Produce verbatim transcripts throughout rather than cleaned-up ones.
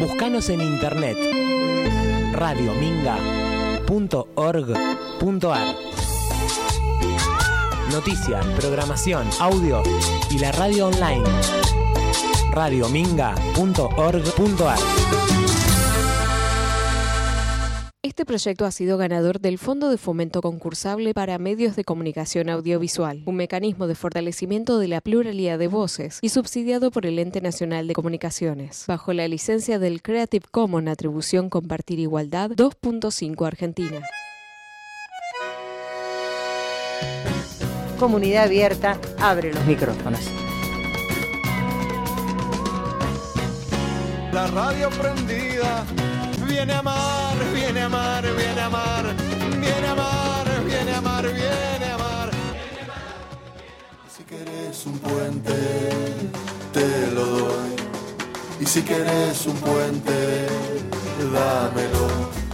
Búscanos en internet radio minga punto org punto ar. Noticias, programación, audio y la radio online radio minga punto org punto ar. Este proyecto ha sido ganador del Fondo de Fomento Concursable para Medios de Comunicación Audiovisual, un mecanismo de fortalecimiento de la pluralidad de voces y subsidiado por el Ente Nacional de Comunicaciones, bajo la licencia del Creative Commons Atribución Compartir Igualdad dos punto cinco Argentina. Comunidad Abierta abre los micrófonos. La radio prendida. Viene a amar, viene a amar, viene a amar, viene a amar, viene a amar, viene a amar. Si querés un puente, te lo doy. Y si querés un puente, dámelo.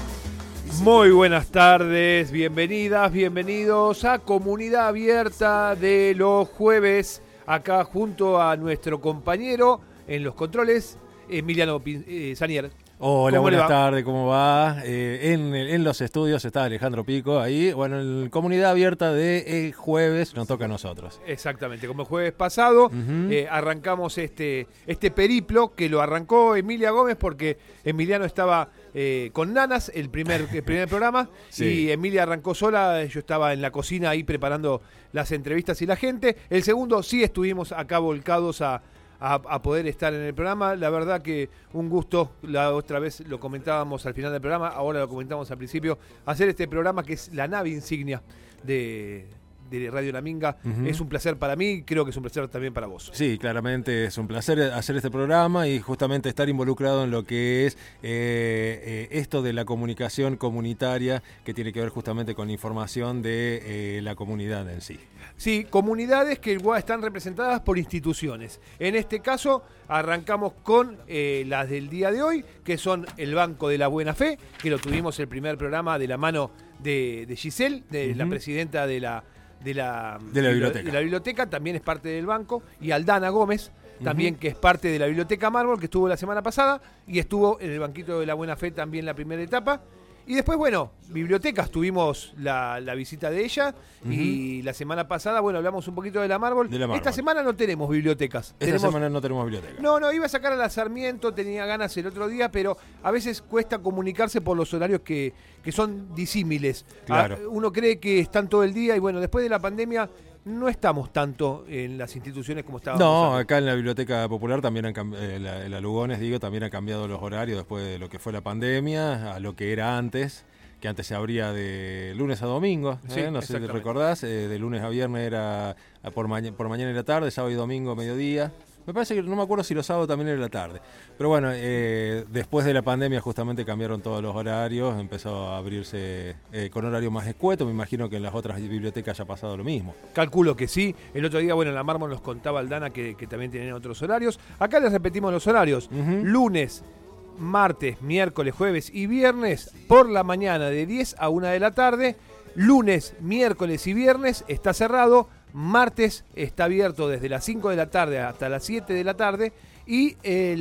Muy buenas tardes, bienvenidas, bienvenidos a Comunidad Abierta de los jueves, acá junto a nuestro compañero en los controles, Emiliano eh, Sanier. Hola, buenas tardes, ¿cómo va? Eh, en, en los estudios está Alejandro Pico, ahí, bueno, en Comunidad Abierta de el jueves nos toca a nosotros. Exactamente, como el jueves pasado, uh-huh. eh, arrancamos este, este periplo que lo arrancó Emilia Gómez porque Emiliano estaba eh, con Nanas, el primer, el primer programa, sí. Y Emilia arrancó sola, yo estaba en la cocina ahí preparando las entrevistas y la gente. El segundo sí estuvimos acá volcados a... A, a poder estar en el programa. La verdad que un gusto, la otra vez lo comentábamos al final del programa, ahora lo comentamos al principio, hacer este programa que es la nave insignia de, de Radio La Minga. Uh-huh. Es un placer para mí, creo que es un placer también para vos. Sí, claramente es un placer hacer este programa y justamente estar involucrado en lo que es eh, eh, esto de la comunicación comunitaria que tiene que ver justamente con información de eh, la comunidad en sí. Sí, comunidades que igual están representadas por instituciones. En este caso, arrancamos con eh, las del día de hoy, que son el Banco de la Buena Fe, que lo tuvimos el primer programa de la mano de, de Giselle, de uh-huh. la presidenta de la, de, la, de, la biblioteca. de la biblioteca, también es parte del banco, y Aldana Gómez, también uh-huh. que es parte de la Biblioteca Mármol, que estuvo la semana pasada, y estuvo en el Banquito de la Buena Fe también la primera etapa. Y después, bueno, bibliotecas, tuvimos la, la visita de ella uh-huh. y la semana pasada, bueno, hablamos un poquito de la Mármol. Esta semana no tenemos bibliotecas. Esta tenemos... semana no tenemos bibliotecas. No, no, iba a sacar a la Sarmiento, tenía ganas el otro día, pero a veces cuesta comunicarse por los horarios que, que son disímiles. Claro. Ah, uno cree que están todo el día y bueno, después de la pandemia no estamos tanto en las instituciones como estábamos. No, antes. Acá en la Biblioteca Popular también han cambiado, eh, la, la Lugones, digo, también han cambiado los horarios después de lo que fue la pandemia, a lo que era antes, que antes se abría de lunes a domingo, sí, ¿eh? No sé si recordás, eh, de lunes a viernes era por, ma- por mañana era tarde, sábado y domingo mediodía. Me parece que no me acuerdo si los sábados también era la tarde. Pero bueno, eh, después de la pandemia justamente cambiaron todos los horarios, empezó a abrirse eh, con horario más escueto. Me imagino que en las otras bibliotecas haya pasado lo mismo. Calculo que sí. El otro día, bueno, en la Mármol nos contaba Aldana que, que también tienen otros horarios. Acá les repetimos los horarios. Uh-huh. Lunes, martes, miércoles, jueves y viernes por la mañana de diez a una de la tarde. Lunes, miércoles y viernes está cerrado. Martes está abierto desde las cinco de la tarde hasta las siete de la tarde y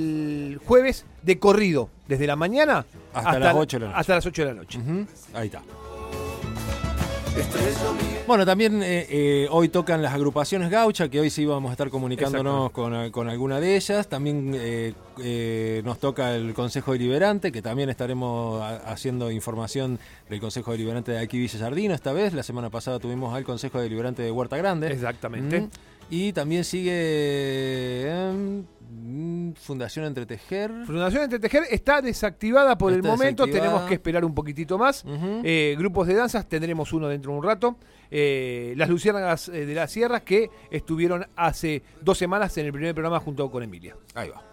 el jueves de corrido, desde la mañana hasta, hasta las ocho de la noche. Hasta las ocho de la noche. Uh-huh. Ahí está. Bueno, también eh, eh, hoy tocan las agrupaciones gaucha, que hoy sí vamos a estar comunicándonos con, con alguna de ellas. También eh, eh, nos toca el Consejo Deliberante, que también estaremos a, haciendo información del Consejo Deliberante de aquí Villa Yardino esta vez. La semana pasada tuvimos al Consejo Deliberante de Huerta Grande. Exactamente. Mm. Y también sigue eh, Fundación Entretejer. Fundación Entretejer está desactivada por está el momento, desactivada. Tenemos que esperar un poquitito más. Uh-huh. Eh, grupos de danzas, tendremos uno dentro de un rato. Eh, las Luciérnagas de las Sierras, que estuvieron hace dos semanas en el primer programa junto con Emilia. Ahí va.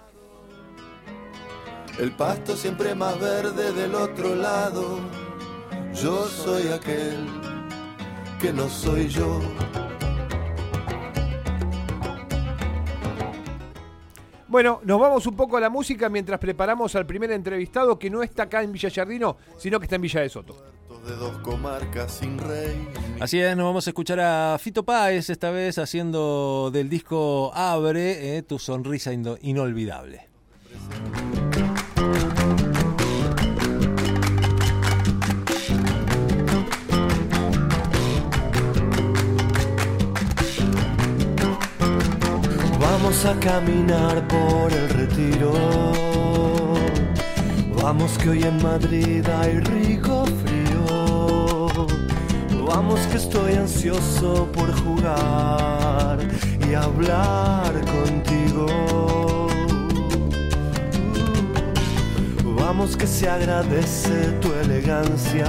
El pasto siempre más verde del otro lado. Yo soy aquel que no soy yo. Bueno, nos vamos un poco a la música mientras preparamos al primer entrevistado, que no está acá en Villa Yardino, sino que está en Villa de Soto. De dos comarcas sin rey. Así es, nos vamos a escuchar a Fito Páez, esta vez haciendo del disco Abre, eh, Tu sonrisa indo- inolvidable. a caminar por el Retiro. Vamos que hoy en Madrid hay rico frío. Vamos que estoy ansioso por jugar y hablar contigo. Vamos que se agradece tu elegancia,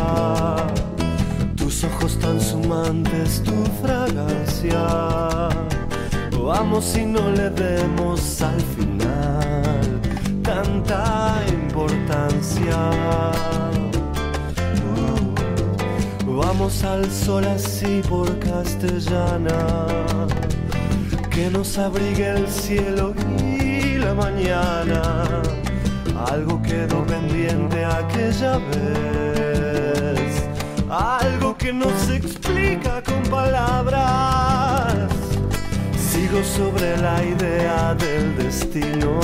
tus ojos tan sumantes, tu fragancia. Vamos y no le demos al final tanta importancia. Uh, vamos al sol así por Castellana, que nos abrigue el cielo y la mañana. Algo quedó pendiente aquella vez, algo que no se explica con palabras. Sigo sobre la idea del destino,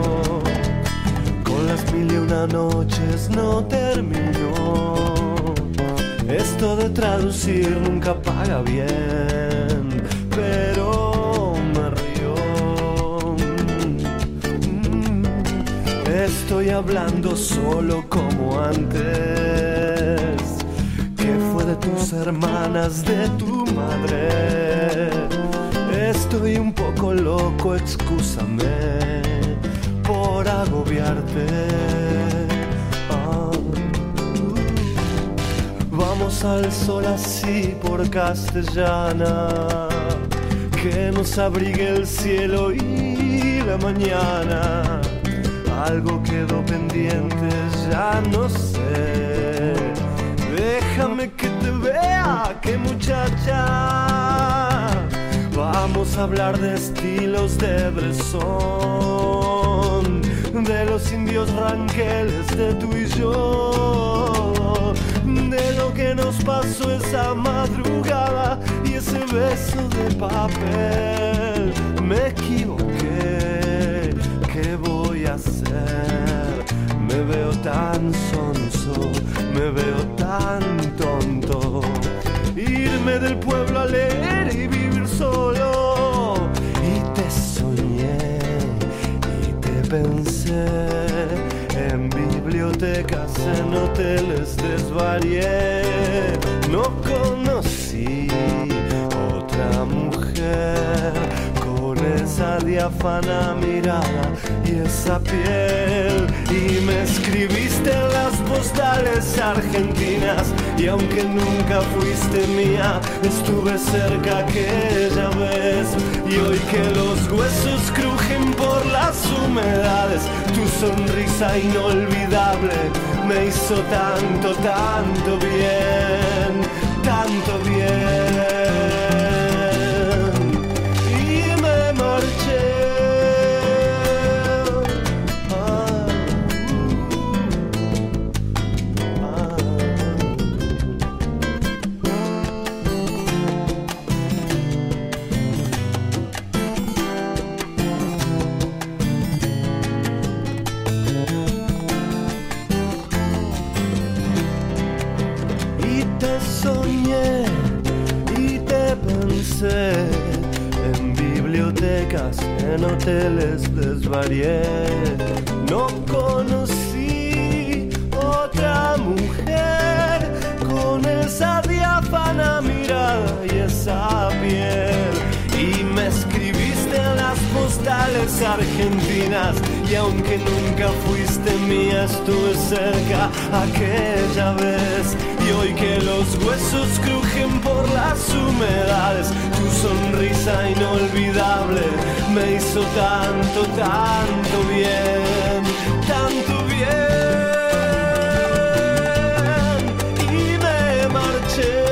con las mil y una noches no terminó. Esto de traducir nunca paga bien, pero me río. Estoy hablando solo como antes, que fue de tus hermanas, de tu madre. Estoy un poco loco, excúsame por agobiarte. Ah, uh. Vamos al sol así por Castellana, que nos abrigue el cielo y la mañana. Algo quedó pendiente, ya no sé. Déjame que te vea, que muchacha. Vamos a hablar de estilos de Bresson, de los indios ranqueles de tú y yo, de lo que nos pasó esa madrugada y ese beso de papel. Me equivoqué, ¿qué voy a hacer? Me veo tan sonso, me veo tan tonto. Irme del pueblo a leer y vivir solo. Y te soñé y te pensé, en bibliotecas, en hoteles desvarié. No conocí otra mujer con esa diáfana mirada y esa piel. Y me escribiste en las postales argentinas, y aunque nunca fuiste mía, estuve cerca aquella vez. Y hoy que los huesos crujen por las humedades, tu sonrisa inolvidable me hizo tanto, tanto bien, tanto bien. Y me marché. En bibliotecas, en hoteles desvarié. No conocí otra mujer con esa diáfana mirada y esa piel. Y me escribiste en las postales argentinas, y aunque nunca fuiste mía, estuve cerca aquella vez. Y hoy que los huesos crujen por las humedades, tu sonrisa inolvidable me hizo tanto, tanto bien, tanto bien. Y me marché.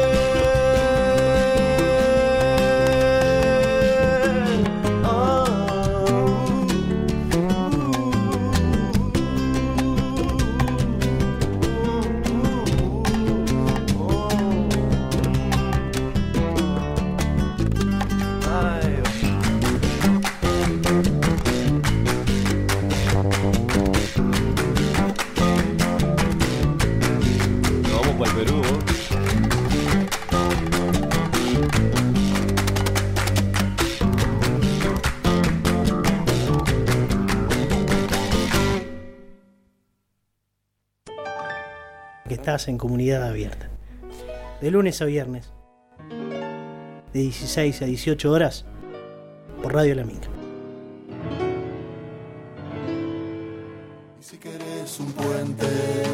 que estás en Comunidad Abierta. De lunes a viernes, de dieciséis a dieciocho horas, por Radio La Minga. Si querés un puente,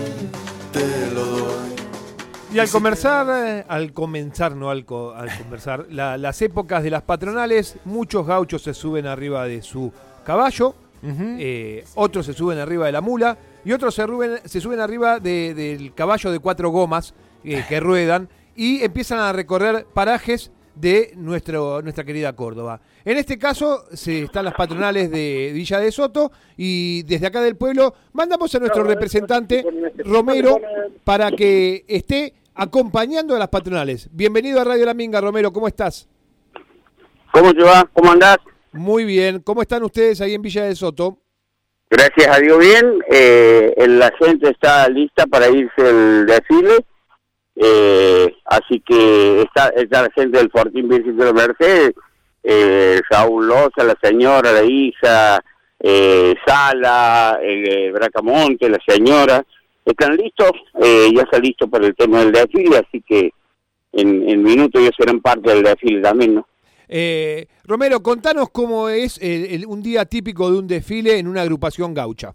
te lo doy. Y al conversar, eh, al comenzar, no al, co- al conversar, la- las épocas de las patronales, muchos gauchos se suben arriba de su caballo, Uh-huh. eh, otros se suben arriba de la mula y otros se, ruben- se suben arriba de- del caballo de cuatro gomas eh, que ruedan y empiezan a recorrer parajes de nuestro, nuestra querida Córdoba. En este caso se están las patronales de Villa de Soto y desde acá del pueblo mandamos a nuestro representante Romero para que esté acompañando a las patronales. Bienvenido a Radio La Minga, Romero, ¿cómo estás? ¿Cómo te va? ¿Cómo andás? Muy bien, ¿cómo están ustedes ahí en Villa de Soto? Gracias a Dios bien, eh, la gente está lista para irse al desfile, eh, así que está, está la gente del Fortín Virgen de la Merced, eh, Raúl Loza, la señora, la hija, eh, Sala, eh, Bracamonte, la señora, están listos, eh, ya está listo para el tema del desfile, así que en, en minutos ellos serán parte del desfile también, ¿no? Eh, Romero, contanos cómo es el, el- un día típico de un desfile en una agrupación gaucha.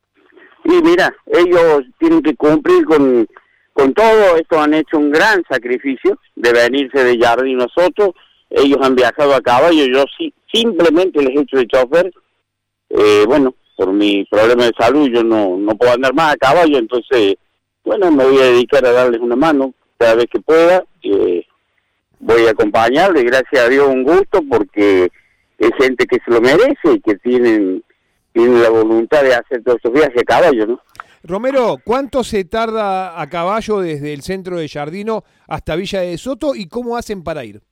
Y mira, ellos tienen que cumplir con, con todo. Estos han hecho un gran sacrificio de venirse de Jardín a Soto. Ellos han viajado a caballo. Yo sí, simplemente les he hecho de chofer. Eh, bueno, por mi problema de salud yo no, no puedo andar más a caballo. Entonces, bueno, me voy a dedicar a darles una mano cada vez que pueda. Eh, voy a acompañarles. Gracias a Dios, un gusto, porque es gente que se lo merece y que tienen... tiene la voluntad de hacer todos estos viajes a caballo, ¿no? Romero, ¿cuánto se tarda a caballo desde el centro de Jardino hasta Villa de Soto y cómo hacen para ir?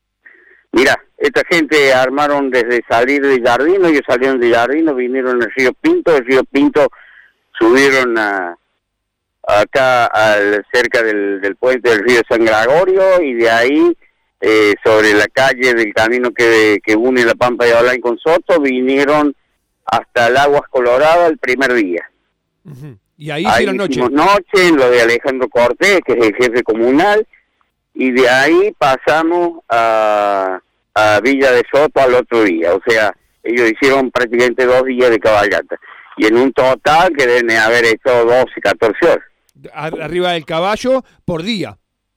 Mira, esta gente armaron desde salir de Jardino, ellos salieron de Jardino, vinieron al Río Pinto, del Río Pinto subieron a acá al, cerca del, del puente del Río San Gregorio y de ahí eh, sobre la calle del camino que, que une La Pampa de Olain con Soto, vinieron hasta el Aguas Colorado el primer día. Uh-huh. Y ahí, Ahí hicieron noche. hicimos noche en lo de Alejandro Cortés, que es el jefe comunal, y de ahí pasamos a, a Villa de Soto al otro día. O sea, ellos hicieron prácticamente dos días de caballata. Y en un total que deben haber hecho doce, catorce horas. Arriba del caballo por día.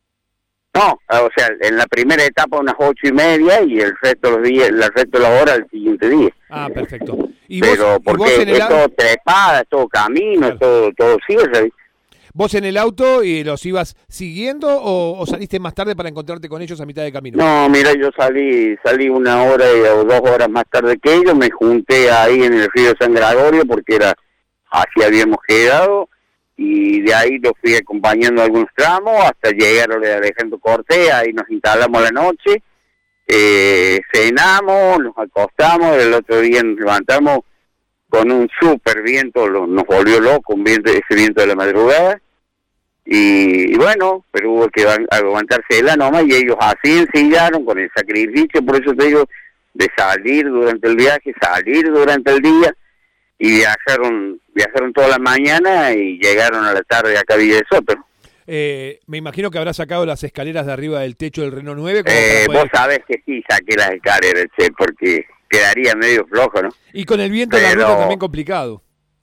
No, o sea, en la primera etapa unas ocho y media y el resto de los días, el resto de las horas el siguiente día. Ah, perfecto. ¿Y Pero vos, y porque vos en el es todo auto? trepada, es todo camino, Claro. es todo, todo cierre. ¿Vos en el auto y los ibas siguiendo o, o saliste más tarde para encontrarte con ellos a mitad de camino? No, mira, yo salí salí una hora y- o dos horas más tarde que ellos, me junté ahí en el río San Gregorio porque era así habíamos quedado y de ahí los fui acompañando algunos tramos hasta llegar a lo de Alejandro Cortés, ahí nos instalamos la noche, eh, cenamos, nos acostamos, el otro día nos levantamos con un súper viento, lo- nos volvió loco, un viento, ese viento de la madrugada. Y, y bueno, pero hubo que van- aguantarse de la nomás y ellos así ensillaron con el sacrificio, por eso te digo, de salir durante el viaje, salir durante el día y viajaron viajaron toda la mañana y llegaron a la tarde acá a Villa de Soto. Eh, me imagino que habrás sacado las escaleras de arriba del techo del Renault nueve. Como Eh, para poder- vos sabés que sí saqué las escaleras, che, porque quedaría medio flojo, ¿no? Y con el viento en la pero- ruta también complicado.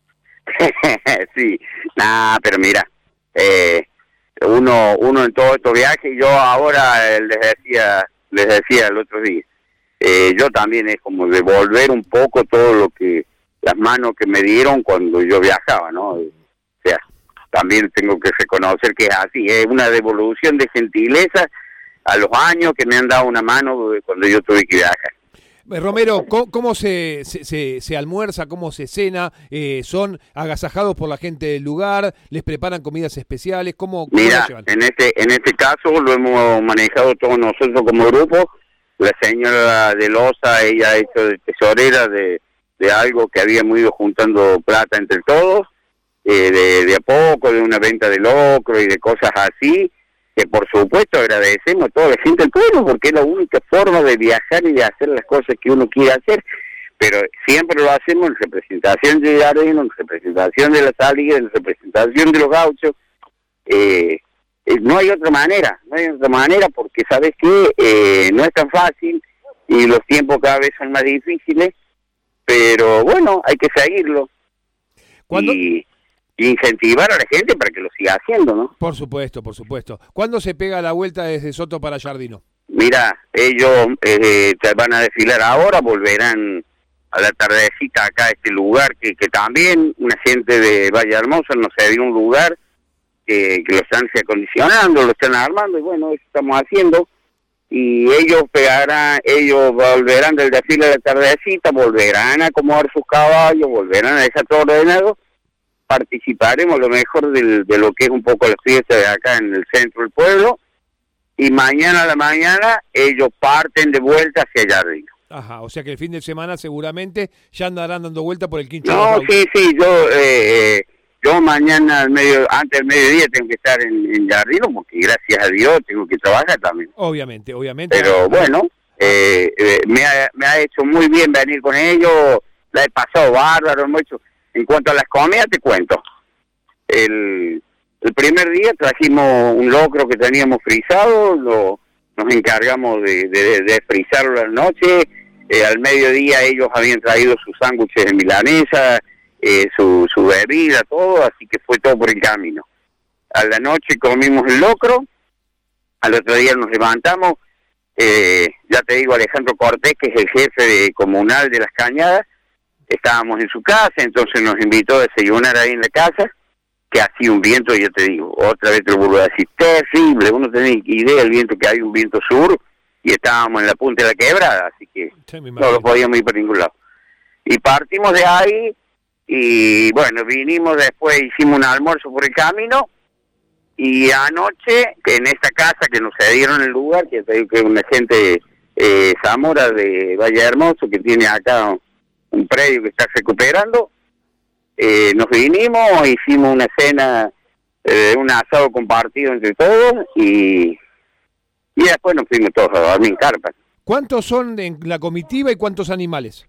Sí, nah, pero mira, eh, uno uno en todos estos viajes, yo ahora eh, les decía les decía el otro día, eh, yo también es como devolver un poco todo lo que, las manos que me dieron cuando yo viajaba, ¿no? O sea, también tengo que reconocer que es así, es una devolución de gentileza a los años que me han dado una mano cuando yo tuve que viajar. Eh, Romero, ¿cómo, cómo se, se, se, se almuerza? ¿Cómo se cena? Eh, ¿Son agasajados por la gente del lugar? ¿Les preparan comidas especiales? ¿Cómo, cómo Mira, lo llevan? en este en este caso lo hemos manejado todos nosotros como grupo. La señora de Loza, ella ha hecho de tesorera de, de algo que habíamos ido juntando plata entre todos, eh, de, de a poco, de una venta de locro y de cosas así, que por supuesto agradecemos a toda la gente del pueblo porque es la única forma de viajar y de hacer las cosas que uno quiere hacer, pero siempre lo hacemos en representación de Jardín, en representación de la salida, en representación de los gauchos, eh, eh, no hay otra manera, no hay otra manera porque sabes que eh, no es tan fácil y los tiempos cada vez son más difíciles, pero bueno, hay que seguirlo. ¿Cuándo? Y, y incentivar a la gente para que lo siga haciendo, ¿no? Por supuesto, por supuesto. ¿Cuándo se pega la vuelta desde Soto para Jardino? Mira, ellos eh, van a desfilar ahora, volverán a la tardecita acá a este lugar, que, que también una gente de Valle Hermoso nos dio un lugar que, que lo están acondicionando, lo están armando, y bueno, eso estamos haciendo. Y ellos pegarán, ellos volverán del desfile a la tardecita, volverán a acomodar sus caballos, volverán a dejar todo ordenado. Participaremos lo mejor del, de lo que es un poco la fiesta de acá en el centro del pueblo, y mañana a la mañana ellos parten de vuelta hacia Jardino. Ajá, o sea que el fin de semana seguramente ya andarán dando vuelta por el quincho. No, sí, sí, yo eh, yo mañana al medio, antes del mediodía tengo que estar en, en Jardino, porque gracias a Dios tengo que trabajar también. Obviamente, obviamente. Pero bueno, eh, eh, me, ha, me ha hecho muy bien venir con ellos, la he pasado bárbaro, hemos hecho. En cuanto a las comidas, te cuento. El, el primer día trajimos un locro que teníamos frisado, lo, nos encargamos de, de, de frizarlo a la noche. Eh, al mediodía ellos habían traído sus sándwiches de milanesa, eh, su, su bebida, todo, así que fue todo por el camino. A la noche comimos el locro, al otro día nos levantamos, eh, ya te digo, Alejandro Cortés, que es el jefe de, comunal de Las Cañadas, estábamos en su casa, entonces nos invitó a desayunar ahí en la casa, que hacía un viento, yo te digo, otra vez te lo vuelvo a decir, terrible, vos no tenés idea del viento, que hay un viento sur, y estábamos en la punta de la quebrada, así que sí, no lo podíamos ir por ningún lado. Y partimos de ahí, y bueno, vinimos después, hicimos un almuerzo por el camino, y anoche, en esta casa que nos cedieron el lugar, que te digo que es una gente eh, Zamora de Valle Hermoso, que tiene acá un predio que está recuperando, eh, nos vinimos, hicimos una cena, eh, un asado compartido entre todos, y, y después nos fuimos todos a dormir en carpa. ¿Cuántos son en la comitiva y cuántos animales?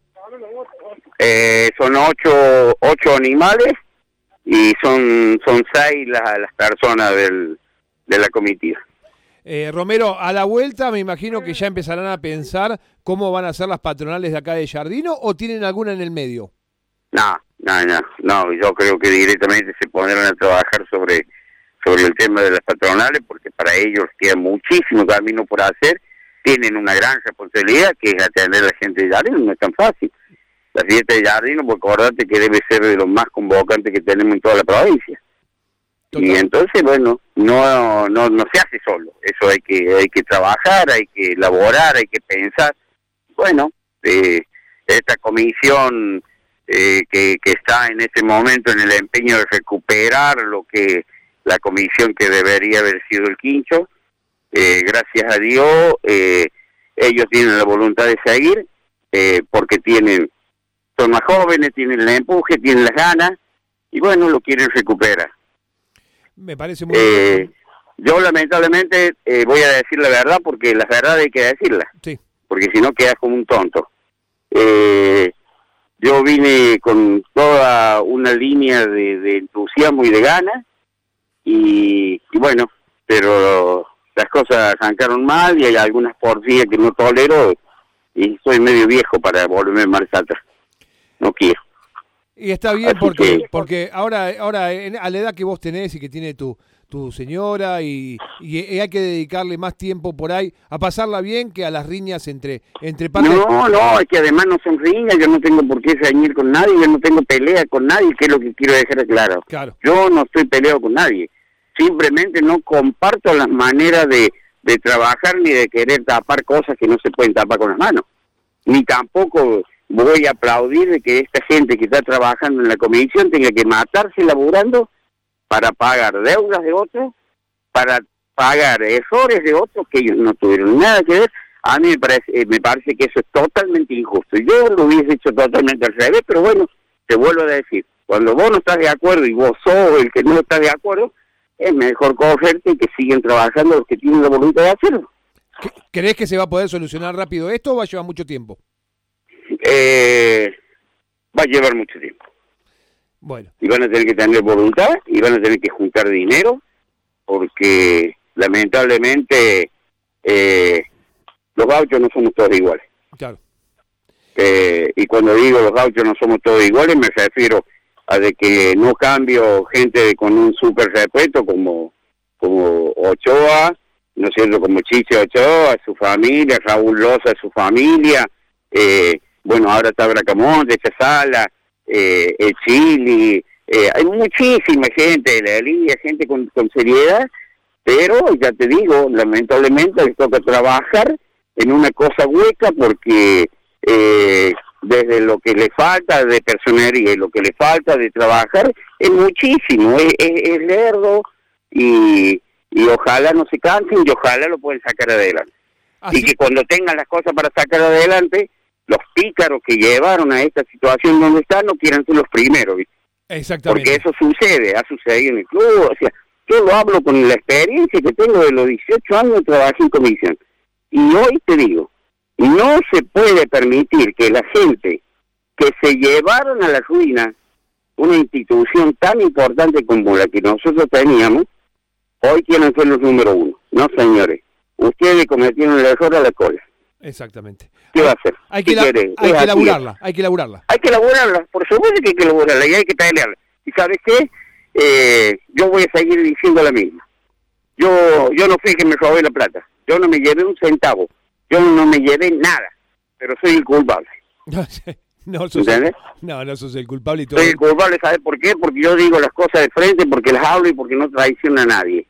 Eh, son ocho, ocho animales, y son son seis las, las personas del, de la comitiva. Eh, Romero, a la vuelta me imagino que ya empezarán a pensar cómo van a ser las patronales de acá de Jardino, ¿o tienen alguna en el medio? No, no, no, no, yo creo que directamente se pondrán a trabajar sobre, sobre el tema de las patronales, porque para ellos queda muchísimo camino por hacer, tienen una gran responsabilidad, que es atender a la gente de Jardino, no es tan fácil. La fiesta de Jardino, porque acordate que debe ser de los más convocantes que tenemos en toda la provincia. Total. Y entonces, bueno, no, no no se hace solo, eso hay que hay que trabajar, hay que elaborar, hay que pensar. Bueno, eh, esta comisión eh, que, que está en este momento en el empeño de recuperar lo que la comisión que debería haber sido el quincho, eh, gracias a Dios, eh, ellos tienen la voluntad de seguir, eh, porque tienen son más jóvenes, tienen el empuje, tienen las ganas, y bueno, lo quieren recuperar. Me parece muy eh, bien. Yo lamentablemente eh, voy a decir la verdad, porque la verdad hay que decirla, sí. Porque si no quedas como un tonto. Eh, yo vine con toda una línea de, de entusiasmo y de ganas, y, y bueno, pero las cosas arrancaron mal y hay algunas porfías que no tolero, y soy medio viejo para volverme marcha atrás. No quiero. Y está bien, porque que... porque ahora ahora a la edad que vos tenés y que tiene tu tu señora y, y hay que dedicarle más tiempo por ahí a pasarla bien que a las riñas entre entre padres. No, no, es que además no son riñas, yo no tengo por qué reñir con nadie, yo no tengo pelea con nadie, que es lo que quiero dejar claro. Claro. Yo no estoy peleado con nadie, simplemente no comparto las maneras de, de trabajar ni de querer tapar cosas que no se pueden tapar con las manos, ni tampoco voy a aplaudir de que esta gente que está trabajando en la comisión tenga que matarse laburando para pagar deudas de otros, para pagar errores de otros que ellos no tuvieron nada que ver. A mí me parece, eh, me parece que eso es totalmente injusto. Yo lo hubiese hecho totalmente al revés, pero bueno, te vuelvo a decir, cuando vos no estás de acuerdo y vos sos el que no está de acuerdo, es mejor cogerte y que siguen trabajando los que tienen la voluntad de hacerlo. ¿Crees que se va a poder solucionar rápido esto o va a llevar mucho tiempo? Eh, va a llevar mucho tiempo. Bueno. Y van a tener que tener voluntad, y van a tener que juntar dinero, porque lamentablemente eh, los gauchos no somos todos iguales. Claro. Eh, y cuando digo los gauchos no somos todos iguales, me refiero a de que no cambio gente con un súper respeto como, como Ochoa, ¿no es cierto?, como Chiche Ochoa, su familia, Raúl Loza, su familia, eh, bueno, ahora está Bracamonte, Chazala, eh, el Chili, eh, hay muchísima gente, la Elía, gente con, con seriedad, pero ya te digo, lamentablemente les toca trabajar en una cosa hueca porque eh, desde lo que le falta de personería y lo que le falta de trabajar es muchísimo, es, es, es lerdo y, y ojalá no se cansen y ojalá lo puedan sacar adelante. Así. Y que cuando tengan las cosas para sacar adelante, los pícaros que llevaron a esta situación donde están no quieran ser los primeros, ¿viste? Exactamente. Porque eso sucede, ha sucedido en el club, o sea, yo lo hablo con la experiencia que tengo de los dieciocho años de trabajo en comisión. Y hoy te digo, no se puede permitir que la gente que se llevaron a la ruina una institución tan importante como la que nosotros teníamos, hoy quieren ser los número uno. No, señores, ustedes cometieron el error a la cola. Exactamente. ¿Qué va a hacer? Hay que, la, hay que elaborarla, hay que elaborarla. Hay que elaborarla, por supuesto que hay que elaborarla y hay que pelearla. ¿Y sabes qué? Eh, yo voy a seguir diciendo la misma. Yo yo no fui que me robé la plata, yo no me llevé un centavo, yo no me llevé nada, pero soy el culpable. No, sos el, no, no sos el culpable y todo. Soy el culpable, ¿sabes por qué? Porque yo digo las cosas de frente, porque las hablo y porque no traiciono a nadie.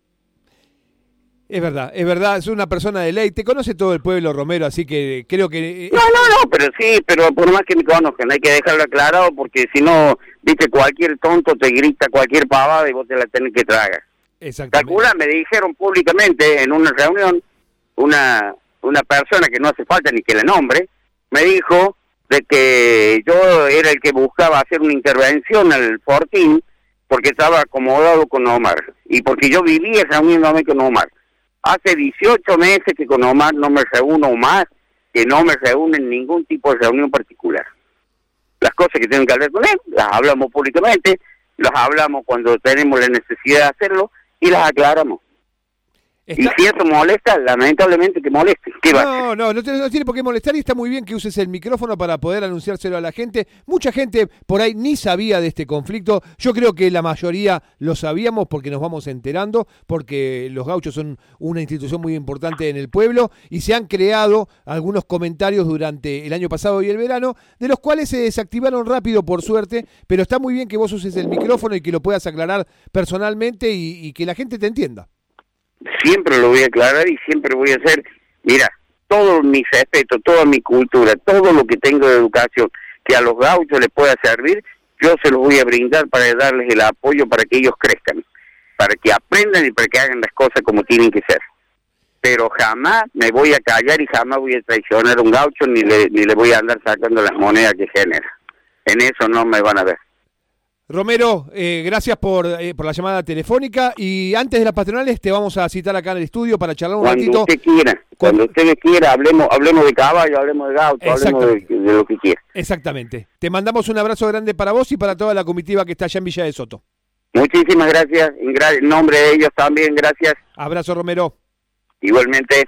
Es verdad, es verdad, es una persona de ley, te conoce todo el pueblo, Romero, así que creo que... No, no, no, pero sí, pero por más que me conozcan, hay que dejarlo aclarado, porque si no, viste, cualquier tonto te grita cualquier pavada y vos te la tenés que tragar. Exactamente. Calcula, me dijeron públicamente en una reunión, una una persona que no hace falta ni que la nombre, me dijo de que yo era el que buscaba hacer una intervención al Fortín, porque estaba acomodado con Omar, y porque yo vivía reuniéndome con Omar. Hace dieciocho meses que con Omar no me reúno más, que no me reúno en ningún tipo de reunión particular. Las cosas que tienen que hablar con él, las hablamos públicamente, las hablamos cuando tenemos la necesidad de hacerlo y las aclaramos. Está... Y si eso molesta, lamentablemente que moleste. ¿Qué va? No, no, no, te, no tiene por qué molestar y está muy bien que uses el micrófono para poder anunciárselo a la gente. Mucha gente por ahí ni sabía de este conflicto. Yo creo que la mayoría lo sabíamos porque nos vamos enterando, porque los gauchos son una institución muy importante en el pueblo y se han creado algunos comentarios durante el año pasado y el verano, de los cuales se desactivaron rápido por suerte, pero está muy bien que vos uses el micrófono y que lo puedas aclarar personalmente y, y que la gente te entienda. Siempre lo voy a aclarar y siempre voy a hacer, mira, todo mi respeto, toda mi cultura, todo lo que tengo de educación que a los gauchos les pueda servir, yo se los voy a brindar para darles el apoyo para que ellos crezcan, para que aprendan y para que hagan las cosas como tienen que ser. Pero jamás me voy a callar y jamás voy a traicionar a un gaucho ni le, ni le voy a andar sacando las monedas que genera. En eso no me van a ver. Romero, eh, gracias por, eh, por la llamada telefónica y antes de las patronales te vamos a citar acá en el estudio para charlar un cuando ratito. Usted quiera, cuando usted quiera, hablemos hablemos de caballo, hablemos de gaucho, hablemos de, de lo que quiera. Exactamente. Te mandamos un abrazo grande para vos y para toda la comitiva que está allá en Villa de Soto. Muchísimas gracias, en, gra- en nombre de ellos también, gracias. Abrazo, Romero. Igualmente.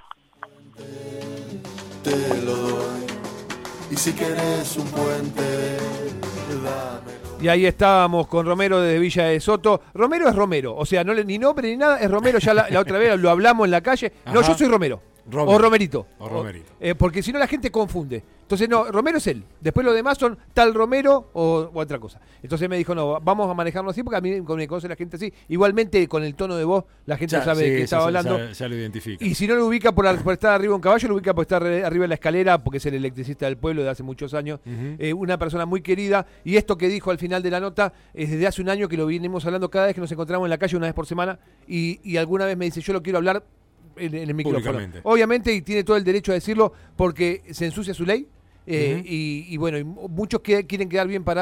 Te lo doy, y si querés un puente, dámelo. Y ahí estábamos con Romero desde Villa de Soto. Romero es Romero, o sea, no le, ni nombre ni nada, es Romero, ya la, la otra vez lo hablamos en la calle. Ajá. No, yo soy Romero. Romero. O Romerito. O Romerito. O, eh, porque si no la gente confunde. Entonces, no, Romero es él. Después los demás son tal Romero o, o otra cosa. Entonces me dijo, no, vamos a manejarnos así porque a mí me conoce la gente así. Igualmente con el tono de voz, la gente ya, sabe sí, de qué estaba hablando. Ya, ya lo identifica. Y si no lo ubica por, por estar arriba de un caballo, lo ubica por estar arriba de la escalera, porque es el electricista del pueblo de hace muchos años. Uh-huh. Eh, una persona muy querida. Y esto que dijo al final de la nota es desde hace un año que lo vinimos hablando cada vez que nos encontramos en la calle, una vez por semana. Y, y alguna vez me dice, yo lo quiero hablar en, en el micrófono. Obviamente, y tiene todo el derecho a decirlo porque se ensucia su ley. Eh, uh-huh. y, y bueno, y muchos que quieren quedar bien parados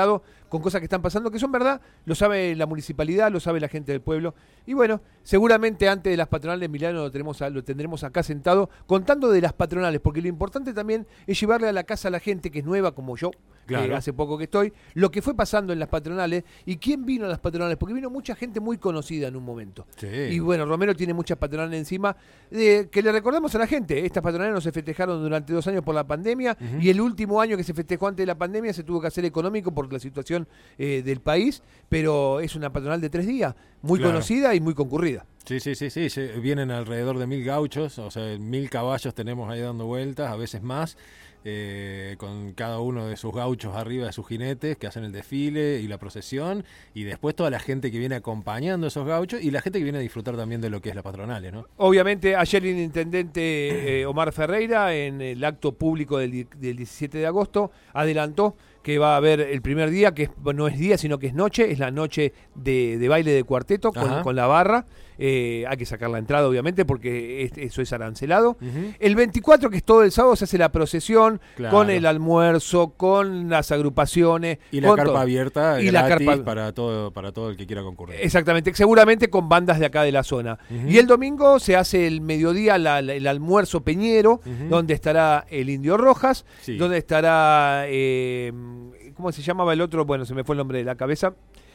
con cosas que están pasando, que son verdad, lo sabe la municipalidad, lo sabe la gente del pueblo. Y bueno, seguramente antes de las patronales, Emiliano lo, tenemos a, lo tendremos acá sentado, contando de las patronales, porque lo importante también es llevarle a la casa a la gente que es nueva, como yo, claro. que hace poco que estoy, lo que fue pasando en las patronales y quién vino a las patronales, porque vino mucha gente muy conocida en un momento. Sí. Y bueno, Romero tiene muchas patronales encima, eh, que le recordamos a la gente, estas patronales no se festejaron durante dos años por la pandemia, uh-huh. y el último año que se festejó antes de la pandemia se tuvo que hacer económico por la situación eh, del país, pero es una patronal de tres días, muy claro. conocida y muy concurrida. Sí, sí, sí, sí, vienen alrededor de mil gauchos, o sea, mil caballos tenemos ahí dando vueltas, a veces más, eh, con cada uno de sus gauchos arriba de sus jinetes que hacen el desfile y la procesión, y después toda la gente que viene acompañando a esos gauchos y la gente que viene a disfrutar también de lo que es la patronal, ¿no? Obviamente, ayer el intendente eh, Omar Ferreira, en el acto público del, del diecisiete de agosto, adelantó que va a haber el primer día, que es, no es día, sino que es noche, es la noche de, de baile de cuarteto con, con la barra. Eh, hay que sacar la entrada, obviamente, porque es, eso es arancelado. Uh-huh. El veinticuatro, que es todo el sábado, se hace la procesión, claro. con el almuerzo, con las agrupaciones. Y la carpa todo. abierta y gratis la carpa... para todo para todo el que quiera concurrir. Exactamente, seguramente con bandas de acá de la zona. Uh-huh. Y el domingo se hace el mediodía la, la, el almuerzo peñero, uh-huh. donde estará el Indio Rojas, sí. donde estará... Eh, ¿cómo se llamaba el otro? Bueno, se me fue el nombre de la cabeza.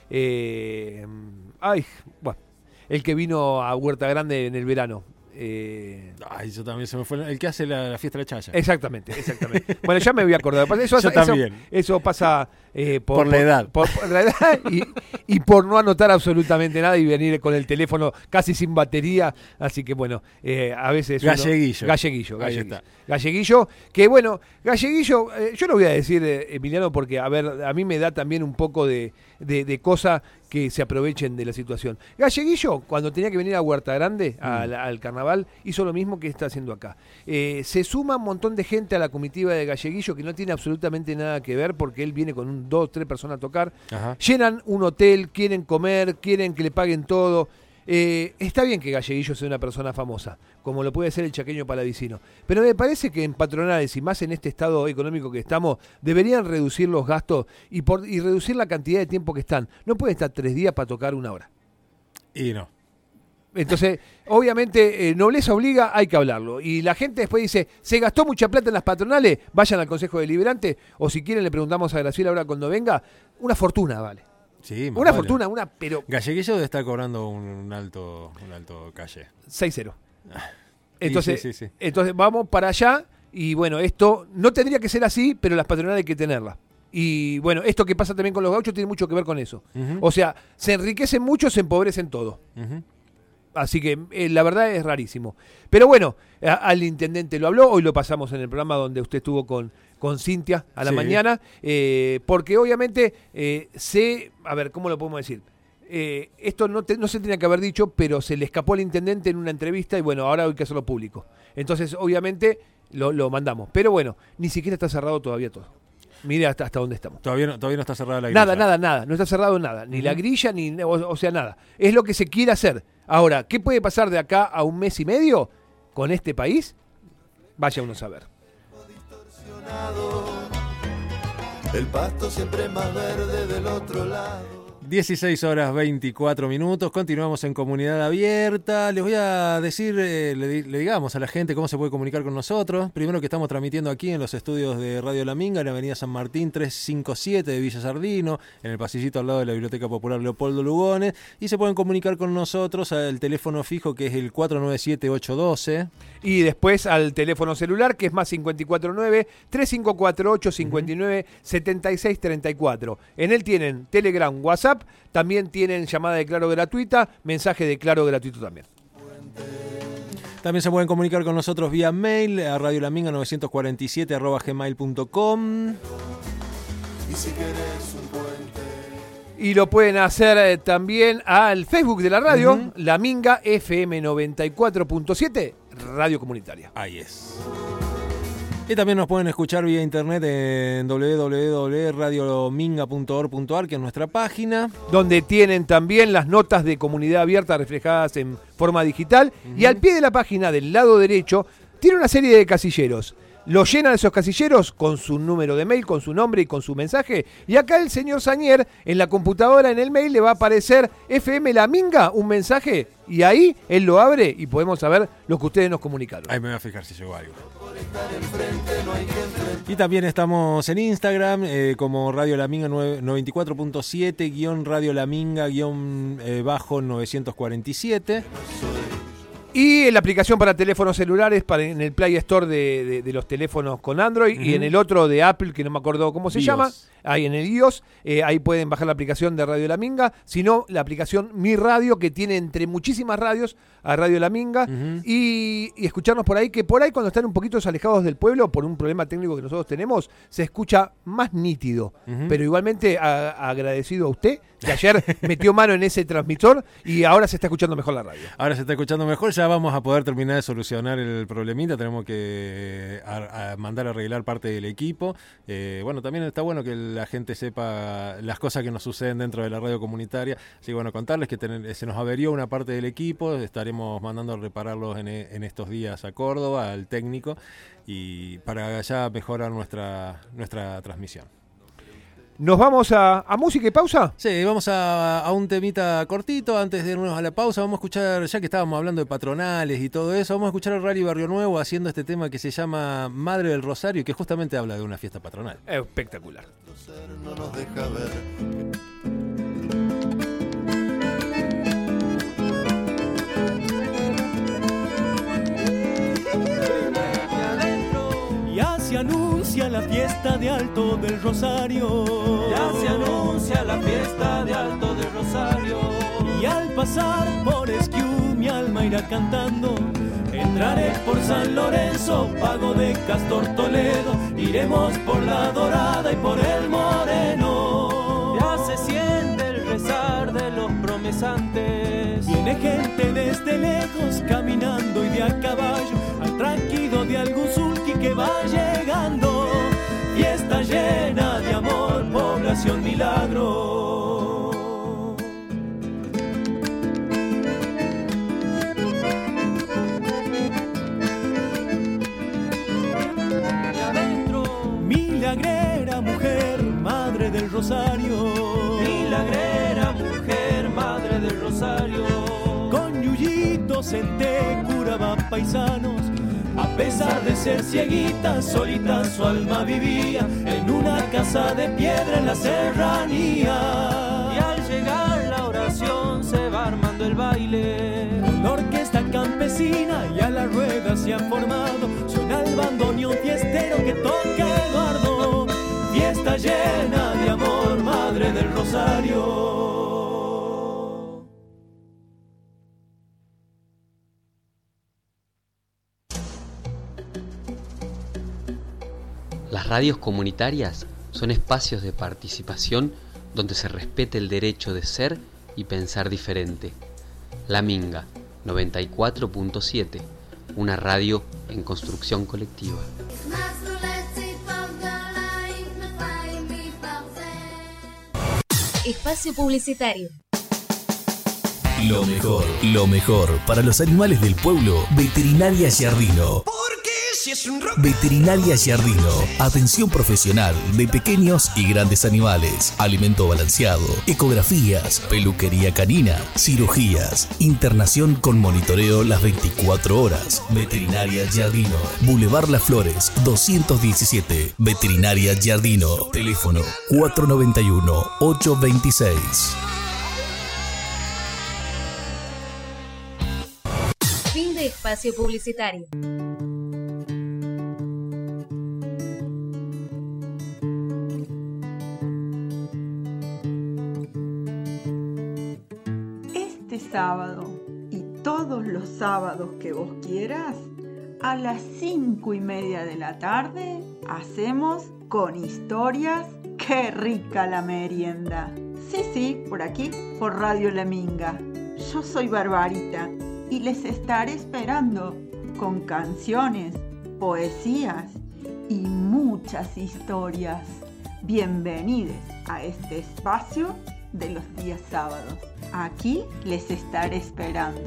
Eh, ay, bueno. El que vino a Huerta Grande en el verano. Eh... Ay, yo también se me fue. El que hace la, la fiesta de la Chaya. Exactamente, exactamente. Bueno, ya me voy a acordar. Eso, yo eso, también. Eso pasa eh, por, por la edad. Por, por, por la edad y, y por no anotar absolutamente nada y venir con el teléfono casi sin batería. Así que bueno, eh, a veces. Galleguillo. Uno, galleguillo, galleguillo. Galleguillo, que bueno, Galleguillo, eh, yo lo voy a decir, eh, Emiliano, porque a ver, a mí me da también un poco de, de, de cosa que se aprovechen de la situación. Galleguillo, cuando tenía que venir a Huerta Grande, mm. al, al carnaval, hizo lo mismo que está haciendo acá. Eh, se suma un montón de gente a la comitiva de Galleguillo que no tiene absolutamente nada que ver, porque él viene con un, dos, tres personas a tocar. Ajá. Llenan un hotel, quieren comer, quieren que le paguen todo. Eh, está bien que Galleguillo sea una persona famosa, como lo puede ser el chaqueño palavicino, pero me parece que en patronales y más en este estado económico que estamos, deberían reducir los gastos y, por, y reducir la cantidad de tiempo que están. No pueden estar tres días para tocar una hora. Y no. Entonces, obviamente, eh, nobleza obliga, hay que hablarlo. Y la gente después dice, ¿se gastó mucha plata en las patronales? Vayan al Consejo Deliberante, o si quieren le preguntamos a Graciela ahora cuando venga, una fortuna vale. Sí, una vale. fortuna, una, pero... Galleguillo debe estar cobrando un, un alto un alto calle. seis cero. Entonces, sí, sí, sí. entonces vamos para allá y bueno, esto no tendría que ser así, pero las patronales hay que tenerlas. Y bueno, esto que pasa también con los gauchos tiene mucho que ver con eso. Uh-huh. O sea, se enriquecen mucho, se empobrecen todo. Uh-huh. Así que eh, la verdad es rarísimo. Pero bueno, a, al intendente lo habló, hoy lo pasamos en el programa donde usted estuvo con, con Cintia a la sí. mañana, eh, porque obviamente eh, se, a ver, ¿cómo lo podemos decir? Eh, esto no, te, no se tenía que haber dicho, pero se le escapó al intendente en una entrevista y bueno, ahora hay que hacerlo público. Entonces, obviamente, lo, lo mandamos. Pero bueno, ni siquiera está cerrado todavía todo. Mire hasta, hasta dónde estamos. Todavía no, todavía no está cerrada la grilla. Nada, nada, nada. No está cerrado nada. Ni uh-huh. la grilla, ni o, o sea, nada. Es lo que se quiere hacer. Ahora, ¿qué puede pasar de acá a un mes y medio con este país? Vaya uno a saber. El pasto siempre más verde del otro lado. dieciséis horas veinticuatro minutos, continuamos en Comunidad Abierta. Les voy a decir, eh, le, le digamos a la gente cómo se puede comunicar con nosotros. Primero que estamos transmitiendo aquí en los estudios de Radio La Minga, en la avenida San Martín trescientos cincuenta y siete de Villa Sardino, en el pasillito al lado de la Biblioteca Popular Leopoldo Lugones. Y se pueden comunicar con nosotros al teléfono fijo que es el cuatro nueve siete ocho uno dos. Y después al teléfono celular que es más cinco cuatro nueve, tres cinco cuatro ocho, cinco nueve siete seis tres cuatro. En él tienen Telegram, WhatsApp, también tienen llamada de Claro gratuita, mensaje de Claro gratuito también. También se pueden comunicar con nosotros vía mail a radiolaminga novecientos cuarenta y siete arroba gmail punto com. Y si querés un puente. Y lo pueden hacer eh, también al Facebook de la radio, uh-huh. La Minga F M noventa y cuatro punto siete, Radio Comunitaria. Ahí es. Y también nos pueden escuchar vía internet en doble u doble u doble punto radio minga punto org punto a r, que es nuestra página. Donde tienen también las notas de Comunidad Abierta reflejadas en forma digital. Uh-huh. Y al pie de la página, del lado derecho, tiene una serie de casilleros. lo llenan esos casilleros con su número de mail, con su nombre y con su mensaje. Y acá el señor Sañer, en la computadora, en el mail, le va a aparecer F M La Minga, un mensaje, y ahí él lo abre y podemos saber lo que ustedes nos comunicaron. Ahí me voy a fijar si llegó algo. Y también estamos en Instagram eh, como Radio La Minga noventa y cuatro punto siete, guión Radio La Minga, guión eh, bajo novecientos cuarenta y siete. Y en la aplicación para teléfonos celulares, para, en el Play Store de, de, de los teléfonos con Android, uh-huh. y en el otro de Apple, que no me acuerdo cómo se iOS. llama, ahí en el iOS, eh, ahí pueden bajar la aplicación de Radio La Minga, sino la aplicación Mi Radio, que tiene entre muchísimas radios a Radio La Minga, uh-huh. y, y escucharnos por ahí, que por ahí cuando están un poquito alejados del pueblo, por un problema técnico que nosotros tenemos, se escucha más nítido, uh-huh. pero igualmente a, agradecido a usted, que ayer metió mano en ese transmisor y ahora se está escuchando mejor la radio. Ahora se está escuchando mejor, ya vamos a poder terminar de solucionar el problemita, tenemos que a, a mandar a arreglar parte del equipo. Eh, bueno, también está bueno que la gente sepa las cosas que nos suceden dentro de la radio comunitaria. Así que bueno, contarles que ten, se nos averió una parte del equipo, estaremos mandando a repararlos en, en estos días a Córdoba, al técnico, y para ya mejorar nuestra, nuestra transmisión. ¿Nos vamos a, a música y pausa? Sí, vamos a, a un temita cortito. Antes de irnos a la pausa, vamos a escuchar, ya que estábamos hablando de patronales y todo eso, vamos a escuchar al Rally Barrio Nuevo haciendo este tema que se llama Madre del Rosario y que justamente habla de una fiesta patronal. Espectacular. No nos deja ver. Se anuncia la fiesta de Alto del Rosario. Ya se anuncia la fiesta de Alto del Rosario. Y al pasar por Esquiú mi alma irá cantando. Entraré por San Lorenzo, Pago de Castor Toledo. Iremos por la Dorada y por el Moreno. Ya se siente el rezar de los promesantes. Viene gente desde lejos caminando y de a caballo al tranquilo de algún sulky que va llegando. Fiesta llena de amor, población milagro. Y adentro, milagrera mujer, madre del Rosario. Milagrera mujer, madre del Rosario. Con yuyitos en té curaba paisanos. A pesar de ser cieguita, solita su alma vivía en una casa de piedra en la serranía. Y al llegar la oración se va armando el baile. Una orquesta campesina y a la rueda se ha formado. Suena el bandoneón fiestero que toca Eduardo. Fiesta llena de amor, madre del Rosario. Las radios comunitarias son espacios de participación donde se respete el derecho de ser y pensar diferente. La Minga, noventa y cuatro punto siete, una radio en construcción colectiva. Espacio publicitario. Lo mejor, lo mejor para los animales del pueblo. Veterinaria Giardino. Veterinaria Giardino. Atención profesional de pequeños y grandes animales. Alimento balanceado. Ecografías. Peluquería canina. Cirugías. Internación con monitoreo las veinticuatro horas. Veterinaria Giardino. Boulevard Las Flores doscientos diecisiete. Veterinaria Giardino. Teléfono cuatro noventa y uno, ocho veintiséis. Fin de espacio publicitario. Este sábado y todos los sábados que vos quieras, a las cinco y media de la tarde, hacemos Con Historias. ¡Qué rica la merienda! Sí, sí, por aquí, por Radio La Minga. Yo soy Barbarita y les estaré esperando con canciones, poesías y muchas historias. Bienvenidos a este espacio de los días sábados. Aquí les estaré esperando.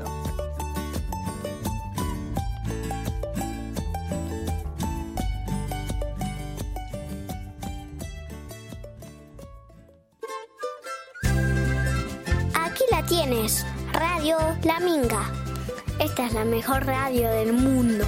tienes Radio La Minga. Esta es la mejor radio del mundo.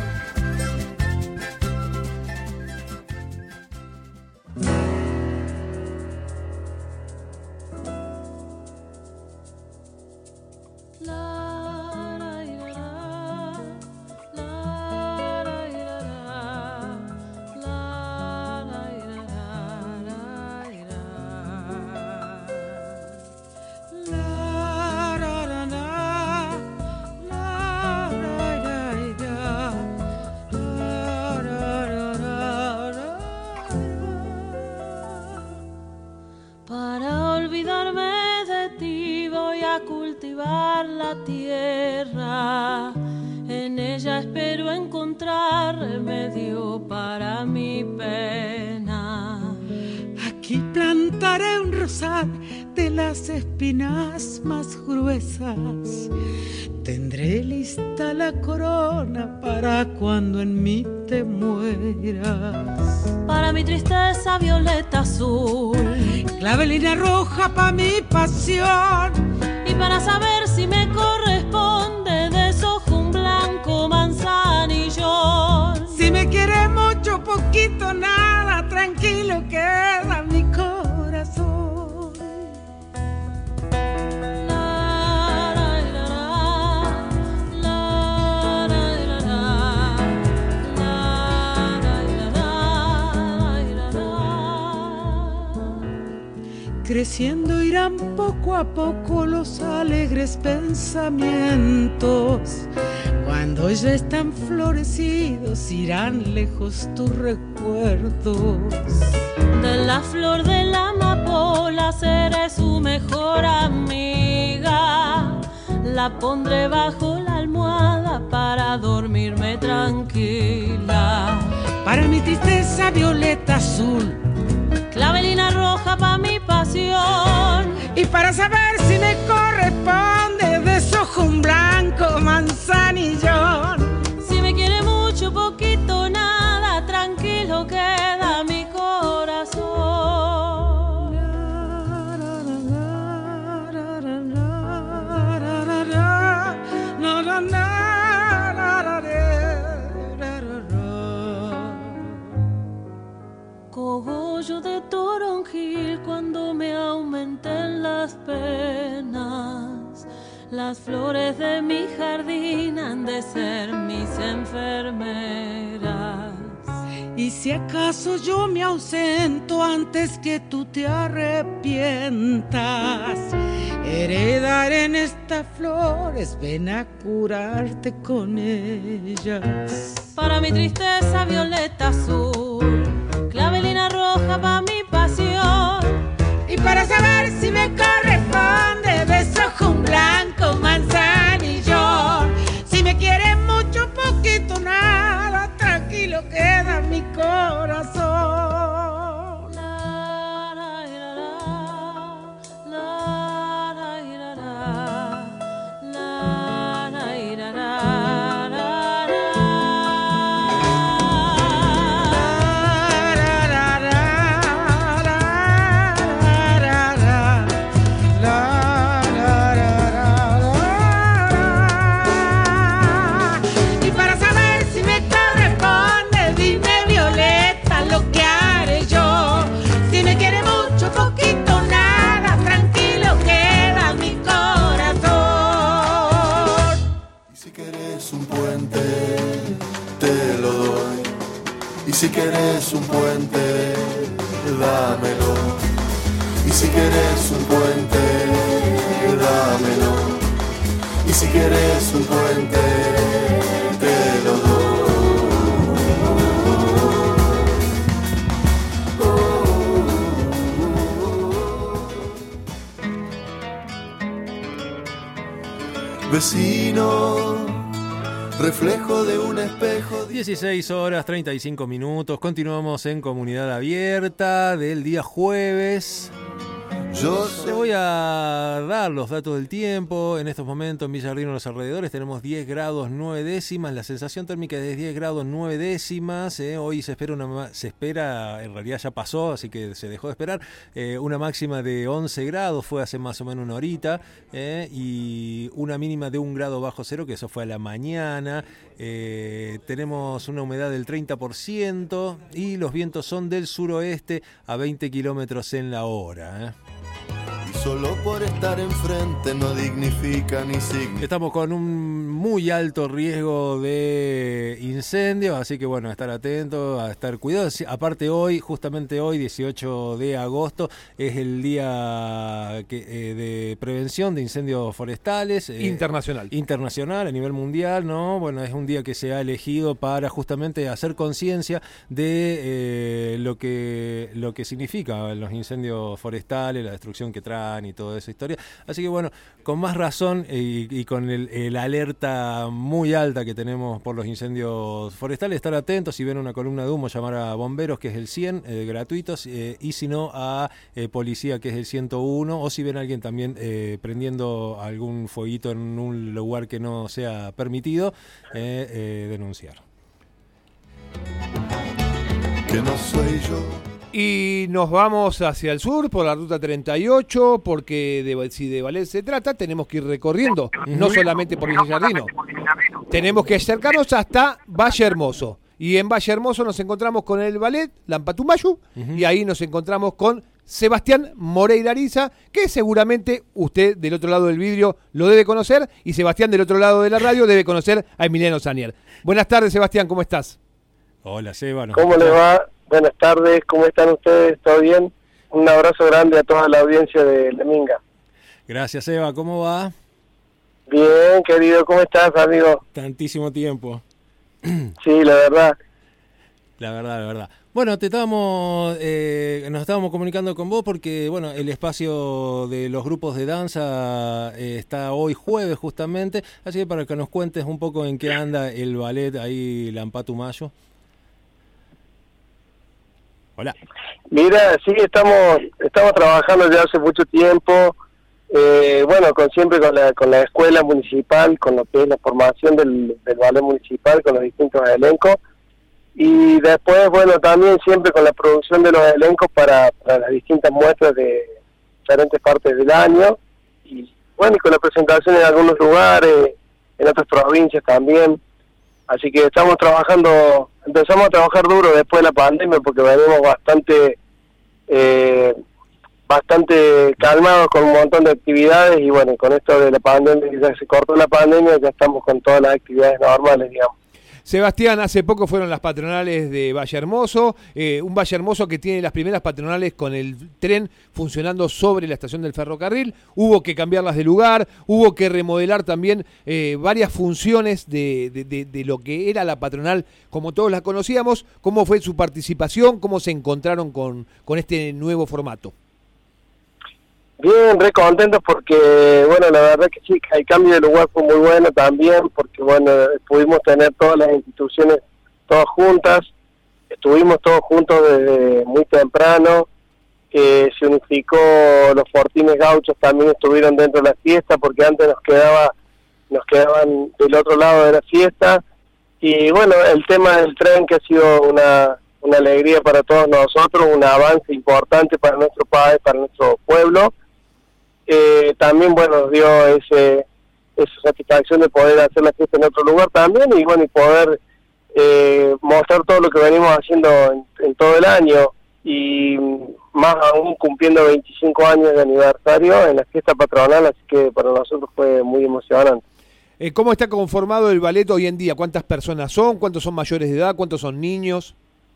Espinas más gruesas, tendré lista la corona para cuando en mí te mueras. Para mi tristeza violeta azul, clavelina roja pa' mi pasión. Y para saber si me corresponde, desojo un blanco manzanillón. Si me quiere mucho, poquito, nada, tranquilo queda mi corazón. Creciendo irán poco a poco los alegres pensamientos. Cuando ya están florecidos irán lejos tus recuerdos. De la flor de la amapola seré su mejor amiga. La pondré bajo la almohada para dormirme tranquila. Para mi tristeza violeta azul, clavelina roja pa' mi pasión. Y para saber si me corresponde, desojo un blanco manzanillón. Si me quiere mucho, poquito, nada, tranquilo queda mi corazón. No, no, no. Cogollo de toronjil cuando me aumenten las penas. Las flores de mi jardín han de ser mis enfermeras. Y si acaso yo me ausento antes que tú te arrepientas, heredaré en estas flores, ven a curarte con ellas. Para mi tristeza violeta azul, clavelina roja pa' mi pasión. Y para saber si me corresponde, desojo un blanco manzanillón. Si me quieres mucho, poquito, nada, tranquilo queda mi corazón. Si querés un puente, dámelo. Y si querés un puente, dámelo. Y si querés un puente, te lo doy. Vecino, reflejo de un espejo. dieciséis horas treinta y cinco minutos. Continuamos en Comunidad Abierta del día jueves. Yo Te voy a dar los datos del tiempo. En estos momentos en Villa Jardino, en los alrededores, tenemos diez grados nueve décimas. La sensación térmica es de diez grados nueve décimas. Eh. Hoy se espera, una, se espera, en realidad ya pasó, así que se dejó de esperar, eh, una máxima de once grados, fue hace más o menos una horita, eh, y una mínima de un grado bajo cero, que eso fue a la mañana. Eh, tenemos una humedad del treinta por ciento y los vientos son del suroeste a veinte kilómetros en la hora. Eh. Y solo por estar enfrente no dignifica ni significa. Estamos con un muy alto riesgo de incendio, así que bueno, a estar atentos, a estar cuidados. Aparte hoy, justamente hoy, dieciocho de agosto, es el día que, eh, de prevención de incendios forestales. Eh, internacional. Internacional, a nivel mundial, ¿no? Bueno, es un día que se ha elegido para justamente hacer conciencia de eh, lo que lo que significa los incendios forestales, la destrucción que traen y toda esa historia. Así que bueno, con más razón y, y con el, el alerta muy alta que tenemos por los incendios forestales, estar atentos. Si ven una columna de humo, llamar a bomberos, que es el cien, eh, gratuitos, eh, y si no, a eh, policía, que es el ciento uno, o si ven a alguien también eh, prendiendo algún fueguito en un lugar que no sea permitido, eh, eh, denunciar. Que no soy yo. Y nos vamos hacia el sur por la ruta treinta y ocho, porque de, si de ballet se trata, tenemos que ir recorriendo, uh-huh. no solamente por Villa Jardino. Tenemos que acercarnos hasta Valle Hermoso. Y en Valle Hermoso nos encontramos con el ballet Lampatumayu, uh-huh. y ahí nos encontramos con Sebastián Moreira Ariza, que seguramente usted del otro lado del vidrio lo debe conocer, y Sebastián del otro lado de la radio debe conocer a Emiliano Sanier. Buenas tardes, Sebastián, ¿cómo estás? Hola, Seba. ¿Cómo le va? Buenas tardes, ¿cómo están ustedes? ¿Todo bien? Un abrazo grande a toda la audiencia de La Minga. Gracias, Eva. ¿Cómo va? Bien, querido. ¿Cómo estás, amigo? Tantísimo tiempo. Sí, la verdad. La verdad, la verdad. Bueno, te estábamos, eh, nos estábamos comunicando con vos porque, bueno, el espacio de los grupos de danza eh, está hoy jueves justamente, así que para que nos cuentes un poco en qué anda el ballet ahí Lampatumayu. Hola. Mira, sí, estamos estamos trabajando ya hace mucho tiempo, eh, bueno, con siempre con la con la escuela municipal, con lo que es la formación del, del ballet municipal, con los distintos elencos, y después, bueno, también siempre con la producción de los elencos para, para las distintas muestras de diferentes partes del año, y bueno, y con la presentación en algunos lugares, en otras provincias también. Así que estamos trabajando, empezamos a trabajar duro después de la pandemia porque venimos bastante eh, bastante calmados con un montón de actividades y bueno, con esto de la pandemia, que ya se cortó la pandemia, ya estamos con todas las actividades normales, digamos. Sebastián, hace poco fueron las patronales de Valle Hermoso, eh, un Valle Hermoso que tiene las primeras patronales con el tren funcionando sobre la estación del ferrocarril, hubo que cambiarlas de lugar, hubo que remodelar también eh, varias funciones de, de, de, de lo que era la patronal como todos la conocíamos. ¿Cómo fue su participación? ¿Cómo se encontraron con, con este nuevo formato? Bien, re contentos porque, bueno, la verdad que sí, el cambio de lugar fue muy bueno también, porque, bueno, pudimos tener todas las instituciones todas juntas, estuvimos todos juntos desde muy temprano, eh, se unificó, los fortines gauchos también estuvieron dentro de la fiesta, porque antes nos quedaba nos quedaban del otro lado de la fiesta, y, bueno, el tema del tren que ha sido una, una alegría para todos nosotros, un avance importante para nuestro país, para nuestro pueblo. Eh, también, bueno, nos dio ese, esa satisfacción de poder hacer la fiesta en otro lugar también y, bueno, y poder eh, mostrar todo lo que venimos haciendo en, en todo el año y más aún cumpliendo veinticinco años de aniversario en la fiesta patronal, así que para nosotros fue muy emocionante. Eh, ¿Cómo está conformado el ballet hoy en día? ¿Cuántas personas son? ¿Cuántos son mayores de edad? ¿Cuántos son niños?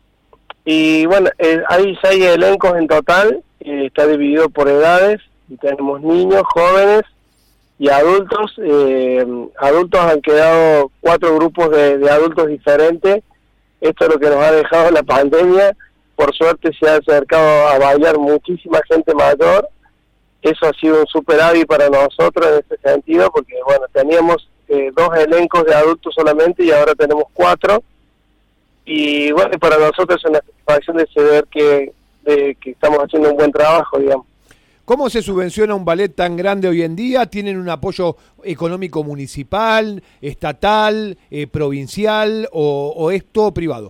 Y, bueno, eh, hay seis elencos en total, eh, está dividido por edades. Y tenemos niños, jóvenes y adultos. Eh, adultos han quedado cuatro grupos de, de adultos diferentes. Esto es lo que nos ha dejado la pandemia. Por suerte se ha acercado a bailar muchísima gente mayor. Eso ha sido un superávit para nosotros en este sentido, porque bueno, teníamos eh, dos elencos de adultos solamente y ahora tenemos cuatro. Y bueno, para nosotros es una satisfacción de saber que, de, que estamos haciendo un buen trabajo, digamos. ¿Cómo se subvenciona un ballet tan grande hoy en día? ¿Tienen un apoyo económico municipal, estatal, eh, provincial o, o es todo privado?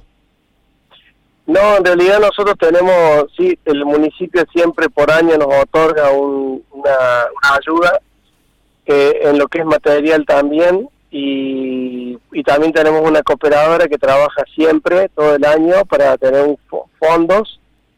No, en realidad nosotros tenemos, sí, el municipio siempre por año nos otorga un, una, una ayuda eh, en lo que es material también, y, y también tenemos una cooperadora que trabaja siempre, todo el año, para tener un, fondos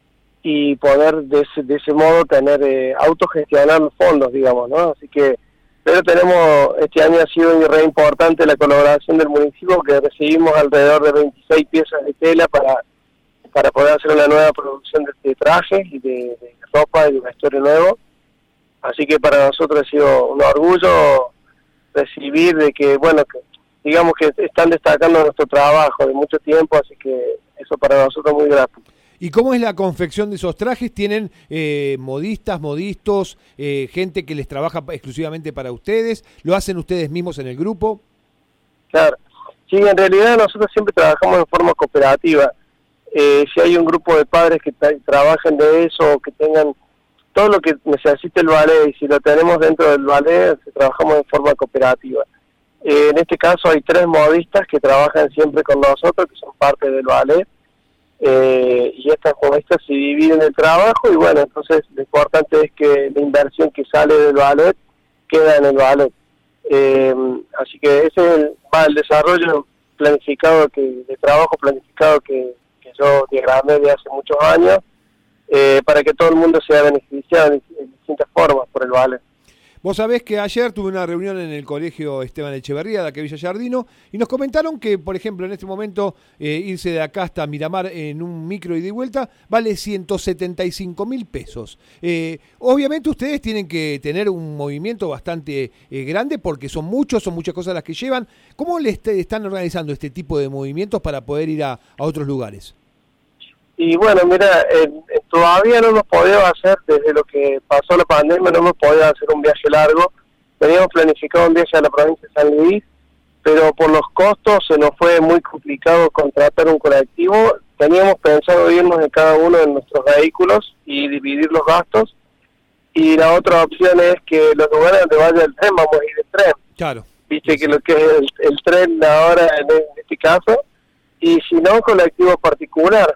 y poder de ese, de ese modo tener, eh, autogestionar los fondos, digamos, ¿no? Así que, pero tenemos, este año ha sido re importante la colaboración del municipio, que recibimos alrededor de veintiséis piezas de tela para para poder hacer una nueva producción de, de trajes y de, de ropa y de vestuario nuevo. Así que para nosotros ha sido un orgullo recibir de que, bueno, que digamos que están destacando nuestro trabajo de mucho tiempo, así que eso para nosotros es muy grato. ¿Y cómo es la confección de esos trajes? ¿Tienen eh, modistas, modistos, eh, gente que les trabaja exclusivamente para ustedes? ¿Lo hacen ustedes mismos en el grupo? Claro, sí, en realidad nosotros siempre trabajamos de forma cooperativa. Eh, si hay un grupo de padres que tra trabajen de eso, o que tengan todo lo que necesite el ballet, y si lo tenemos dentro del ballet, trabajamos de forma cooperativa. Eh, en este caso hay tres modistas que trabajan siempre con nosotros, que son parte del ballet, eh, y estas modistas se dividen el trabajo, y bueno, entonces lo importante es que la inversión que sale del ballet queda en el ballet. Eh, así que ese es el, va, el desarrollo planificado, que de trabajo planificado que yo diagramé de hace muchos años, eh, para que todo el mundo sea beneficiado en, en distintas formas por el ballet. Vos sabés que ayer tuve una reunión en el colegio Esteban Echeverría de aquí Villa Yardino y nos comentaron que, por ejemplo, en este momento eh, irse de acá hasta Miramar en un micro ida y vuelta vale ciento setenta y cinco mil pesos. Eh, obviamente ustedes tienen que tener un movimiento bastante eh, grande porque son muchos, son muchas cosas las que llevan. ¿Cómo le est están organizando este tipo de movimientos para poder ir a, a otros lugares? Y bueno, mira, eh, todavía no hemos podido hacer, desde lo que pasó la pandemia, no hemos podido hacer un viaje largo. Teníamos planificado un viaje a la provincia de San Luis, pero por los costos se nos fue muy complicado contratar un colectivo. Teníamos pensado irnos de cada uno de nuestros vehículos y dividir los gastos. Y la otra opción es que los lugares donde vaya el tren, vamos a ir de tren. Claro. Viste sí. que lo que es el, el tren ahora en este caso, y si no, colectivo particular.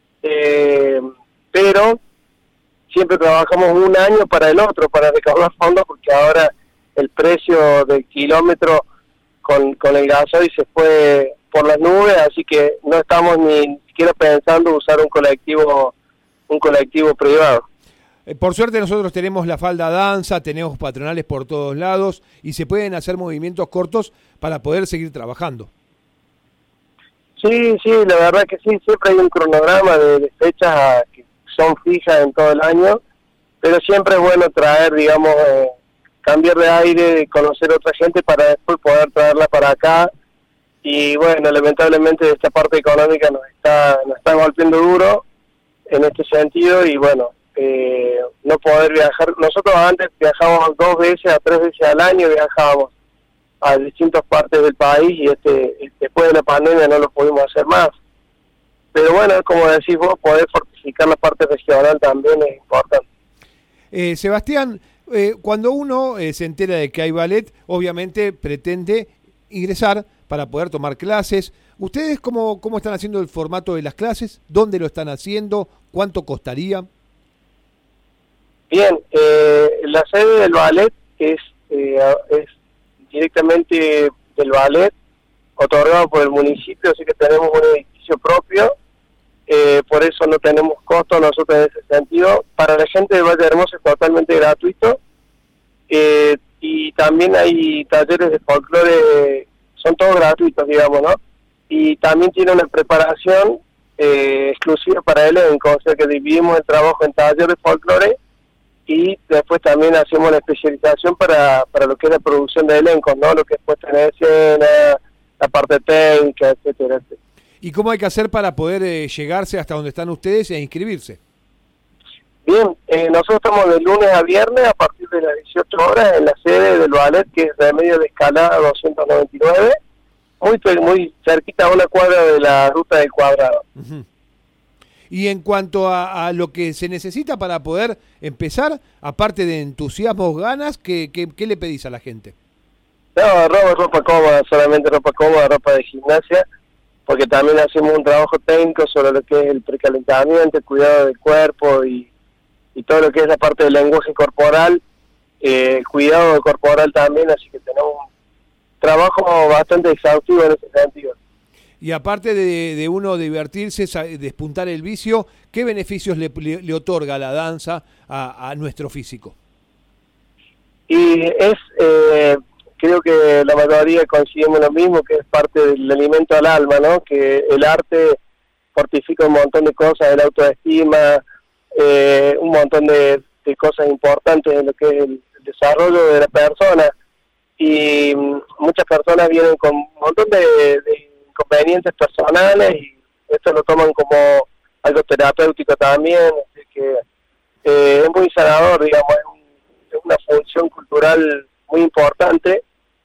Eh, pero siempre trabajamos un año para el otro, para recaudar fondos, porque ahora el precio del kilómetro con, con el gasoil se fue por las nubes, así que no estamos ni siquiera pensando usar un colectivo un colectivo privado. Eh, por suerte nosotros tenemos la falda danza, tenemos patronales por todos lados y se pueden hacer movimientos cortos para poder seguir trabajando. Sí, sí, la verdad que sí, siempre hay un cronograma de, de fechas que son fijas en todo el año, pero siempre es bueno traer, digamos, eh, cambiar de aire, conocer a otra gente para después poder traerla para acá. Y bueno, lamentablemente esta parte económica nos está, nos está golpeando duro en este sentido, y bueno, eh, no poder viajar. Nosotros antes viajábamos dos veces a tres veces al año, viajábamos a distintas partes del país, y este después de la pandemia no lo pudimos hacer más. Pero bueno, como decís vos, poder fortificar la parte regional también es importante. Eh, Sebastián, eh, cuando uno eh, se entera de que hay ballet, obviamente pretende ingresar para poder tomar clases. ¿Ustedes cómo, cómo están haciendo el formato de las clases? ¿Dónde lo están haciendo? ¿Cuánto costaría? Bien, eh, la sede del ballet es, eh, es directamente del ballet, otorgado por el municipio, así que tenemos un edificio propio, eh, por eso no tenemos costo nosotros en ese sentido. Para la gente de Valle Hermoso es totalmente gratuito, eh, y también hay talleres de folclore, son todos gratuitos, digamos, ¿no? Y también tiene una preparación eh, exclusiva para elenco, o sea que dividimos el trabajo en talleres de folclore, y después también hacemos la especialización para, para lo que es la producción de elencos, ¿no? Lo que es puesta en escena, la parte técnica, etcétera, etcétera. ¿Y cómo hay que hacer para poder eh, llegarse hasta donde están ustedes e inscribirse? Bien, eh, nosotros estamos de lunes a viernes a partir de las dieciocho horas en la sede del ballet, que es Remedio de Escalada doscientos noventa y nueve, muy, muy cerquita a una cuadra de la Ruta del Cuadrado. Uh-huh. Y en cuanto a, a lo que se necesita para poder empezar, aparte de entusiasmo, ganas, ¿qué, qué, qué le pedís a la gente? No, ropa, ropa cómoda, solamente ropa cómoda, ropa de gimnasia, porque también hacemos un trabajo técnico sobre lo que es el precalentamiento, el cuidado del cuerpo y, y todo lo que es la parte del lenguaje corporal, eh, cuidado corporal también, así que tenemos un trabajo bastante exhaustivo en ese sentido. Y aparte de, de uno divertirse, despuntar el vicio, ¿qué beneficios le, le, le otorga la danza a, a nuestro físico? Y es, eh, creo que la mayoría coincidimos lo mismo, que es parte del alimento al alma, ¿no? Que el arte fortifica un montón de cosas, el autoestima, eh, un montón de, de cosas importantes en lo que es el, el desarrollo de la persona. Y um, muchas personas vienen con un montón de, de inconvenientes personales y esto lo toman como algo terapéutico también, así que eh, es muy sanador, digamos, es, un, es una función cultural muy importante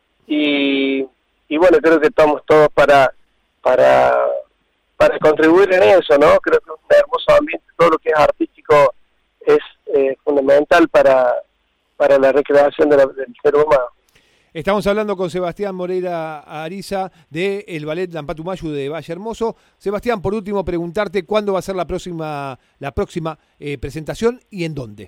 y, y bueno, creo que estamos todos para para para contribuir en eso, ¿no? Creo que es un hermoso ambiente, todo lo que es artístico es eh, fundamental para, para la recreación de la, del ser humano. Estamos hablando con Sebastián Moreira Ariza de el ballet Lampatumayu de Valle Hermoso. Sebastián, por último, preguntarte cuándo va a ser la próxima la próxima eh, presentación y en dónde.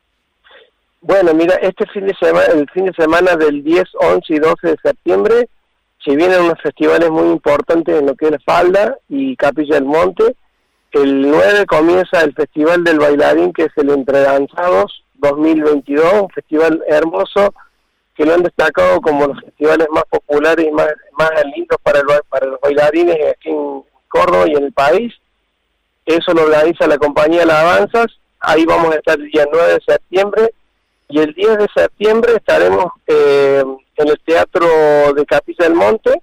Bueno, mira, este fin de semana, el fin de semana del diez, once y doce de septiembre, se vienen unos festivales muy importantes en lo que es La Falda y Capilla del Monte. El nueve comienza el Festival del Bailarín, que es el Entredanzados dos mil veintidós, un festival hermoso que lo han destacado como los festivales más populares y más, más lindos para, el, para los bailarines aquí en Córdoba y en el país. Eso lo organiza la compañía Las Avanzas. Ahí vamos a estar el día nueve de septiembre y el diez de septiembre estaremos eh, en el Teatro de Capilla del Monte,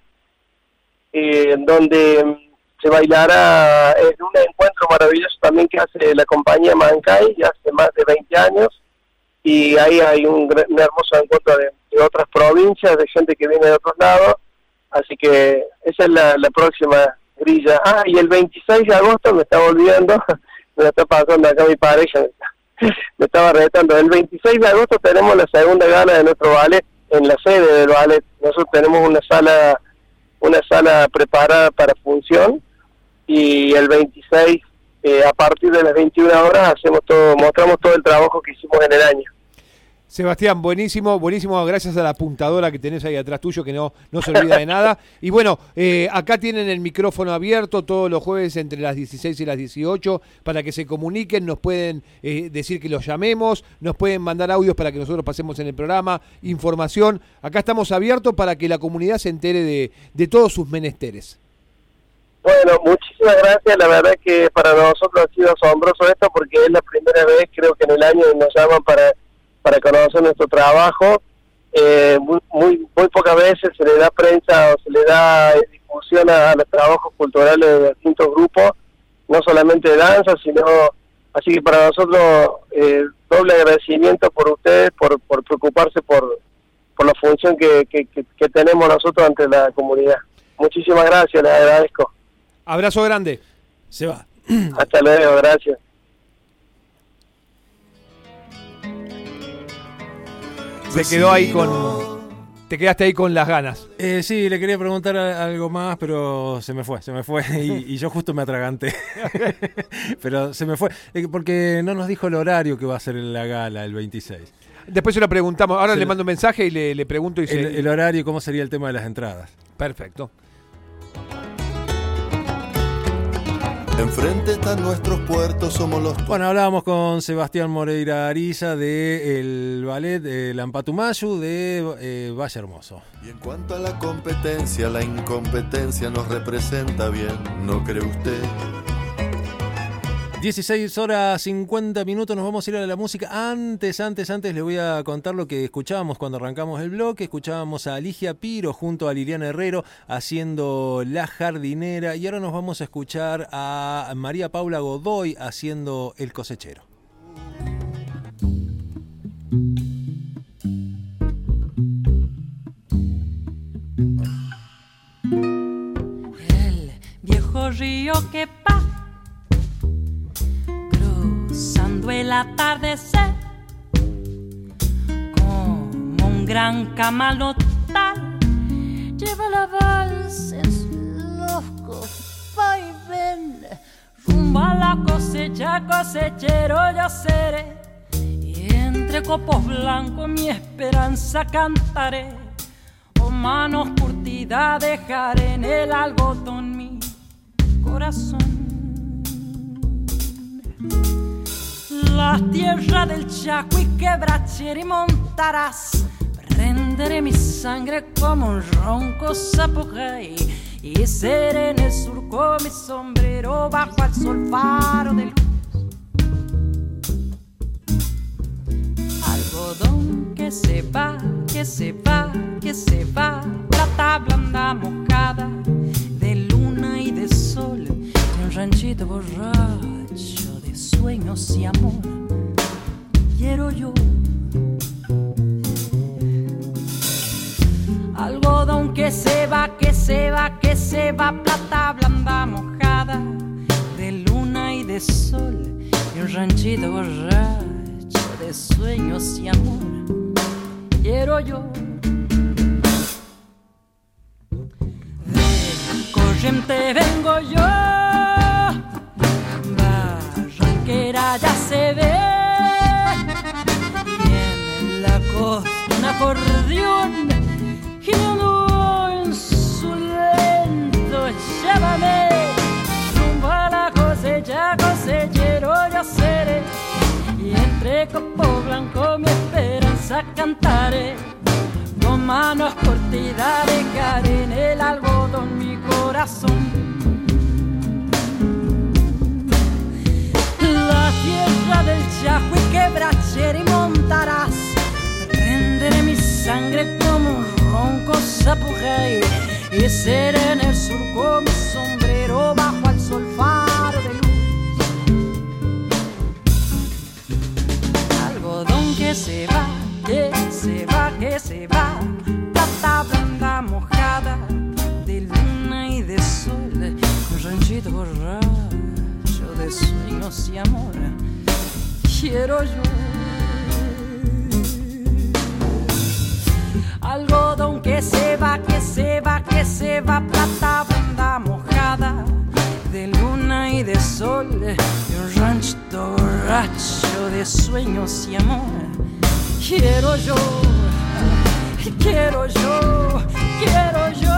eh, donde se bailará en un encuentro maravilloso también que hace la compañía Mancay, ya hace más de veinte años, y ahí hay un, un hermoso encuentro de, de otras provincias, de gente que viene de otros lados, así que esa es la, la próxima grilla. Ah, y el veintiséis de agosto, me estaba olvidando, me está pasando acá mi pareja, me estaba retando, el veintiséis de agosto tenemos la segunda gala de nuestro ballet en la sede del ballet. Nosotros tenemos una sala una sala preparada para función y el veintiséis eh, a partir de las veintiuna horas hacemos todo, mostramos todo el trabajo que hicimos en el año. Sebastián, buenísimo, buenísimo, gracias a la apuntadora que tenés ahí atrás tuyo, que no, no se olvida de nada. Y bueno, eh, acá tienen el micrófono abierto todos los jueves entre las dieciséis y las dieciocho para que se comuniquen, nos pueden eh, decir que los llamemos, nos pueden mandar audios para que nosotros pasemos en el programa, información. Acá estamos abiertos para que la comunidad se entere de, de todos sus menesteres. Bueno, muchísimas gracias, la verdad que para nosotros ha sido asombroso esto porque es la primera vez, creo que en el año nos llaman para... para conocer nuestro trabajo. eh, muy, muy muy pocas veces se le da prensa o se le da difusión a, a los trabajos culturales de distintos grupos, no solamente de danza, sino, así que para nosotros eh, doble agradecimiento por ustedes, por, por preocuparse por, por la función que, que, que, que tenemos nosotros ante la comunidad. Muchísimas gracias, les agradezco. Abrazo grande. Se va. Hasta luego, gracias. Se quedó ahí con... Te quedaste ahí con las ganas. Eh, sí, le quería preguntar algo más, pero se me fue, se me fue y, y yo justo me atraganté. Pero se me fue, porque no nos dijo el horario que va a ser la gala el veintiséis. Después se lo preguntamos, ahora se le lo... mando un mensaje y le, le pregunto. Y el, se... el horario, ¿cómo sería el tema de las entradas? Perfecto. Enfrente están nuestros puertos, somos los... Bueno, hablábamos con Sebastián Moreira Ariza del ballet eh, Lampatumayu de eh, Valle Hermoso. Y en cuanto a la competencia, la incompetencia nos representa bien, ¿no cree usted? dieciséis horas cincuenta minutos, nos vamos a ir a la música. Antes, antes, antes les voy a contar lo que escuchábamos cuando arrancamos el bloque. Escuchábamos a Ligia Piro junto a Liliana Herrero haciendo La Jardinera. Y ahora nos vamos a escuchar a María Paula Godoy haciendo El Cosechero. El viejo río que pasa atardecer, como un gran camalotal, lleva la valsa en su loco vaivén, rumbo a la cosecha, cosechero yo seré, y entre copos blancos mi esperanza cantaré, o manos curtidas dejaré en el algodón mi corazón. La tierra del Chaco y Quebrachera y Montaraz, prenderé mi sangre como un ronco zapucay, y seré en el surco mi sombrero bajo el sol faro del algodón que se va, que se va, que se va, plata blanda mojada de luna y de sol, de un ranchito borracho de sueños y amor. Quiero yo algodón que se va, que se va, que se va, plata blanda mojada de luna y de sol, y un ranchito borracho de sueños y amor. Quiero yo de Corriente vengo yo, Barranquera ya se ve, tiene la costa un acordeón y ando en su lento, llévame rumbo a la cosecha, cosechero yo seré, y entre copo blanco mi esperanza cantaré, con manos curtidas dejaré en el algodón mi corazón. La tierra del Chaco y Quebrachera y Montaraz, prenderé mi sangre como un ronco zapucay, y seré en el surco mi sombrero bajo el sol faro de luz. Algodón que se va, que se va, que se va, plata blanda mojada de luna y de sol, un ranchito borracho de sueños y amor. Quiero yo algodón que se va, que se va, que se va, plata blanda mojada de luna y de sol, y un ranchito borracho de sueños y amor. Quiero yo, quiero yo, quiero yo.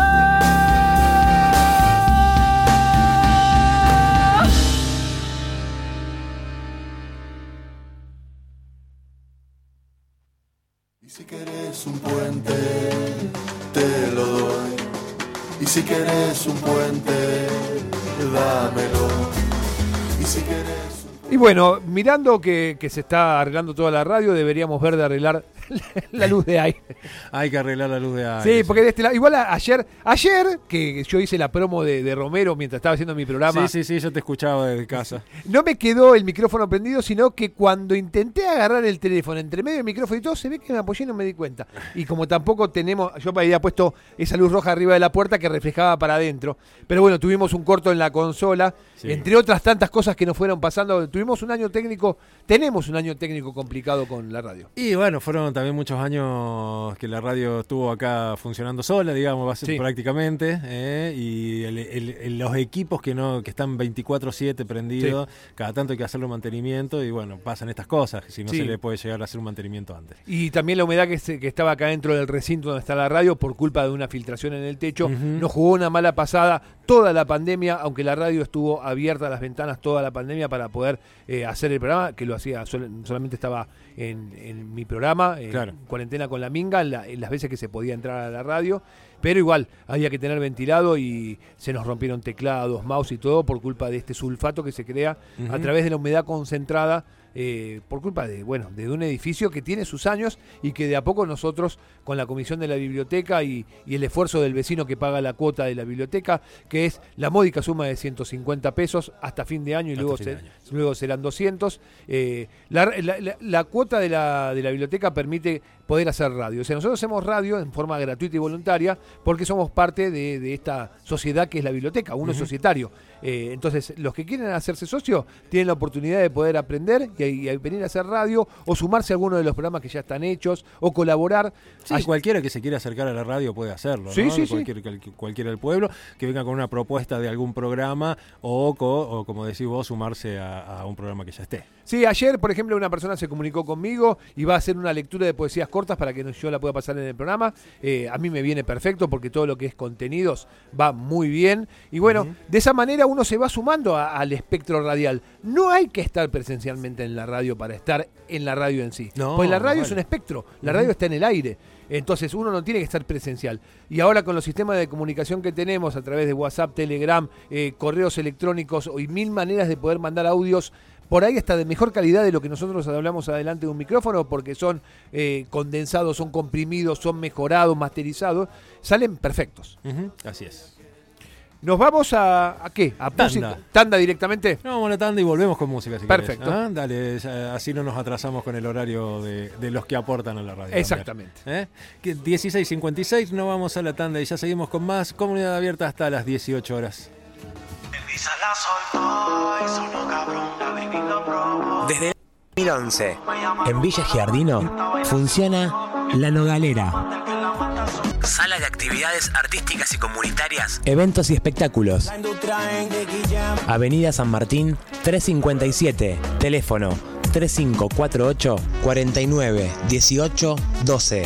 Y si quieres un puente, te lo doy. Y si quieres un puente, dámelo. Y si quieres... Y bueno, mirando que, que se está arreglando toda la radio, deberíamos ver de arreglar la luz de aire. Hay que arreglar la luz de aire. Sí, porque de este lado, igual a, ayer, ayer que yo hice la promo de, de Romero mientras estaba haciendo mi programa. Sí, sí, sí, yo te escuchaba desde casa. No me quedó el micrófono prendido, sino que cuando intenté agarrar el teléfono entre medio del micrófono y todo, se ve que me apoyé y no me di cuenta. Y como tampoco tenemos, yo había puesto esa luz roja arriba de la puerta que reflejaba para adentro. Pero bueno, tuvimos un corto en la consola, sí. Entre otras tantas cosas que nos fueron pasando. Tuvimos un año técnico, tenemos un año técnico complicado con la radio. Y bueno, fueron también muchos años que la radio estuvo acá funcionando sola, digamos, sí. prácticamente, eh, y el, el, el, los equipos que no que están veinticuatro siete prendidos, sí. cada tanto hay que hacerle un mantenimiento y bueno, pasan estas cosas, si no sí. se le puede llegar a hacer un mantenimiento antes. Y también la humedad que, se, que estaba acá dentro del recinto donde está la radio por culpa de una filtración en el techo, uh-huh. nos jugó una mala pasada toda la pandemia, aunque la radio estuvo abierta a las ventanas toda la pandemia para poder eh, hacer el programa, que lo hacía, sol, solamente estaba en, en mi programa, en claro. cuarentena con la Minga, en, la, en las veces que se podía entrar a la radio, pero igual había que tener ventilado y se nos rompieron teclados, mouse y todo por culpa de este sulfato que se crea uh-huh. a través de la humedad concentrada. Eh, por culpa de bueno de un edificio que tiene sus años y que de a poco nosotros con la comisión de la biblioteca y, y el esfuerzo del vecino que paga la cuota de la biblioteca, que es la módica suma de ciento cincuenta pesos hasta fin de año y luego, se, año. luego serán doscientos, eh, la, la, la, la cuota de la, de la biblioteca permite poder hacer radio. O sea, nosotros hacemos radio en forma gratuita y voluntaria porque somos parte de, de esta sociedad que es la biblioteca, uno uh-huh. es societario. Eh, entonces, los que quieren hacerse socios tienen la oportunidad de poder aprender y, y venir a hacer radio o sumarse a alguno de los programas que ya están hechos o colaborar. Sí, Ay, cualquiera que se quiera acercar a la radio puede hacerlo, sí, ¿no? Sí, Cualquier, sí. Cualquiera del pueblo que venga con una propuesta de algún programa o, co, o como decís vos, sumarse a, a un programa que ya esté. Sí, ayer, por ejemplo, una persona se comunicó conmigo y va a hacer una lectura de poesías cortas para que yo la pueda pasar en el programa. Eh, a mí me viene perfecto porque todo lo que es contenidos va muy bien. Y bueno, uh-huh. de esa manera uno se va sumando a, al espectro radial. No hay que estar presencialmente en la radio para estar en la radio en sí. No, pues la radio vale. es un espectro, la radio uh-huh. está en el aire. Entonces uno no tiene que estar presencial. Y ahora con los sistemas de comunicación que tenemos a través de WhatsApp, Telegram, eh, correos electrónicos y mil maneras de poder mandar audios, por ahí está de mejor calidad de lo que nosotros hablamos adelante de un micrófono, porque son eh, condensados, son comprimidos, son mejorados, masterizados, salen perfectos. Uh-huh. Así es. ¿Nos vamos a, a qué? ¿A tanda. música? ¿Tanda directamente? No, vamos a la tanda y volvemos con música. Si Perfecto. ¿Ah? Dale, ya, así no nos atrasamos con el horario de, de los que aportan a la radio. Exactamente. ¿Eh? dieciséis cincuenta y seis, nos vamos a la tanda y ya seguimos con más Comunidad Abierta hasta las dieciocho horas. Desde el dos mil once, en Villa Giardino, funciona La Nogalera. Sala de actividades artísticas y comunitarias, eventos y espectáculos. Avenida San Martín trescientos cincuenta y siete, teléfono tres cinco cuatro ocho, cuatro nueve, uno ocho, doce.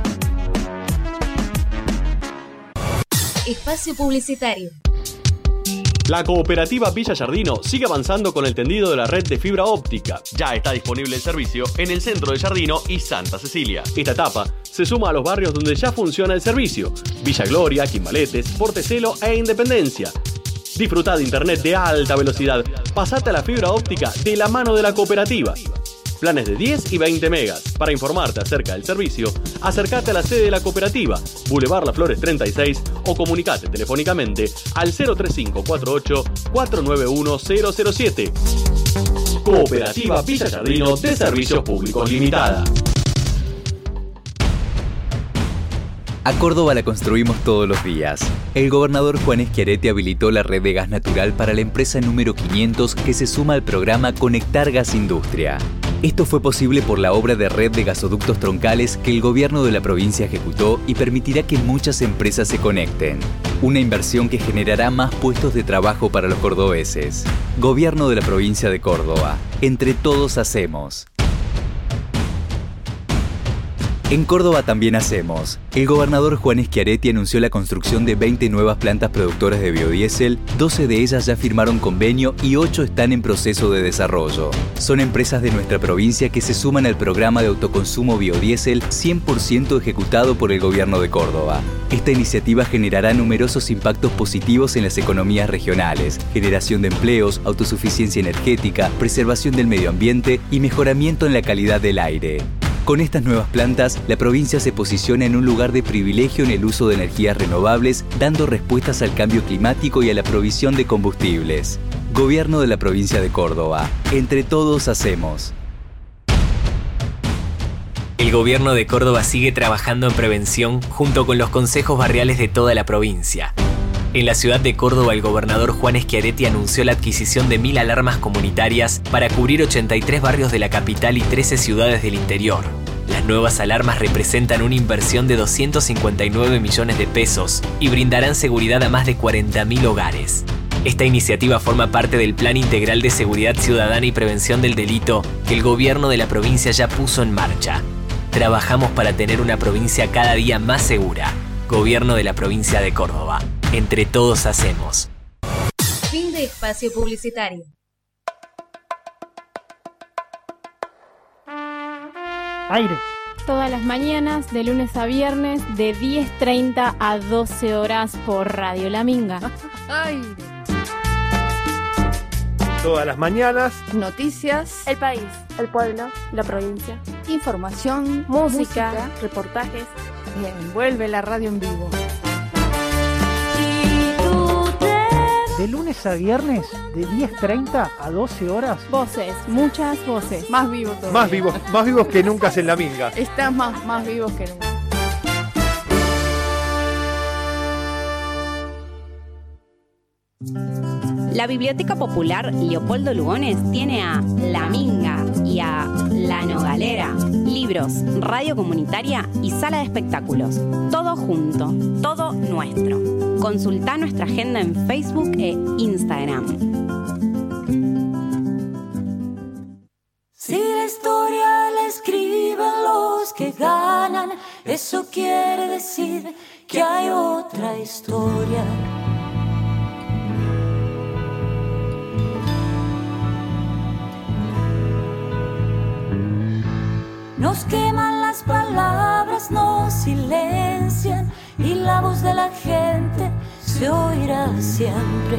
Espacio publicitario. La cooperativa Villa Giardino sigue avanzando con el tendido de la red de fibra óptica. Ya está disponible el servicio en el centro de Giardino y Santa Cecilia. Esta etapa se suma a los barrios donde ya funciona el servicio: Villa Gloria, Quimbaletes, Portecelo e Independencia. Disfruta de internet de alta velocidad. Pasate a la fibra óptica de la mano de la cooperativa. Planes de diez y veinte megas. Para informarte acerca del servicio, acércate a la sede de la cooperativa, Boulevard Las Flores treinta y seis, o comunicate telefónicamente al cero tres cinco cuatro ocho, cuatro nueve uno, cero cero siete. Cooperativa Villa Giardino de Servicios Públicos Limitada. A Córdoba la construimos todos los días. El gobernador Juan Schiaretti habilitó la red de gas natural para la empresa número quinientos que se suma al programa Conectar Gas Industria. Esto fue posible por la obra de red de gasoductos troncales que el gobierno de la provincia ejecutó y permitirá que muchas empresas se conecten. Una inversión que generará más puestos de trabajo para los cordobeses. Gobierno de la provincia de Córdoba. Entre todos hacemos. En Córdoba también hacemos. El gobernador Juan Schiaretti anunció la construcción de veinte nuevas plantas productoras de biodiesel, doce de ellas ya firmaron convenio y ocho están en proceso de desarrollo. Son empresas de nuestra provincia que se suman al programa de autoconsumo biodiesel cien por ciento ejecutado por el gobierno de Córdoba. Esta iniciativa generará numerosos impactos positivos en las economías regionales: generación de empleos, autosuficiencia energética, preservación del medio ambiente y mejoramiento en la calidad del aire. Con estas nuevas plantas, la provincia se posiciona en un lugar de privilegio en el uso de energías renovables, dando respuestas al cambio climático y a la provisión de combustibles. Gobierno de la provincia de Córdoba. Entre todos hacemos. El gobierno de Córdoba sigue trabajando en prevención junto con los consejos barriales de toda la provincia. En la ciudad de Córdoba, el gobernador Juan Schiaretti anunció la adquisición de mil alarmas comunitarias para cubrir ochenta y tres barrios de la capital y trece ciudades del interior. Las nuevas alarmas representan una inversión de doscientos cincuenta y nueve millones de pesos y brindarán seguridad a más de cuarenta mil hogares. Esta iniciativa forma parte del Plan Integral de Seguridad Ciudadana y Prevención del Delito que el gobierno de la provincia ya puso en marcha. Trabajamos para tener una provincia cada día más segura. Gobierno de la provincia de Córdoba. Entre todos hacemos. Fin de espacio publicitario. Aire. Todas las mañanas, de lunes a viernes, de diez treinta a doce horas por Radio La Minga. Aire. Todas las mañanas. Noticias. El país. El pueblo. La provincia. Información. Música. música reportajes. Bien, vuelve la radio en vivo. Si tú te De lunes a viernes, de diez treinta a doce horas. Voces, muchas voces. Más vivos todavía. Más vivos, más vivos que nunca en la minga. Estás más, más vivos que nunca. La Biblioteca Popular Leopoldo Lugones tiene a La Minga y a La Nogalera. Libros, radio comunitaria y sala de espectáculos. Todo junto, todo nuestro. Consultá nuestra agenda en Facebook e Instagram. Si la historia la escriben los que ganan, eso quiere decir que hay otra historia. Nos queman las palabras, nos silencian y la voz de la gente se oirá siempre.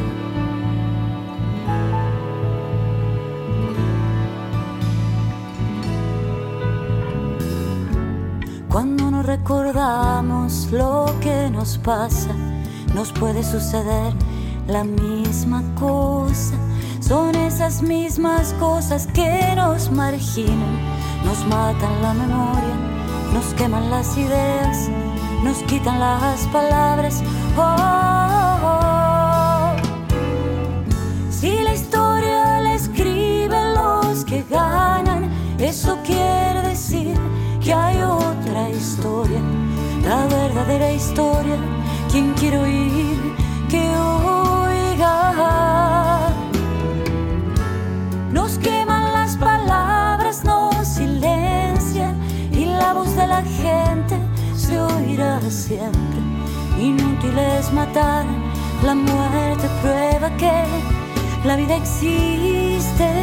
Cuando no recordamos lo que nos pasa, nos puede suceder la misma cosa. Son esas mismas cosas que nos marginan. Nos matan la memoria, nos queman las ideas, nos quitan las palabras. Oh, oh, oh. Si la historia la escriben los que ganan, eso quiere decir que hay otra historia. La verdadera historia, quien quiere oír, que oiga. Nos queman las palabras, nos silencian y la voz de la gente se oirá siempre. Inútil es matar, la muerte prueba que la vida existe.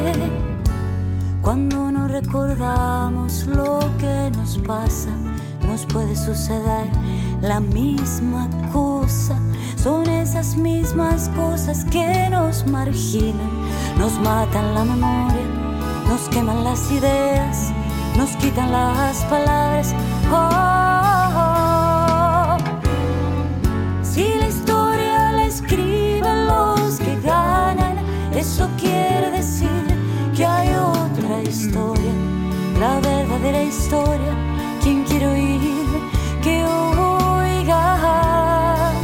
Cuando no recordamos lo que nos pasa, nos puede suceder la misma cosa. Son esas mismas cosas que nos marginan, nos matan la memoria, nos queman las ideas, nos quitan las palabras. Oh, oh, oh. Si la historia la escriben los que ganan, eso quiere decir que hay otra historia. La verdadera historia, quien quiere oír, que oiga.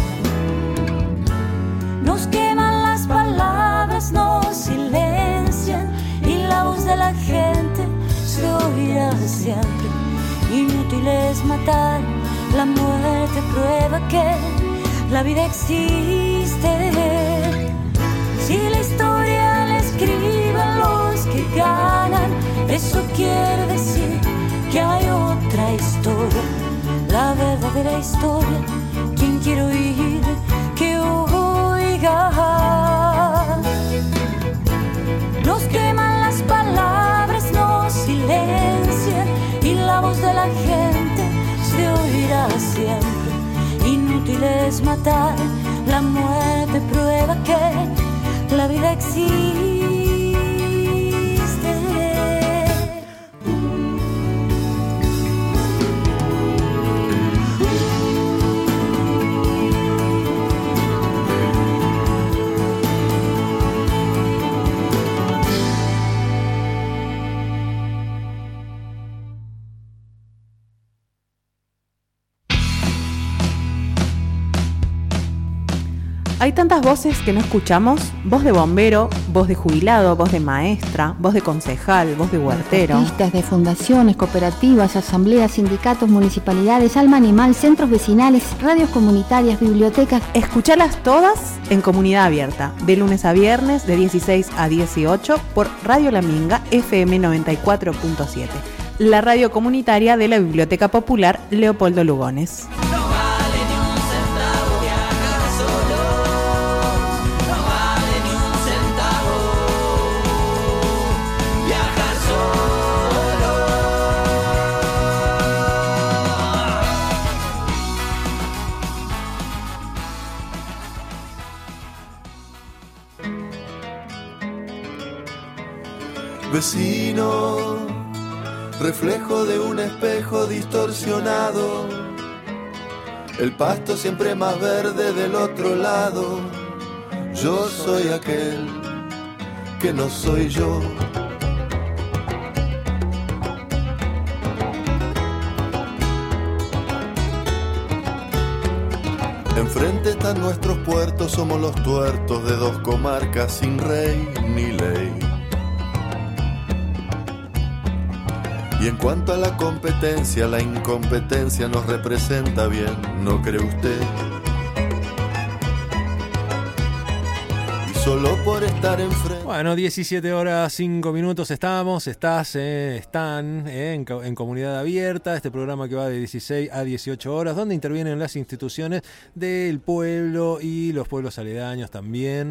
Nos queman las palabras, nos silencian y la voz de la gente se oirá siempre. Inútil es matar, la muerte prueba que la vida existe. Si la historia la escriben los que ganan, eso quiere decir que hay otra historia. La verdadera historia, quien quiere oír, que oiga. Nos queman las palabras, nos silencian y la voz de la gente se oirá siempre. Inútil es matar, la muerte prueba que la vida existe. Hay tantas voces que no escuchamos: voz de bombero, voz de jubilado, voz de maestra, voz de concejal, voz de huertero. Artistas de fundaciones, cooperativas, asambleas, sindicatos, municipalidades, alma animal, centros vecinales, radios comunitarias, bibliotecas. Escuchalas todas en Comunidad Abierta, de lunes a viernes de dieciséis a dieciocho por Radio La Minga F M noventa y cuatro punto siete, la radio comunitaria de la Biblioteca Popular Leopoldo Lugones. Vecino, reflejo de un espejo distorsionado, el pasto siempre más verde del otro lado. Yo soy aquel que no soy yo. Enfrente están nuestros puertos, somos los tuertos de dos comarcas sin rey ni ley. Y en cuanto a la competencia, la incompetencia nos representa bien, ¿no cree usted? Y solo por estar enfrente... Bueno, diecisiete horas cinco minutos estamos, estás, eh, están eh, en, en Comunidad Abierta, este programa que va de dieciséis a dieciocho horas, donde intervienen las instituciones del pueblo y los pueblos aledaños también.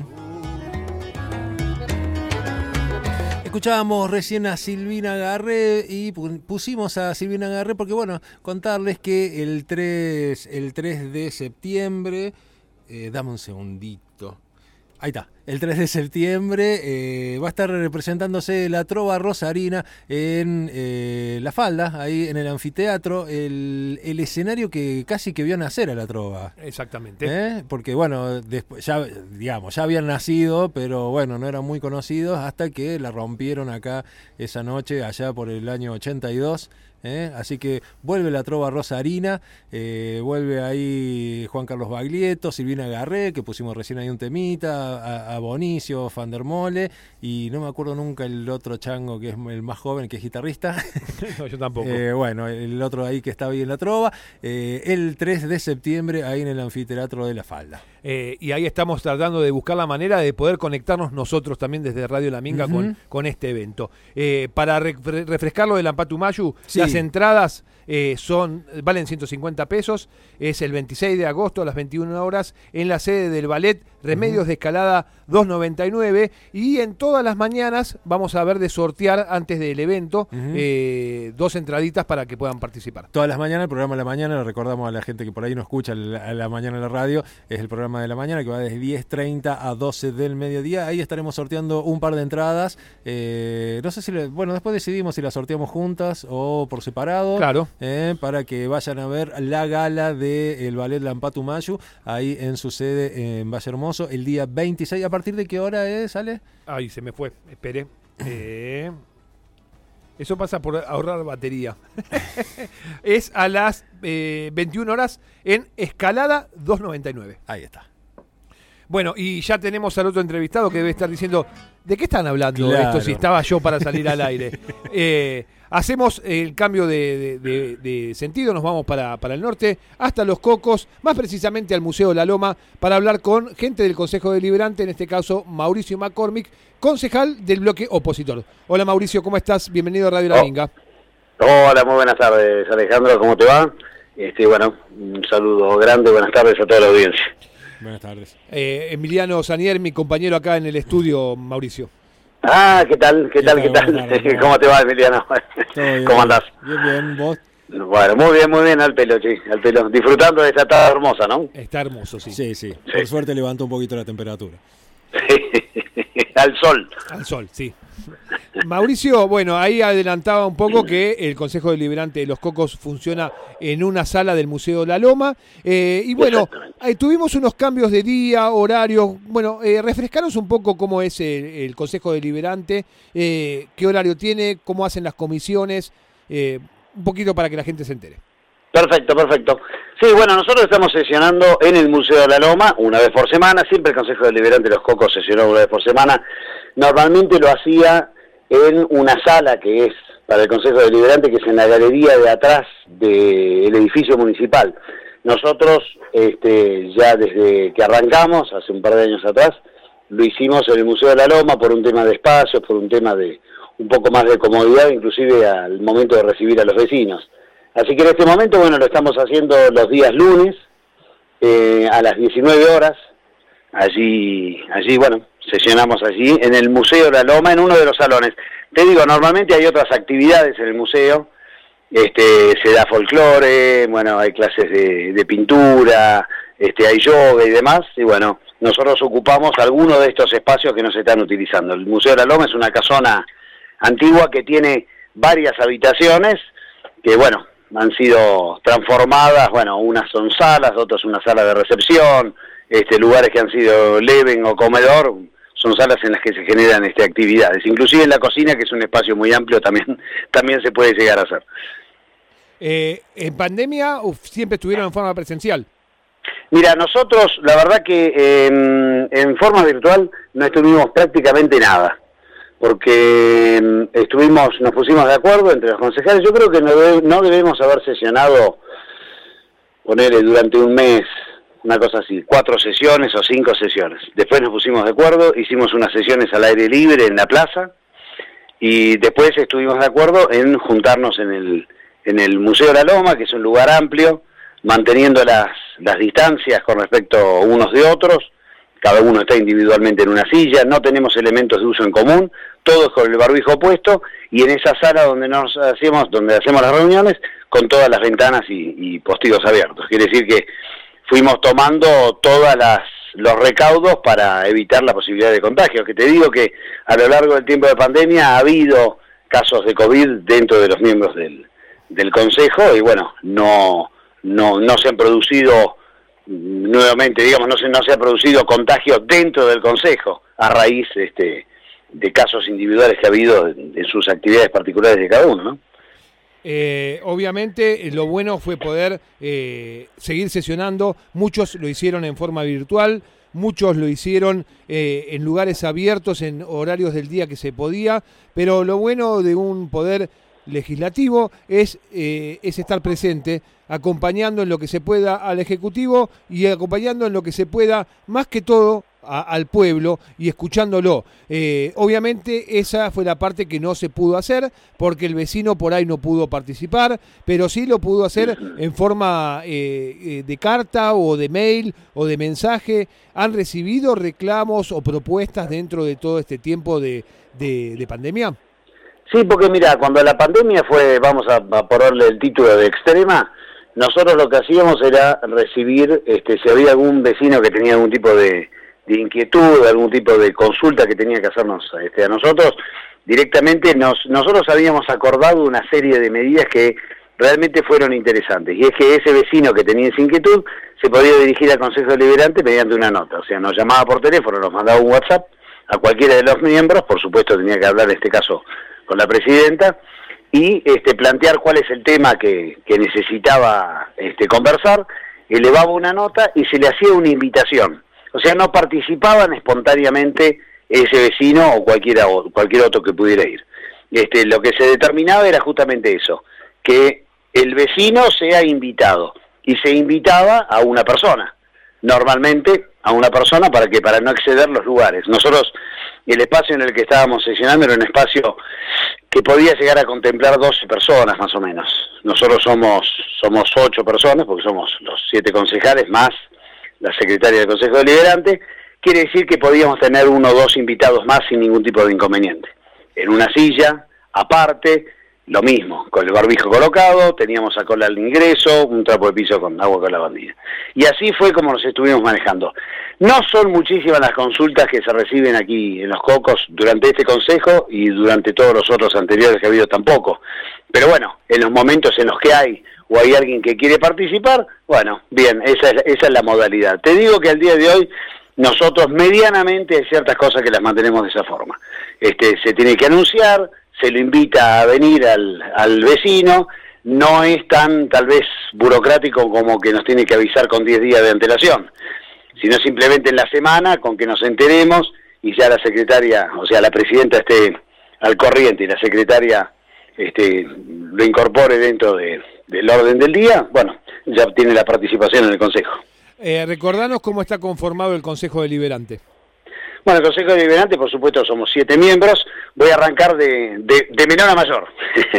Escuchábamos recién a Silvina Garré y pusimos a Silvina Garré porque, bueno, contarles que el tres, el tres de septiembre, eh, dame un segundito, ahí está. El tres de septiembre eh, va a estar representándose la Trova Rosarina en eh, La Falda, ahí en el anfiteatro, el, el escenario que casi que vio nacer a la Trova. Exactamente. ¿Eh? Porque bueno, después ya, digamos, ya habían nacido, pero bueno, no eran muy conocidos hasta que la rompieron acá esa noche, allá por el año ochenta y dos. ¿Eh? Así que vuelve la Trova Rosarina, eh, vuelve ahí Juan Carlos Baglietto, Silvina Garré, que pusimos recién ahí un temita, a, a Bonicio, Van der Mole, y no me acuerdo nunca el otro chango que es el más joven, que es guitarrista. No, yo tampoco. Eh, bueno, el otro ahí que está ahí en la Trova, eh, el tres de septiembre ahí en el anfiteatro de La Falda. Eh, y ahí estamos tratando de buscar la manera de poder conectarnos nosotros también desde Radio La Minga uh-huh. con, con este evento. Eh, para re, re, refrescarlo del Ampatumayu, sí. Las entradas eh, son valen ciento cincuenta pesos, es el veintiséis de agosto a las veintiuna horas en la sede del Ballet Remedios uh-huh. de Escalada doscientos noventa y nueve, y en todas las mañanas vamos a ver de sortear antes del evento uh-huh. eh, dos entraditas para que puedan participar. Todas las mañanas, el programa de la mañana, le recordamos a la gente que por ahí no escucha a la mañana en la radio, es el programa de la mañana que va desde diez treinta a doce del mediodía. Ahí estaremos sorteando un par de entradas. Eh, no sé si, le, bueno, después decidimos si las sorteamos juntas o por separado. Claro. Eh, para que vayan a ver la gala del Ballet Lampatumayu ahí en su sede en Valle Hermoso el día veintiséis. ¿A partir de qué hora es, Ale? Ay, se me fue. Esperé. Eh... Eso pasa por ahorrar batería. Es a las eh, veintiuna horas en Escalada doscientos noventa y nueve. Ahí está. Bueno, y ya tenemos al otro entrevistado que debe estar diciendo, ¿de qué están hablando claro. esto si estaba yo para salir al aire? Eh, hacemos el cambio de, de, de, de sentido, nos vamos para, para el norte, hasta Los Cocos, más precisamente al Museo La Loma, para hablar con gente del Consejo Deliberante, en este caso Mauricio McCormick, concejal del bloque opositor. Hola Mauricio, ¿cómo estás? Bienvenido a Radio La Minga. Oh, hola, muy buenas tardes Alejandro, ¿cómo te va? Este, bueno, un saludo grande, buenas tardes a toda la audiencia. Buenas tardes. Eh, Emiliano Sanier, mi compañero acá en el estudio, Mauricio. Ah, ¿qué tal? ¿Qué, ¿Qué tal? ¿Qué tal? tal? ¿Cómo te va, Emiliano? Bien, ¿Cómo andás? Bien, bien, ¿vos? Bueno, muy bien, muy bien, al pelo, sí, al pelo. Disfrutando de esta tarde hermosa, ¿no? Está hermoso, sí. Sí, sí. sí. Por suerte levantó un poquito la temperatura. Al sol. Al sol, sí. Mauricio, bueno, ahí adelantaba un poco que el Consejo Deliberante de Los Cocos funciona en una sala del Museo La Loma. Eh, y bueno, ahí tuvimos unos cambios de día, horario. Bueno, eh, refrescaros un poco cómo es el, el Consejo Deliberante, eh, qué horario tiene, cómo hacen las comisiones, eh, un poquito para que la gente se entere. Perfecto, perfecto. Sí, bueno, nosotros estamos sesionando en el Museo de la Loma una vez por semana, siempre el Consejo Deliberante de Los Cocos sesionó una vez por semana. Normalmente lo hacía en una sala que es para el Consejo Deliberante, que es en la galería de atrás del edificio municipal. Nosotros, este, ya desde que arrancamos, hace un par de años atrás, lo hicimos en el Museo de la Loma por un tema de espacios, por un tema de un poco más de comodidad, inclusive al momento de recibir a los vecinos. Así que en este momento, bueno, lo estamos haciendo los días lunes, eh, a las diecinueve horas, allí, allí, bueno, sesionamos allí, en el Museo de la Loma, en uno de los salones. Te digo, normalmente hay otras actividades en el museo, este, se da folclore, bueno, hay clases de, de pintura, este, hay yoga y demás, y bueno, nosotros ocupamos algunos de estos espacios que no se están utilizando. El Museo de la Loma es una casona antigua que tiene varias habitaciones, que bueno, han sido transformadas, bueno, unas son salas, otras una sala de recepción, este, lugares que han sido living o comedor, son salas en las que se generan este, actividades. Inclusive en la cocina, que es un espacio muy amplio, también, también se puede llegar a hacer. Eh, ¿En pandemia uf, siempre estuvieron en forma presencial? Mira, nosotros, la verdad que eh, en forma virtual no estuvimos prácticamente nada, porque eh, estuvimos, nos pusimos de acuerdo entre los concejales. Yo creo que no, debe, no debemos haber sesionado, ponerle durante un mes, una cosa así, cuatro sesiones o cinco sesiones. Después nos pusimos de acuerdo, hicimos unas sesiones al aire libre en la plaza, y después estuvimos de acuerdo en juntarnos en el, en el Museo de la Loma, que es un lugar amplio, manteniendo las, las distancias con respecto unos de otros. Cada uno está individualmente en una silla, no tenemos elementos de uso en común, todos con el barbijo puesto, y en esa sala donde nos hacemos, donde hacemos las reuniones, con todas las ventanas y, y postigos abiertos. Quiere decir que fuimos tomando todas las los recaudos para evitar la posibilidad de contagio. Que te digo que a lo largo del tiempo de pandemia ha habido casos de COVID dentro de los miembros del, del Consejo, y bueno, no, no, no se han producido nuevamente, digamos, no se, no se ha producido contagio dentro del Consejo a raíz este, de casos individuales que ha habido en, en sus actividades particulares de cada uno, ¿no? Eh, obviamente lo bueno fue poder eh, seguir sesionando. Muchos lo hicieron en forma virtual, muchos lo hicieron eh, en lugares abiertos, en horarios del día que se podía, pero lo bueno de un poder legislativo es, eh, es estar presente, acompañando en lo que se pueda al Ejecutivo y acompañando en lo que se pueda, más que todo, a, al pueblo y escuchándolo. Eh, obviamente esa fue la parte que no se pudo hacer, porque el vecino por ahí no pudo participar, pero sí lo pudo hacer en forma eh, de carta o de mail o de mensaje. ¿Han recibido reclamos o propuestas dentro de todo este tiempo de, de, de pandemia? Sí, porque mira, cuando la pandemia fue, vamos a, a ponerle el título de extrema, nosotros lo que hacíamos era recibir, este, si había algún vecino que tenía algún tipo de, de inquietud, algún tipo de consulta que tenía que hacernos este, a nosotros, directamente nos, nosotros habíamos acordado una serie de medidas que realmente fueron interesantes, y es que ese vecino que tenía esa inquietud se podía dirigir al Consejo Deliberante mediante una nota, o sea, nos llamaba por teléfono, nos mandaba un WhatsApp a cualquiera de los miembros, por supuesto tenía que hablar en este caso con la presidenta, y este, plantear cuál es el tema que, que necesitaba este, conversar, elevaba una nota y se le hacía una invitación. O sea, no participaban espontáneamente ese vecino o cualquiera o cualquier otro que pudiera ir. Este, lo que se determinaba era justamente eso, que el vecino sea invitado, y se invitaba a una persona, normalmente a una persona para que para no exceder los lugares. Nosotros, el espacio en el que estábamos sesionando era un espacio que podía llegar a contemplar doce personas más o menos. Nosotros somos somos ocho personas, porque somos los siete concejales más la secretaria del Consejo Deliberante. Quiere decir que podíamos tener uno o dos invitados más sin ningún tipo de inconveniente. En una silla, aparte, lo mismo, con el barbijo colocado, teníamos a cola al ingreso, un trapo de piso con agua con lavandina. Y así fue como nos estuvimos manejando. No son muchísimas las consultas que se reciben aquí en Los Cocos durante este consejo y durante todos los otros anteriores que ha habido tampoco. Pero bueno, en los momentos en los que hay o hay alguien que quiere participar, bueno, bien, esa es, esa es la modalidad. Te digo que al día de hoy nosotros medianamente hay ciertas cosas que las mantenemos de esa forma. Este, se tiene que anunciar, se lo invita a venir al, al vecino, no es tan tal vez burocrático como que nos tiene que avisar con diez días de antelación, sino simplemente en la semana con que nos enteremos y ya la secretaria, o sea la presidenta esté al corriente y la secretaria este, lo incorpore dentro de, del orden del día, bueno, ya tiene la participación en el Consejo. Eh, recordanos cómo está conformado el Consejo Deliberante. Bueno, el Consejo Deliberante, por supuesto, somos siete miembros. Voy a arrancar de, de, de menor a mayor.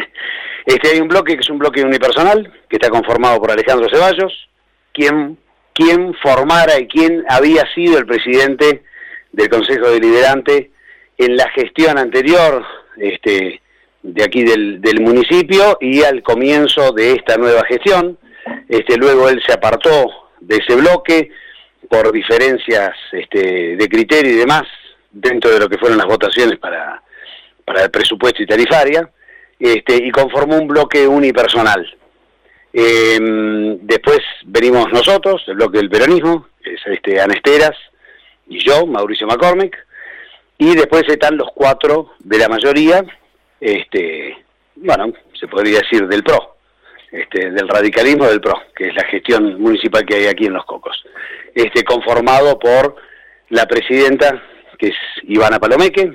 este, hay un bloque que es un bloque unipersonal, que está conformado por Alejandro Ceballos, quien, quien formara y quien había sido el presidente del Consejo Deliberante en la gestión anterior este, de aquí del, del municipio y al comienzo de esta nueva gestión. Este, luego él se apartó de ese bloque por diferencias este, de criterio y demás, dentro de lo que fueron las votaciones para, para el presupuesto y tarifaria, este, y conformó un bloque unipersonal. Eh, después venimos nosotros, el bloque del peronismo, que es este, Anesteras y yo, Mauricio McCormick, y después están los cuatro de la mayoría, este, bueno, se podría decir del P R O, este, del radicalismo del P R O, que es la gestión municipal que hay aquí en Los Cocos, este, conformado por la presidenta, que es Ivana Palomeque,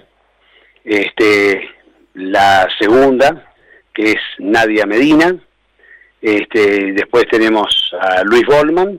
este, la segunda, que es Nadia Medina, este, después tenemos a Luis Goldman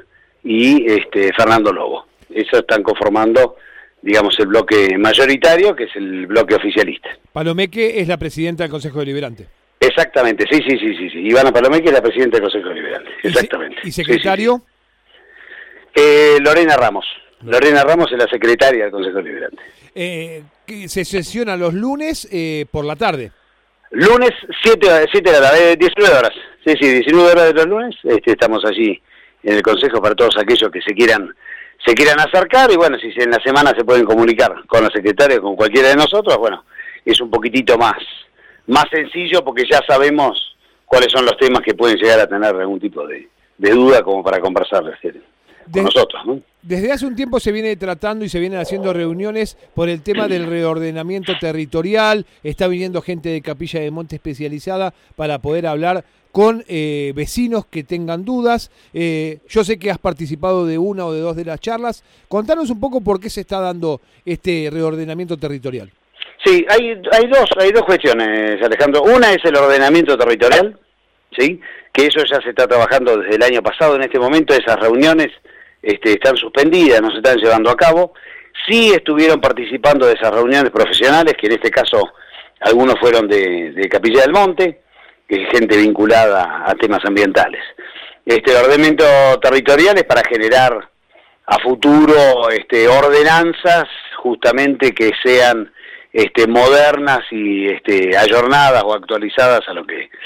y este, Fernando Lobo. Esos están conformando, digamos, el bloque mayoritario, que es el bloque oficialista. Palomeque es la presidenta del Consejo Deliberante. Exactamente, sí, sí, sí, sí, sí. Ivana Palomeque es la presidenta del Consejo Deliberante, exactamente. ¿Y secretario? Sí, sí, sí. Eh, Lorena Ramos. Lorena Ramos es la secretaria del Consejo Deliberante. Eh, se sesiona los lunes eh, por la tarde. Lunes, siete de la tarde, diecinueve horas. Sí, sí, diecinueve horas de los lunes. Este, estamos allí en el Consejo para todos aquellos que se quieran se quieran acercar. Y bueno, si en la semana se pueden comunicar con la secretaria, con cualquiera de nosotros, bueno, es un poquitito más, más sencillo porque ya sabemos cuáles son los temas que pueden llegar a tener algún tipo de, de duda como para conversarles con Desde, nosotros, ¿no? Desde hace un tiempo se viene tratando y se vienen haciendo reuniones por el tema del reordenamiento territorial. Está viniendo gente de Capilla de Monte especializada para poder hablar con eh, vecinos que tengan dudas. Eh, yo sé que has participado de una o de dos de las charlas. Contanos un poco por qué se está dando este reordenamiento territorial. Sí, hay, hay dos hay dos cuestiones, Alejandro. Una es el ordenamiento territorial, ¿sí? Que eso ya se está trabajando desde el año pasado. En este momento esas reuniones este, están suspendidas, no se están llevando a cabo. Sí estuvieron participando de esas reuniones profesionales, que en este caso algunos fueron de, de Capilla del Monte, que es gente vinculada a temas ambientales. Este ordenamiento territorial es para generar a futuro este, ordenanzas justamente que sean este, modernas y este, ayornadas o actualizadas a lo que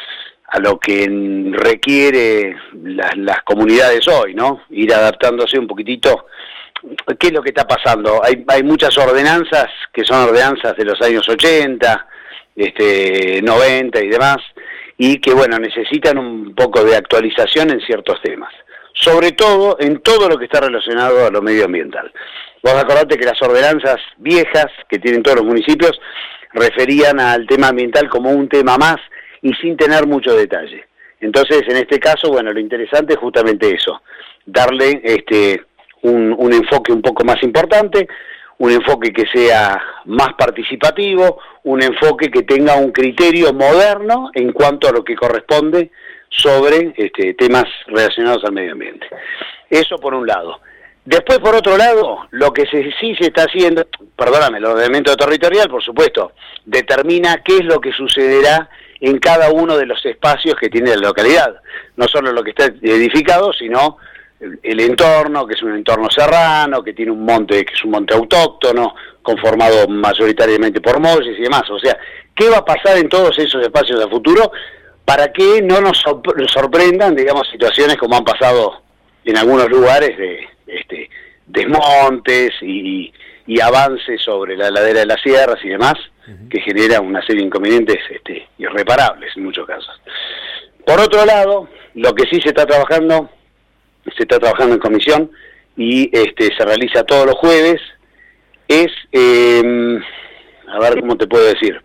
a lo que requiere las, las comunidades hoy, ¿no? Ir adaptándose un poquitito. ¿Qué es lo que está pasando? Hay, hay muchas ordenanzas que son ordenanzas de los años ochenta, este, noventa y demás, y que, bueno, necesitan un poco de actualización en ciertos temas. Sobre todo en todo lo que está relacionado a lo medioambiental. Vos acordate que las ordenanzas viejas que tienen todos los municipios referían al tema ambiental como un tema más y sin tener mucho detalle. Entonces, en este caso, bueno, lo interesante es justamente eso, darle este un, un enfoque un poco más importante, un enfoque que sea más participativo, un enfoque que tenga un criterio moderno en cuanto a lo que corresponde sobre este, temas relacionados al medio ambiente. Eso por un lado. Después, por otro lado, lo que se, sí se está haciendo, perdóname, el ordenamiento territorial, por supuesto, determina qué es lo que sucederá en cada uno de los espacios que tiene la localidad. No solo lo que está edificado, sino el, el entorno, que es un entorno serrano, que tiene un monte, que es un monte autóctono, conformado mayoritariamente por molles y demás. O sea, ¿qué va a pasar en todos esos espacios a futuro para que no nos sorprendan, digamos, situaciones como han pasado en algunos lugares de este, desmontes y, y avances sobre la ladera de las sierras y demás, uh-huh, que genera una serie de inconvenientes este, irreparables en muchos casos. Por otro lado, lo que sí se está trabajando, se está trabajando en comisión y este, se realiza todos los jueves, es, eh, a ver cómo te puedo decir,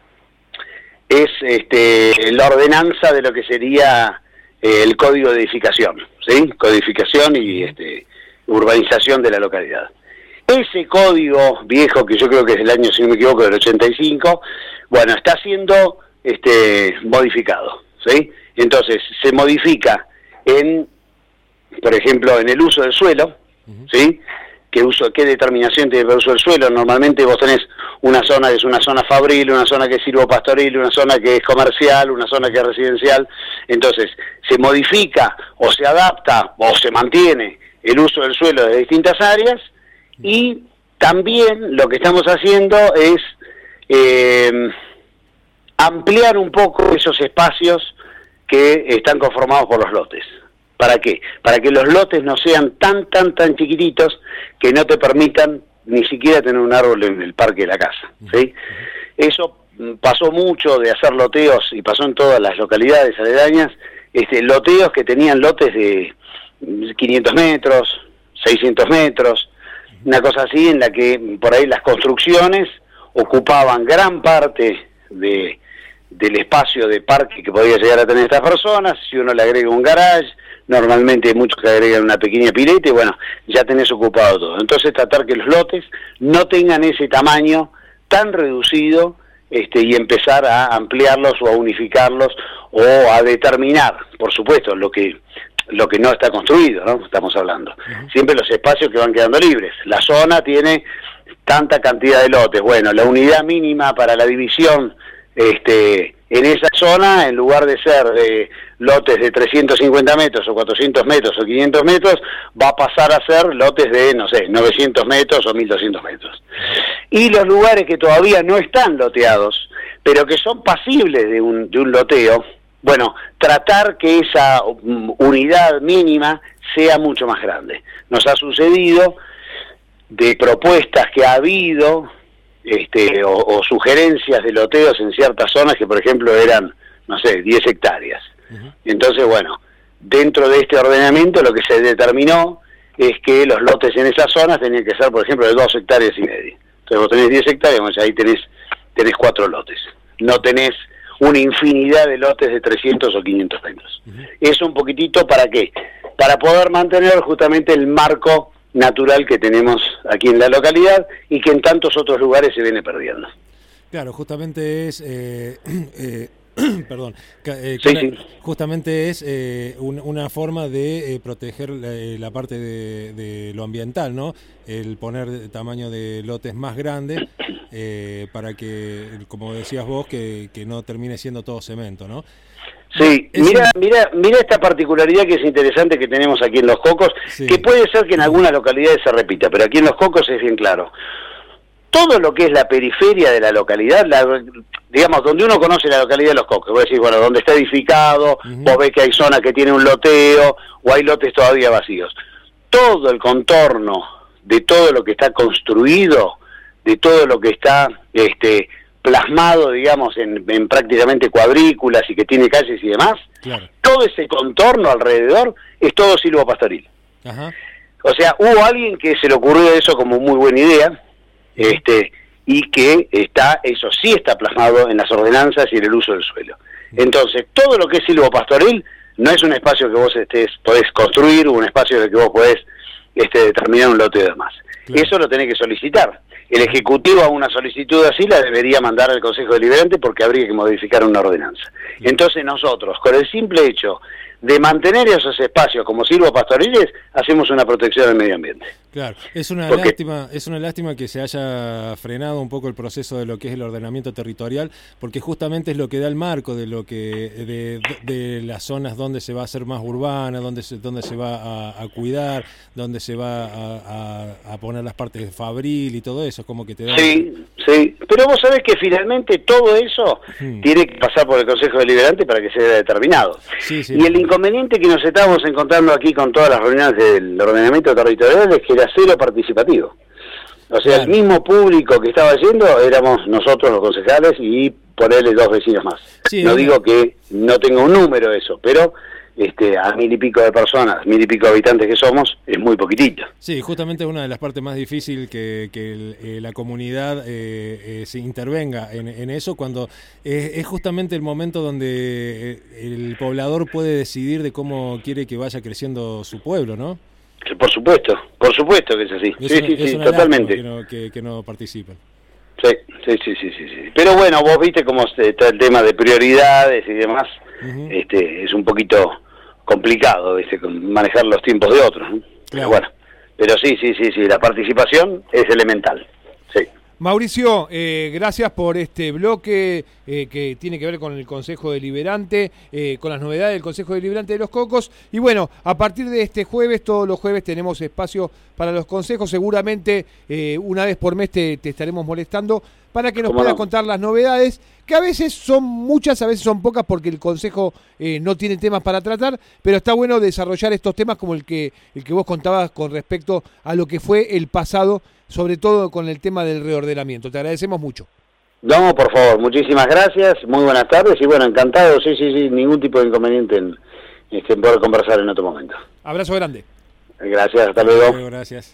es este, la ordenanza de lo que sería eh, el código de edificación, ¿sí? Codificación y este, urbanización de la localidad. Ese código viejo, que yo creo que es del año, si no me equivoco, del ochenta y cinco, bueno, está siendo este, modificado, ¿sí? Entonces, se modifica en, por ejemplo, en el uso del suelo, ¿sí? ¿Qué uso, qué determinación tiene el uso del suelo? Normalmente vos tenés una zona que es una zona fabril, una zona que es silvopastoril, una zona que es comercial, una zona que es residencial. Entonces, se modifica o se adapta o se mantiene el uso del suelo de distintas áreas, y también lo que estamos haciendo es eh, ampliar un poco esos espacios que están conformados por los lotes. ¿Para qué? Para que los lotes no sean tan, tan, tan chiquititos que no te permitan ni siquiera tener un árbol en el parque de la casa, ¿sí? Eso pasó mucho de hacer loteos, y pasó en todas las localidades aledañas, este, loteos que tenían lotes de quinientos metros, seiscientos metros, una cosa así en la que por ahí las construcciones ocupaban gran parte de, del espacio de parque que podía llegar a tener estas personas. Si uno le agrega un garage, normalmente hay muchos que agregan una pequeña pileta y bueno, ya tenés ocupado todo. Entonces tratar que los lotes no tengan ese tamaño tan reducido este, y empezar a ampliarlos o a unificarlos o a determinar, por supuesto, lo que lo que no está construido, ¿no? Estamos hablando. Uh-huh. Siempre los espacios que van quedando libres. La zona tiene tanta cantidad de lotes. Bueno, la unidad mínima para la división este, en esa zona, en lugar de ser de lotes de trescientos cincuenta metros o cuatrocientos metros o quinientos metros, va a pasar a ser lotes de, no sé, novecientos metros o mil doscientos metros. Y los lugares que todavía no están loteados, pero que son pasibles de un, de un loteo, bueno, tratar que esa unidad mínima sea mucho más grande. Nos ha sucedido de propuestas que ha habido este, o, o sugerencias de loteos en ciertas zonas que, por ejemplo, eran, no sé, diez hectáreas. Uh-huh. Entonces, bueno, dentro de este ordenamiento lo que se determinó es que los lotes en esas zonas tenían que ser, por ejemplo, de dos hectáreas y media. Entonces vos tenés diez hectáreas, bueno, ahí tenés, tenés cuatro lotes. No tenés una infinidad de lotes de trescientos o quinientos metros. Uh-huh. Eso un poquitito, ¿para qué? Para poder mantener justamente el marco natural que tenemos aquí en la localidad y que en tantos otros lugares se viene perdiendo. Claro, justamente es... Eh, eh, perdón, eh, sí, sí. justamente es eh, un, una forma de eh, proteger la, la parte de, de lo ambiental, ¿no? El poner tamaño de lotes más grandes eh, para que, como decías vos, que, que no termine siendo todo cemento, ¿no? Sí, es mira, un... mira, mira esta particularidad que es interesante que tenemos aquí en Los Cocos, sí. Que puede ser que en algunas localidades se repita, pero aquí en Los Cocos es bien claro. Todo lo que es la periferia de la localidad, la, digamos, donde uno conoce la localidad de Los Cocos, vos decís, bueno, donde está edificado, uh-huh. Vos ves que hay zonas que tienen un loteo, o hay lotes todavía vacíos. Todo el contorno de todo lo que está construido, de todo lo que está este, plasmado, digamos, en, en prácticamente cuadrículas y que tiene calles y demás, claro. Todo ese contorno alrededor es todo silvopastoril. Uh-huh. O sea, hubo alguien que se le ocurrió eso como muy buena idea, este y que está, eso sí está plasmado en las ordenanzas y en el uso del suelo. Entonces, todo lo que es silvopastoril no es un espacio que vos estés, podés construir, o un espacio en el que vos podés este, determinar un lote y demás. Claro. Eso lo tenés que solicitar. El Ejecutivo a una solicitud así la debería mandar al Consejo Deliberante porque habría que modificar una ordenanza. Entonces nosotros, con el simple hecho de mantener esos espacios como silvopastoriles, hacemos una protección del medio ambiente. Claro, es una Porque... lástima, es una lástima que se haya frenado un poco el proceso de lo que es el ordenamiento territorial, porque justamente es lo que da el marco de lo que de, de las zonas donde se va a hacer más urbana, donde se, donde se va a, a cuidar, donde se va a, a, a poner las partes de fabril y todo eso, como que te da... Sí, sí, pero vos sabés que finalmente todo eso hmm. tiene que pasar por el Consejo Deliberante para que sea determinado. Sí, sí, y el inconveniente que nos estábamos encontrando aquí con todas las reuniones del ordenamiento territorial es que era cero participativo. O sea, claro. El mismo público que estaba yendo éramos nosotros los concejales y ponerle dos vecinos más. Sí, no, no digo que no tenga un número eso, pero este a mil y pico de personas, mil y pico de habitantes que somos, es muy poquitito. Sí, justamente una de las partes más difíciles que, que el, eh, la comunidad eh, eh, se intervenga en, en eso, cuando eh, es justamente el momento donde el poblador puede decidir de cómo quiere que vaya creciendo su pueblo, ¿no? Por supuesto, por supuesto que es así. Es sí, una, sí, es sí, una totalmente. Que no, que, que no participen. Sí, sí, sí, sí, sí, sí. Pero bueno, vos viste cómo está el tema de prioridades y demás. Uh-huh. Este, es un poquito complicado, ¿viste? Manejar los tiempos de otros, ¿no? Claro. Pero bueno, pero sí, sí, sí, sí, la participación es elemental. Sí. Mauricio, eh, gracias por este bloque eh, que tiene que ver con el Consejo Deliberante, eh, con las novedades del Consejo Deliberante de Los Cocos. Y bueno, a partir de este jueves, todos los jueves tenemos espacio para los consejos. Seguramente eh, una vez por mes te, te estaremos molestando para que nos puedas no? contar las novedades, que a veces son muchas, a veces son pocas, porque el Consejo eh, no tiene temas para tratar, pero está bueno desarrollar estos temas como el que, el que vos contabas con respecto a lo que fue el pasado, sobre todo con el tema del reordenamiento. Te agradecemos mucho. No, por favor, muchísimas gracias, muy buenas tardes y bueno, encantado, sí, sí, sí, ningún tipo de inconveniente en, en poder conversar en otro momento. Abrazo grande. Gracias, hasta luego. Hasta luego, gracias.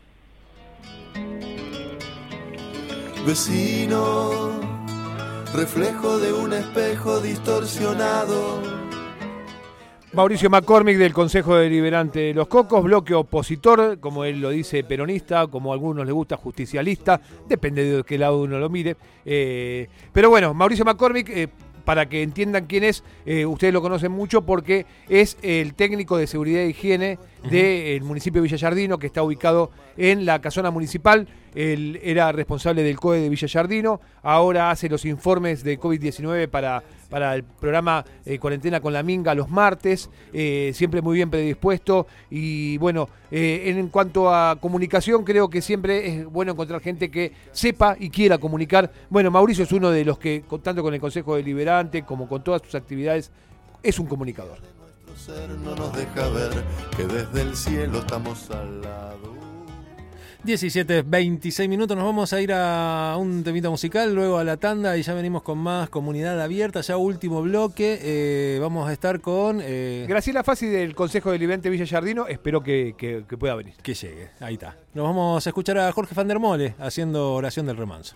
Vecino, reflejo de un espejo distorsionado. Mauricio McCormick del Consejo Deliberante de los Cocos, bloque opositor, como él lo dice, peronista, como a algunos les gusta, justicialista, depende de qué lado uno lo mire. Eh, pero bueno, Mauricio McCormick, eh, para que entiendan quién es, eh, ustedes lo conocen mucho porque es el técnico de seguridad e higiene del municipio de Villa Yardino, que está ubicado en la casona municipal. Él era responsable del C O E de Villa Yardino, ahora hace los informes de COVID diecinueve para, para el programa eh, Cuarentena con la Minga los martes, eh, siempre muy bien predispuesto. Y bueno, eh, en, en cuanto a comunicación, creo que siempre es bueno encontrar gente que sepa y quiera comunicar. Bueno, Mauricio es uno de los que, tanto con el Consejo Deliberante como con todas sus actividades, es un comunicador. Nuestro ser no nos deja ver que desde el cielo estamos al lado. diecisiete, veintiséis minutos, nos vamos a ir a un temita musical, luego a la tanda y ya venimos con más Comunidad Abierta, ya último bloque. Eh, vamos a estar con... Eh... Graciela Fassi del Consejo Deliberante Villa Yardino, espero que, que, que pueda venir. Que llegue, ahí está. Nos vamos a escuchar a Jorge van der Mole haciendo Oración del Remanso.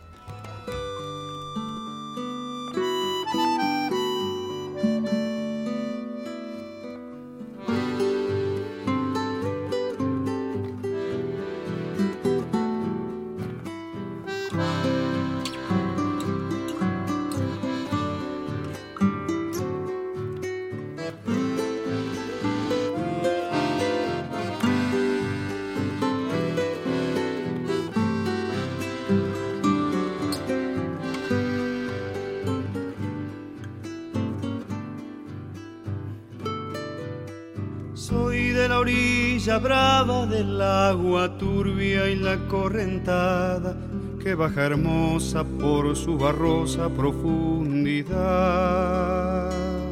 Soy de la orilla brava del agua turbia y la correntada que baja hermosa por su barrosa profundidad.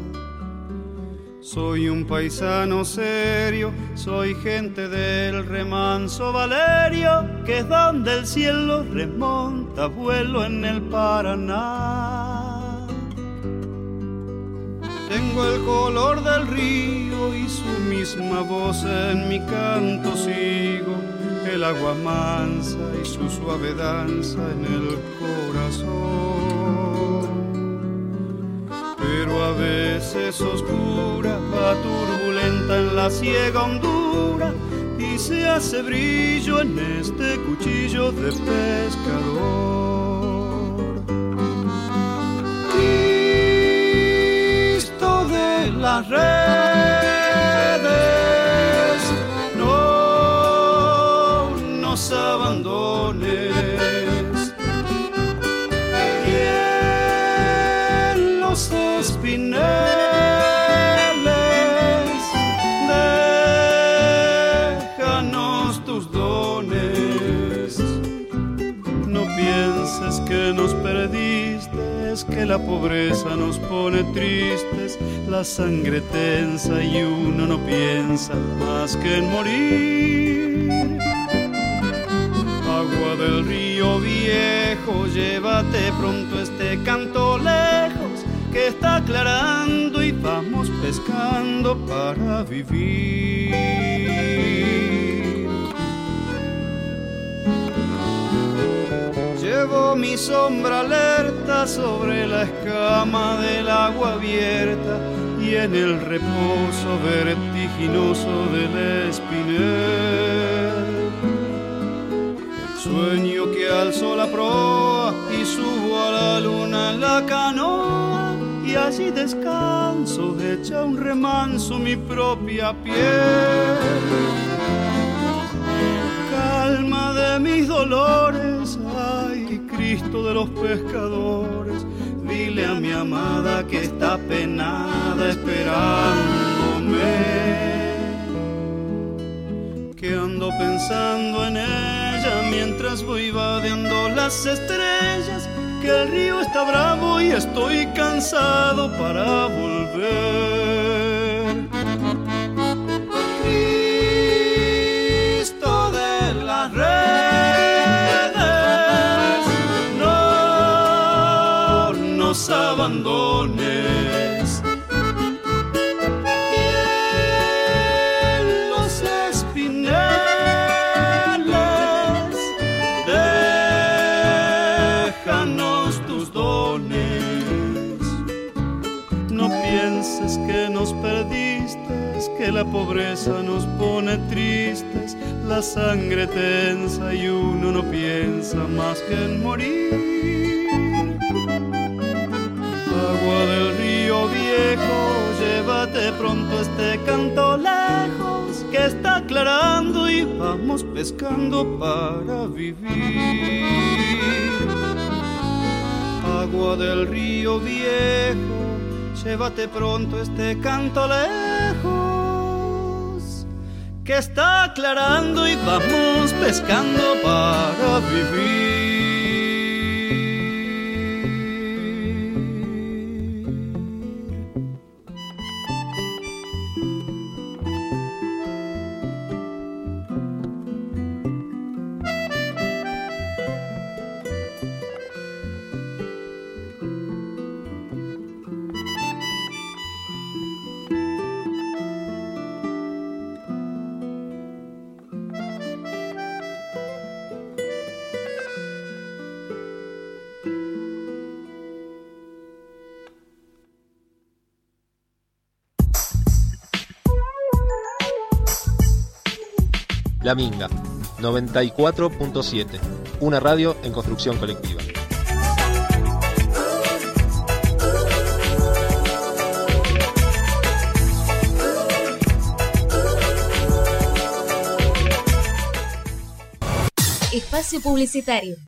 Soy un paisano serio, soy gente del remanso Valerio, que es donde el cielo remonta vuelo en el Paraná. Tengo el color del río y su misma voz en mi canto sigo, el agua mansa y su suave danza en el corazón. Pero a veces oscura, va turbulenta en la ciega hondura y se hace brillo en este cuchillo de pescador. Las redes, no nos abandones, y en los espineles déjanos tus dones. No pienses que nos perdiste, es que la pobreza nos pone tristes, la sangre tensa y uno no piensa más que en morir. Agua del río viejo, llévate pronto este canto lejos, que está aclarando y vamos pescando para vivir. Llevo mi sombra alerta sobre la escama del agua abierta y en el reposo vertiginoso del espinel. Sueño que alzo la proa y subo a la luna en la canoa y allí descanso, hecha un remanso mi propia piel. Calma de mis dolores, ay, Cristo de los pescadores, dile a mi amada que está penada esperándome, que ando pensando en ella mientras voy vadeando las estrellas, que el río está bravo y estoy cansado para volver. Cristo de las redes, no nos abandones, y en los espinales que la pobreza nos pone tristes, la sangre tensa y uno no piensa más que en morir. Agua del río viejo, llévate pronto este canto lejos, que está aclarando y vamos pescando para vivir. Agua del río viejo, llévate pronto este canto lejos, que está aclarando y vamos pescando para vivir. La Minga, noventa y cuatro punto siete, una radio en construcción colectiva. Espacio publicitario.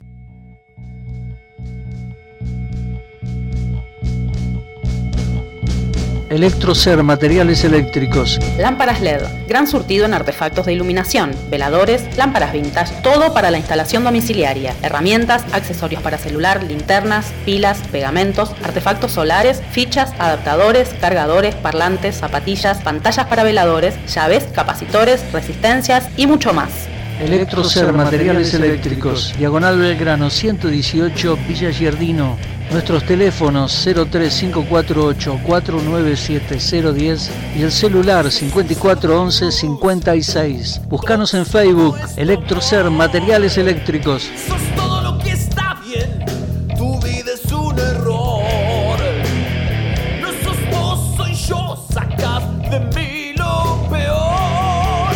Electrocer, materiales eléctricos. Lámparas L E D, gran surtido en artefactos de iluminación, veladores, lámparas vintage, todo para la instalación domiciliaria, herramientas, accesorios para celular, linternas, pilas, pegamentos, artefactos solares, fichas, adaptadores, cargadores, parlantes, zapatillas, pantallas para veladores, llaves, capacitores, resistencias y mucho más. Electrocer, materiales eléctricos. Diagonal Belgrano ciento dieciocho, Villa Giardino. Nuestros teléfonos cero tres cinco cuatro ocho cuatro nueve siete cero uno cero y el celular cincuenta y cuatro once cincuenta y seis. Búscanos en Facebook, Electrocer, materiales eléctricos. Sos todo lo que está bien, tu vida es un error. No sos vos, soy yo, sacás de mí lo peor.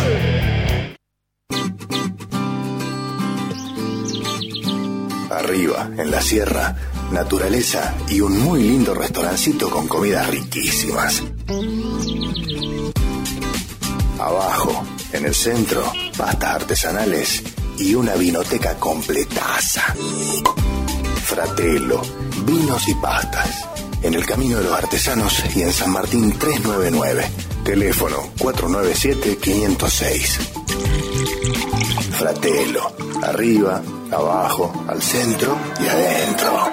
Arriba, en la sierra, naturaleza y un muy lindo restaurancito con comidas riquísimas. Abajo, en el centro, pastas artesanales y una vinoteca completaza. Fratello, vinos y pastas. En el Camino de los Artesanos y en San Martín trescientos noventa y nueve. Teléfono cuatro nueve siete cinco cero seis. Fratello, arriba, abajo, al centro y adentro.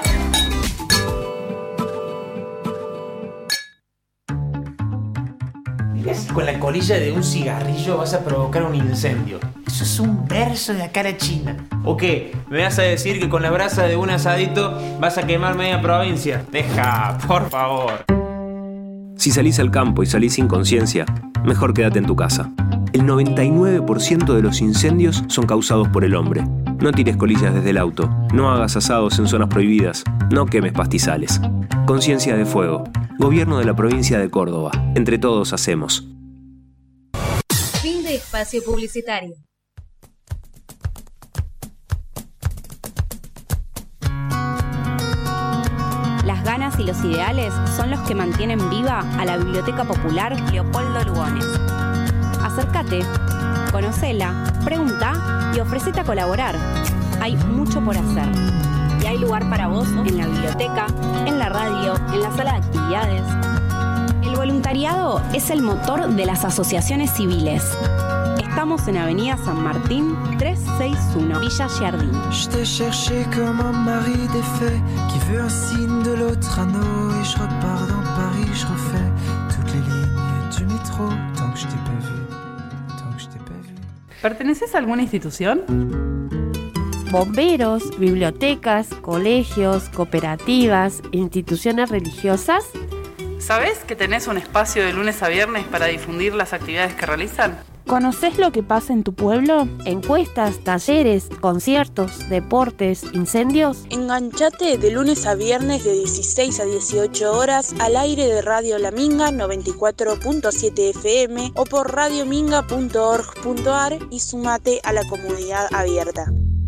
Con la colilla de un cigarrillo vas a provocar un incendio. Eso es un verso de la cara china. ¿O qué? ¿Me vas a decir que con la brasa de un asadito vas a quemar media provincia? Deja, por favor. Si salís al campo y salís sin conciencia, mejor quédate en tu casa. El noventa y nueve por ciento de los incendios son causados por el hombre. No tires colillas desde el auto, no hagas asados en zonas prohibidas, no quemes pastizales. Conciencia de Fuego. Gobierno de la provincia de Córdoba. Entre todos hacemos. Fin de espacio publicitario. Las ganas y los ideales son los que mantienen viva a la Biblioteca Popular Leopoldo Lugones. Acércate, conocela, pregunta y ofrecete a colaborar. Hay mucho por hacer. Y hay lugar para vos en la biblioteca, en la radio, en la sala de actividades. El voluntariado es el motor de las asociaciones civiles. Estamos en Avenida San Martín trescientos sesenta y uno, Villa Giardino. Je te cherché comme un mari défait qui veut un signe de l'autre anneau et je repars dans Paris, je refais toutes les lignes du métro tant que je t'ai pas vu, tant que je t'ai pas vu. ¿Perteneces a alguna institución? Bomberos, bibliotecas, colegios, cooperativas, instituciones religiosas. ¿Sabés que tenés un espacio de lunes a viernes para difundir las actividades que realizan? ¿Conoces lo que pasa en tu pueblo? Encuestas, talleres, conciertos, deportes, incendios. Enganchate de lunes a viernes de dieciséis a dieciocho horas al aire de Radio La Minga noventa y cuatro punto siete F M o por radiominga punto org punto a r y sumate a la comunidad abierta.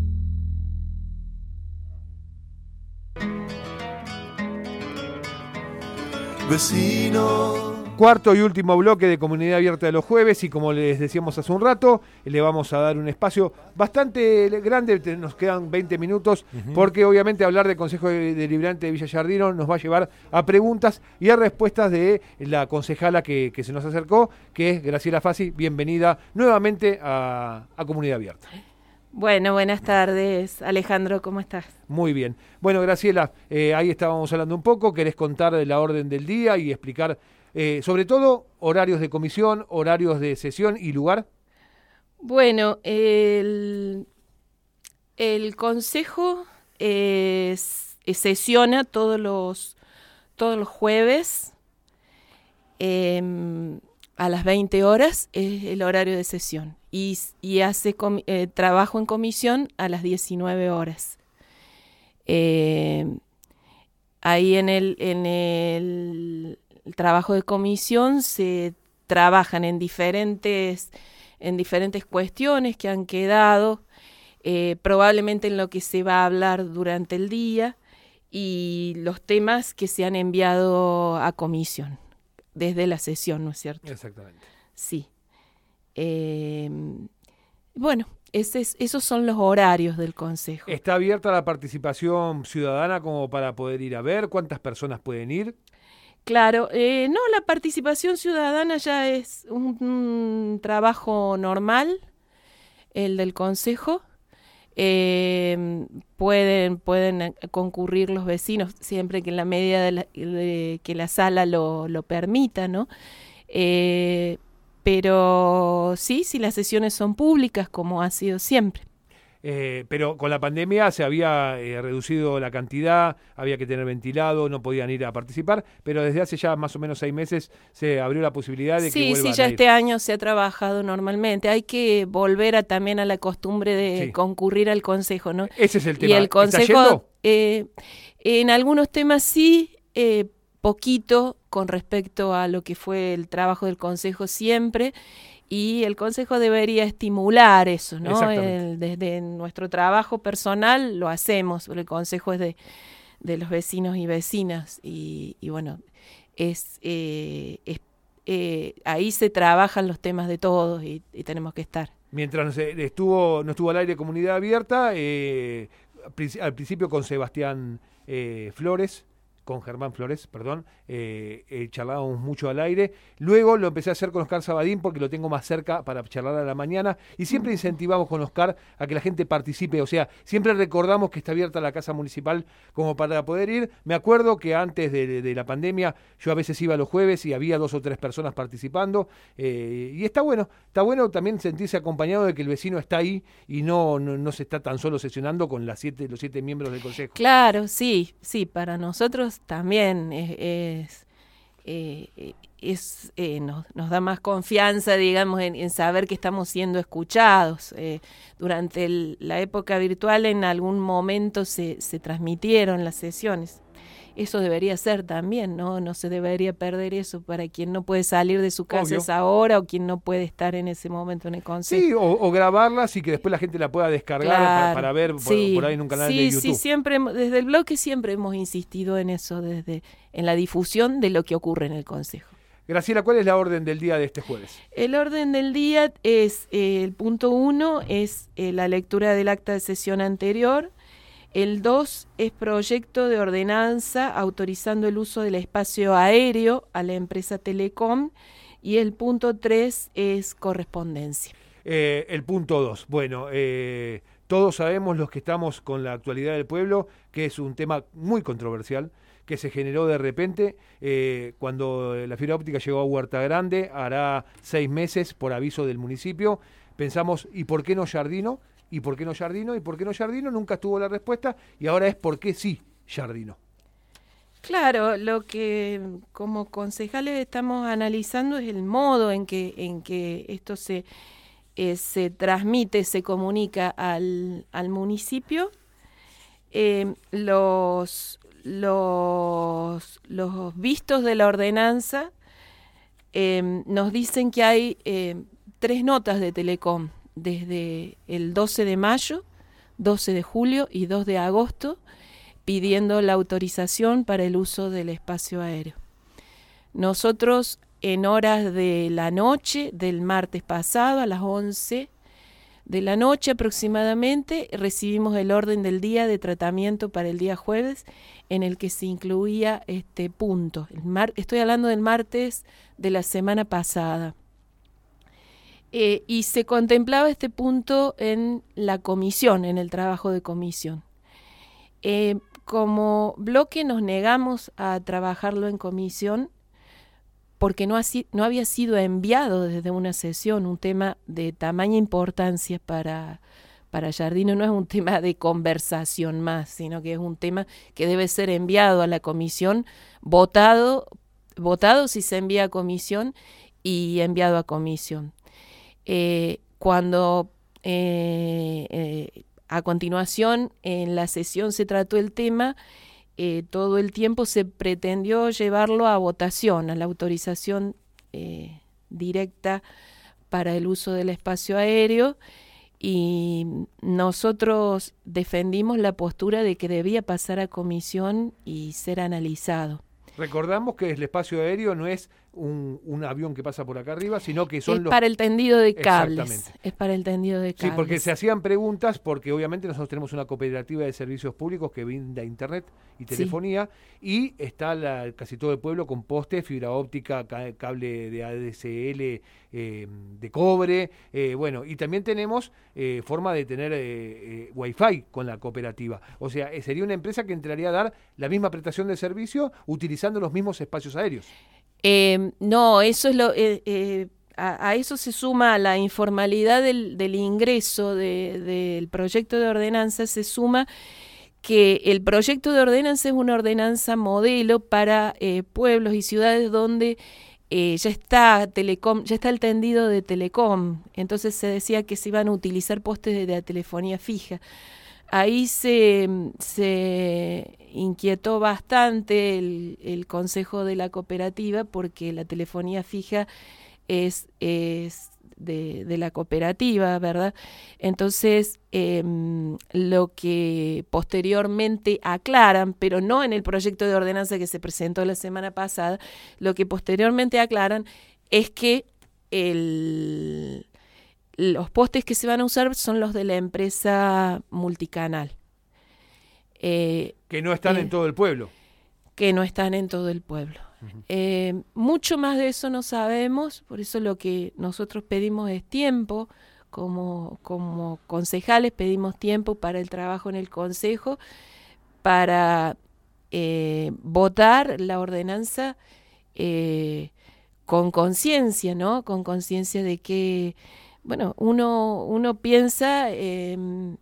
Vecino. Cuarto y último bloque de Comunidad Abierta de los jueves y como les decíamos hace un rato, le vamos a dar un espacio bastante grande, nos quedan veinte minutos, uh-huh. porque obviamente hablar del Consejo Deliberante de Villa Giardino nos va a llevar a preguntas y a respuestas de la concejala que, que se nos acercó, que es Graciela Fassi. Bienvenida nuevamente a, a Comunidad Abierta. Bueno, buenas tardes, Alejandro, ¿cómo estás? Muy bien. Bueno, Graciela, eh, ahí estábamos hablando un poco, querés contar de la orden del día y explicar, eh, sobre todo, horarios de comisión, horarios de sesión y lugar. Bueno, el, el Consejo eh, sesiona todos los, todos los jueves eh, a las veinte horas, es el horario de sesión. Y, y hace com, eh, trabajo en comisión a las diecinueve horas. Eh, ahí en el, en el, el trabajo de comisión se trabajan en diferentes, en diferentes cuestiones que han quedado, eh, probablemente en lo que se va a hablar durante el día y los temas que se han enviado a comisión desde la sesión, ¿no es cierto? Exactamente. Sí. Eh, bueno, ese es, esos son los horarios del Consejo. ¿Está abierta la participación ciudadana como para poder ir a ver? ¿Cuántas personas pueden ir? Claro, eh, no, la participación ciudadana ya es un, un trabajo normal, el del Consejo. Eh, pueden, pueden concurrir los vecinos siempre que en la medida de, la, de que la sala lo, lo permita, ¿no? Eh, Pero sí, sí, las sesiones son públicas, como ha sido siempre. Eh, pero con la pandemia se había eh, reducido la cantidad, había que tener ventilado, no podían ir a participar, pero desde hace ya más o menos seis meses se abrió la posibilidad de sí, que vuelvan Sí, sí, ya a ir. este año se ha trabajado normalmente. Hay que volver a, también a la costumbre de sí. concurrir al Consejo, ¿no? Ese es el tema. Y el Consejo, eh, en algunos temas sí, eh, poquito con respecto a lo que fue el trabajo del Consejo siempre, y el Consejo debería estimular eso, ¿no? El, desde nuestro trabajo personal lo hacemos, el Consejo es de, de los vecinos y vecinas, y, y bueno, es, eh, es eh, ahí se trabajan los temas de todos y, y tenemos que estar. Mientras estuvo, no estuvo al aire Comunidad Abierta, eh, al principio con Sebastián eh, Flores, con Germán Flores, perdón, eh, eh, charlábamos mucho al aire. Luego lo empecé a hacer con Oscar Sabadín porque lo tengo más cerca para charlar a la mañana y siempre incentivamos con Oscar a que la gente participe, o sea, siempre recordamos que está abierta la Casa Municipal como para poder ir. Me acuerdo que antes de, de la pandemia yo a veces iba los jueves y había dos o tres personas participando eh, y está bueno, está bueno también sentirse acompañado de que el vecino está ahí y no, no, no se está tan solo sesionando con las siete, los siete miembros del Consejo. Claro, sí, sí, para nosotros también es, es, eh, es eh, nos, nos da más confianza, digamos, en, en saber que estamos siendo escuchados. Eh, durante el, la época virtual en algún momento se, se transmitieron las sesiones. Eso debería ser también, ¿no? No se debería perder eso para quien no puede salir de su casa Obvio. esa hora o quien no puede estar en ese momento en el consejo. Sí, o, o grabarlas y que después la gente la pueda descargar claro, para, para ver por, sí, por ahí en un canal sí, de YouTube. Sí, siempre, desde el bloque siempre hemos insistido en eso, desde en la difusión de lo que ocurre en el consejo. Graciela, ¿cuál es la orden del día de este jueves? El orden del día es, eh, el punto uno es eh, la lectura del acta de sesión anterior. El dos es proyecto de ordenanza autorizando el uso del espacio aéreo a la empresa Telecom y el punto tres es correspondencia. Eh, el punto dos, bueno, eh, todos sabemos los que estamos con la actualidad del pueblo que es un tema muy controversial que se generó de repente eh, cuando la fibra óptica llegó a Huerta Grande, hará seis meses por aviso del municipio. Pensamos, ¿y por qué no Giardino? ¿Y por qué no Giardino? ¿Y por qué no Giardino? Nunca tuvo la respuesta y ahora es ¿por qué sí Giardino? Claro, lo que como concejales estamos analizando es el modo en que, en que esto se, eh, se transmite, se comunica al, al municipio. Eh, los, los, los vistos de la ordenanza eh, nos dicen que hay eh, tres notas de Telecom desde el doce de mayo, doce de julio y dos de agosto, pidiendo la autorización para el uso del espacio aéreo. Nosotros en horas de la noche del martes pasado, a las once de la noche aproximadamente, recibimos el orden del día de tratamiento para el día jueves, en el que se incluía este punto. El mar, estoy hablando del martes de la semana pasada. Eh, y se contemplaba este punto en la comisión, en el trabajo de comisión. Eh, como bloque nos negamos a trabajarlo en comisión porque no, ha, no había sido enviado desde una sesión, un tema de tamaña importancia para, para Giardino, no es un tema de conversación más, sino que es un tema que debe ser enviado a la comisión, votado, votado si se envía a comisión y enviado a comisión. Eh, cuando eh, eh, a continuación en la sesión se trató el tema, eh, todo el tiempo se pretendió llevarlo a votación, a la autorización eh, directa para el uso del espacio aéreo, y nosotros defendimos la postura de que debía pasar a comisión y ser analizado. Recordamos que el espacio aéreo no es un, un avión que pasa por acá arriba, sino que son es los... para el tendido de cables. Es para el tendido de cables. Sí, porque se hacían preguntas, porque obviamente nosotros tenemos una cooperativa de servicios públicos que brinda internet y telefonía, sí. Y está la, casi todo el pueblo con postes, fibra óptica, ca- cable de A D S L, eh, de cobre, eh, bueno, y también tenemos eh, forma de tener eh, eh, wifi con la cooperativa. O sea, eh, sería una empresa que entraría a dar la misma prestación de servicio utilizando los mismos espacios aéreos. Eh, no, eso es lo eh, eh, a, a eso se suma la informalidad del, del ingreso de, del proyecto de ordenanza, se suma que el proyecto de ordenanza es una ordenanza modelo para eh, pueblos y ciudades donde eh, ya está Telecom, ya está el tendido de Telecom, entonces se decía que se iban a utilizar postes de, de la telefonía fija. Ahí se, se inquietó bastante el, el consejo de la cooperativa porque la telefonía fija es, es de, de la cooperativa, ¿verdad? Entonces, eh, lo que posteriormente aclaran, pero no en el proyecto de ordenanza que se presentó la semana pasada, lo que posteriormente aclaran es que el... los postes que se van a usar son los de la empresa multicanal. Eh, que no están eh, en todo el pueblo. Que no están en todo el pueblo. Uh-huh. Eh, mucho más de eso no sabemos, por eso lo que nosotros pedimos es tiempo, como, como concejales pedimos tiempo para el trabajo en el consejo, para eh, votar la ordenanza eh, con conciencia, ¿no? Con conciencia de que bueno, uno, uno piensa, eh,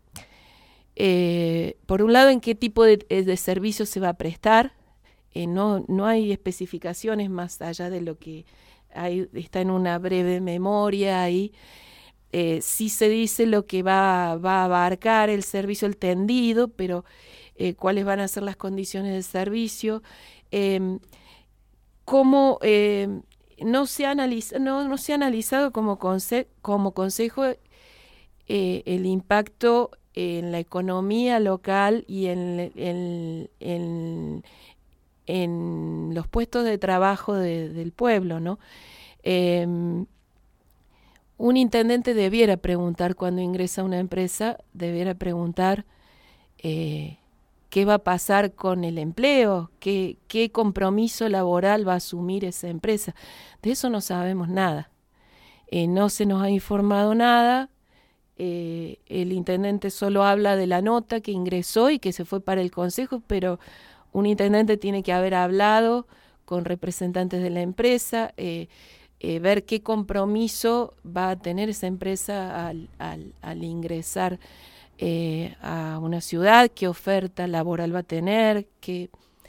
eh, por un lado, en qué tipo de, de servicio se va a prestar. Eh, no, no hay especificaciones más allá de lo que hay, está en una breve memoria ahí. Eh, sí se dice lo que va, va a abarcar el servicio, el tendido, pero eh, cuáles van a ser las condiciones de servicio. Eh, cómo... Eh, No se, analiza, no, no se ha analizado como, conse como consejo eh, el impacto en la economía local y en, en, en, en los puestos de trabajo de, del pueblo, ¿no? Eh, un intendente debiera preguntar cuando ingresa a una empresa, debiera preguntar eh, qué va a pasar con el empleo, qué, qué compromiso laboral va a asumir esa empresa. De eso no sabemos nada. Eh, no se nos ha informado nada. Eh, el intendente solo habla de la nota que ingresó y que se fue para el consejo, pero un intendente tiene que haber hablado con representantes de la empresa, eh, eh, ver qué compromiso va a tener esa empresa al, al, al ingresar Eh, a una ciudad, qué oferta laboral va a tener, qué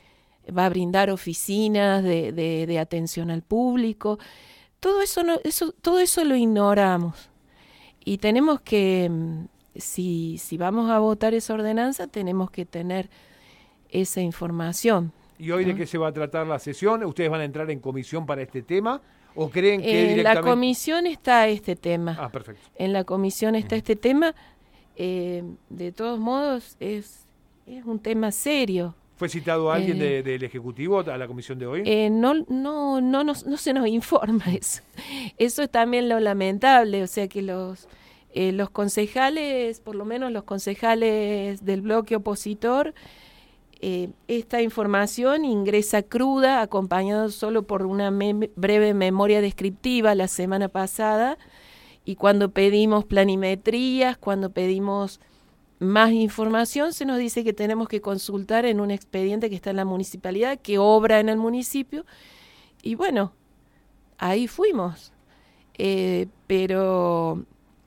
va a brindar oficinas de, de, de atención al público. Todo eso, no, eso, todo eso lo ignoramos. Y tenemos que, si, si vamos a votar esa ordenanza, tenemos que tener esa información. ¿Y hoy, ¿no?, de qué se va a tratar la sesión? ¿Ustedes van a entrar en comisión para este tema? ¿O creen que En directamente...? la comisión está este tema. Ah, perfecto. En la comisión está este tema. Eh, de todos modos, es, es un tema serio. ¿Fue citado alguien Eh, de, del Ejecutivo a la comisión de hoy? Eh, no, no, no, no, no se nos informa eso. Eso es también lo lamentable, o sea que los, eh, los concejales, por lo menos los concejales del bloque opositor, eh, esta información ingresa cruda, acompañado solo por una me- breve memoria descriptiva la semana pasada, y cuando pedimos planimetrías, cuando pedimos más información, se nos dice que tenemos que consultar en un expediente que está en la municipalidad, que obra en el municipio, y bueno, ahí fuimos. Eh, pero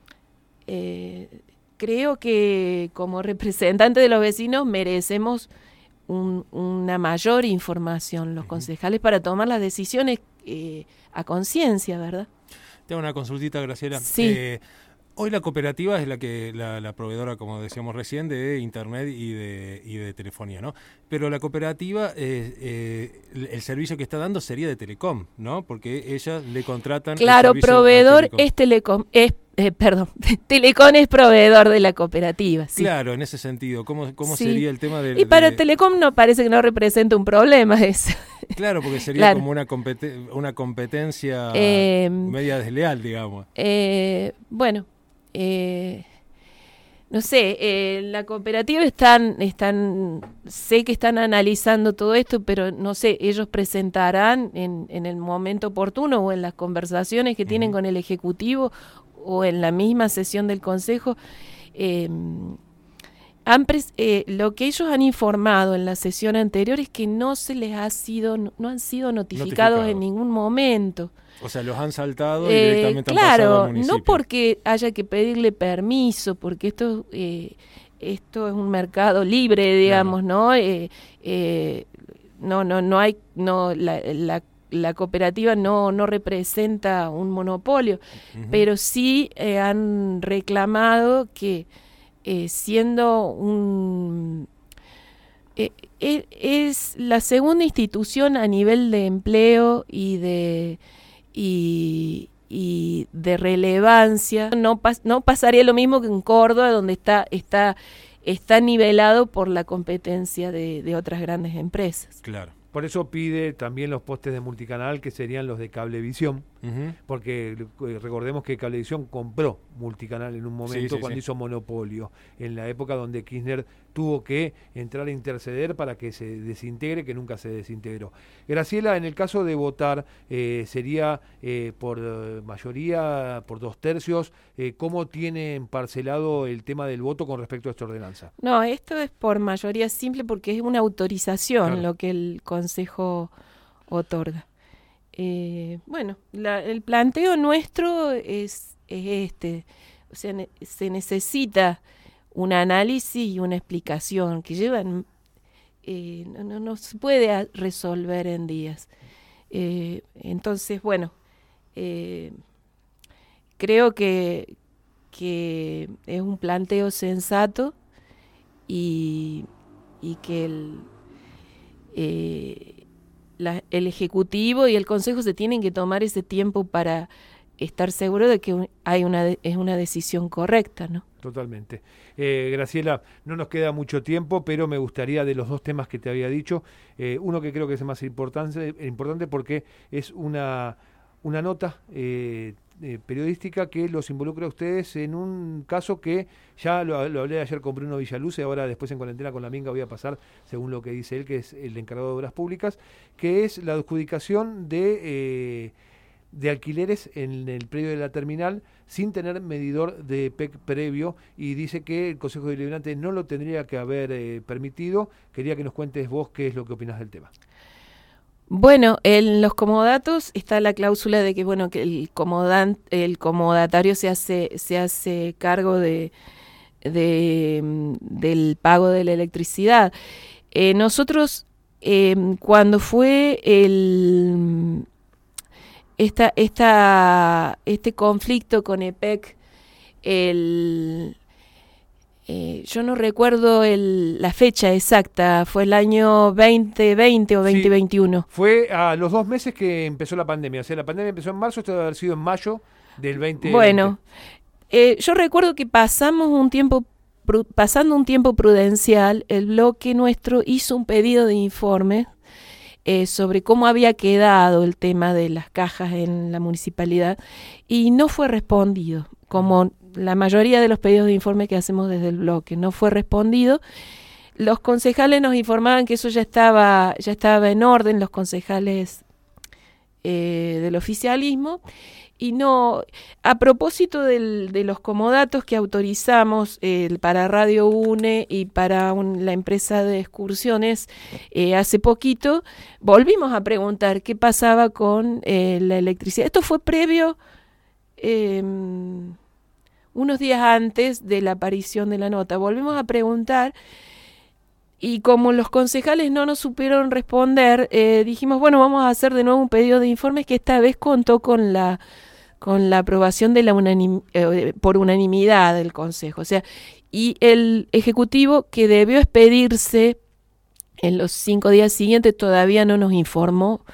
eh, creo que como representante de los vecinos merecemos un, una mayor información, los concejales, para tomar las decisiones eh, a conciencia, ¿verdad? Tengo una consultita, Graciela. Sí. Eh, Hoy la cooperativa es la que la, la proveedora, como decíamos recién, de internet y de, y de telefonía, ¿no? Pero la cooperativa, eh, eh, el, el servicio que está dando sería de Telecom, ¿no? Porque ellas le contratan. Claro, el servicio proveedor a Telecom. es Telecom, es, eh, perdón, Telecom es proveedor de la cooperativa. Sí. Claro, en ese sentido, ¿cómo, cómo Sí. sería el tema de...? Y para de... Telecom no parece que no representa un problema eso. Claro, porque sería Claro. como una, competen- una competencia Eh, media desleal, digamos. Eh, bueno, eh, no sé, eh, la cooperativa están, están, sé que están analizando todo esto, pero no sé, ellos presentarán en, en el momento oportuno o en las conversaciones que tienen con el Ejecutivo o en la misma sesión del Consejo. Eh, han pres- eh, lo que ellos han informado en la sesión anterior es que no se les ha sido, no, no han sido notificados Notificado. en ningún momento. O sea, los han saltado y Eh, directamente han pasado claro, al municipio. no porque haya que pedirle permiso, porque esto eh, esto es un mercado libre, digamos, ¿no? Eh, eh, no, no, no hay, no, la, la, la cooperativa no, no representa un monopolio, Ujú. pero sí eh, han reclamado que eh, siendo un eh, eh, es la segunda institución a nivel de empleo y de y, y de relevancia, no pas, no pasaría lo mismo que en Córdoba, donde está está está nivelado por la competencia de, de otras grandes empresas. Claro. Por eso pide también los postes de multicanal, que serían los de Cablevisión, Ujú. porque eh, recordemos que Cablevisión compró multicanal en un momento Sí, sí, cuando sí. hizo monopolio, en la época donde Kirchner tuvo que entrar a interceder para que se desintegre, que nunca se desintegró. Graciela, en el caso de votar, eh, sería eh, por eh, mayoría, por dos tercios, eh, ¿cómo tienen parcelado el tema del voto con respecto a esta ordenanza? No, esto es por mayoría simple porque es una autorización Claro. lo que el Consejo otorga. Eh, bueno, la- el planteo nuestro es, es este, o sea, ne- se necesita un análisis y una explicación que llevan, eh, no, no, no se puede a- resolver en días. Eh, entonces, bueno, eh, creo que, que es un planteo sensato y, y que el, eh, la- el Ejecutivo y el Consejo se tienen que tomar ese tiempo para estar seguro de que un- hay una de- es una decisión correcta, ¿no? Totalmente. Eh, Graciela, no nos queda mucho tiempo, pero me gustaría, de los dos temas que te había dicho, eh, uno que creo que es el más importante, importante porque es una, una nota eh, eh, periodística que los involucra a ustedes en un caso que ya lo, lo hablé ayer con Bruno Villaluz y ahora después en cuarentena con la Minga voy a pasar, según lo que dice él, que es el encargado de obras públicas, que es la adjudicación de... Eh, de alquileres en el predio de la terminal sin tener medidor de P E C previo, y dice que el Consejo Deliberante no lo tendría que haber eh, permitido. Quería que nos cuentes vos qué es lo que opinás del tema. Bueno, en los comodatos está la cláusula de que bueno que el comodan, el comodatario se hace se hace cargo de, de mm, del pago de la electricidad. Eh, nosotros eh, cuando fue el esta, esta, este conflicto con E P E C, el, eh, yo no recuerdo el, la fecha exacta, fue el año veinte veinte o veinte veintiuno. Sí, fue a los dos meses que empezó la pandemia, o sea, la pandemia empezó en marzo, esto debe haber sido en mayo del veinte veinte. Bueno, eh, yo recuerdo que pasamos un tiempo, pru- pasando un tiempo prudencial, el bloque nuestro hizo un pedido de informe eh, sobre cómo había quedado el tema de las cajas en la municipalidad y no fue respondido, como la mayoría de los pedidos de informe que hacemos desde el bloque, no fue respondido. Los concejales nos informaban que eso ya estaba, ya estaba en orden, los concejales eh, del oficialismo. Y no, a propósito del, de los comodatos que autorizamos eh, para Radio UNE y para un, la empresa de excursiones eh, hace poquito, volvimos a preguntar qué pasaba con eh, la electricidad. Esto fue previo, eh, unos días antes de la aparición de la nota. Volvimos a preguntar y como los concejales no nos supieron responder, eh, dijimos, bueno, vamos a hacer de nuevo un pedido de informes que esta vez contó con la con la aprobación de la unanim, eh, por unanimidad del Consejo. O sea, y el Ejecutivo, que debió expedirse en los cinco días siguientes, todavía no nos informó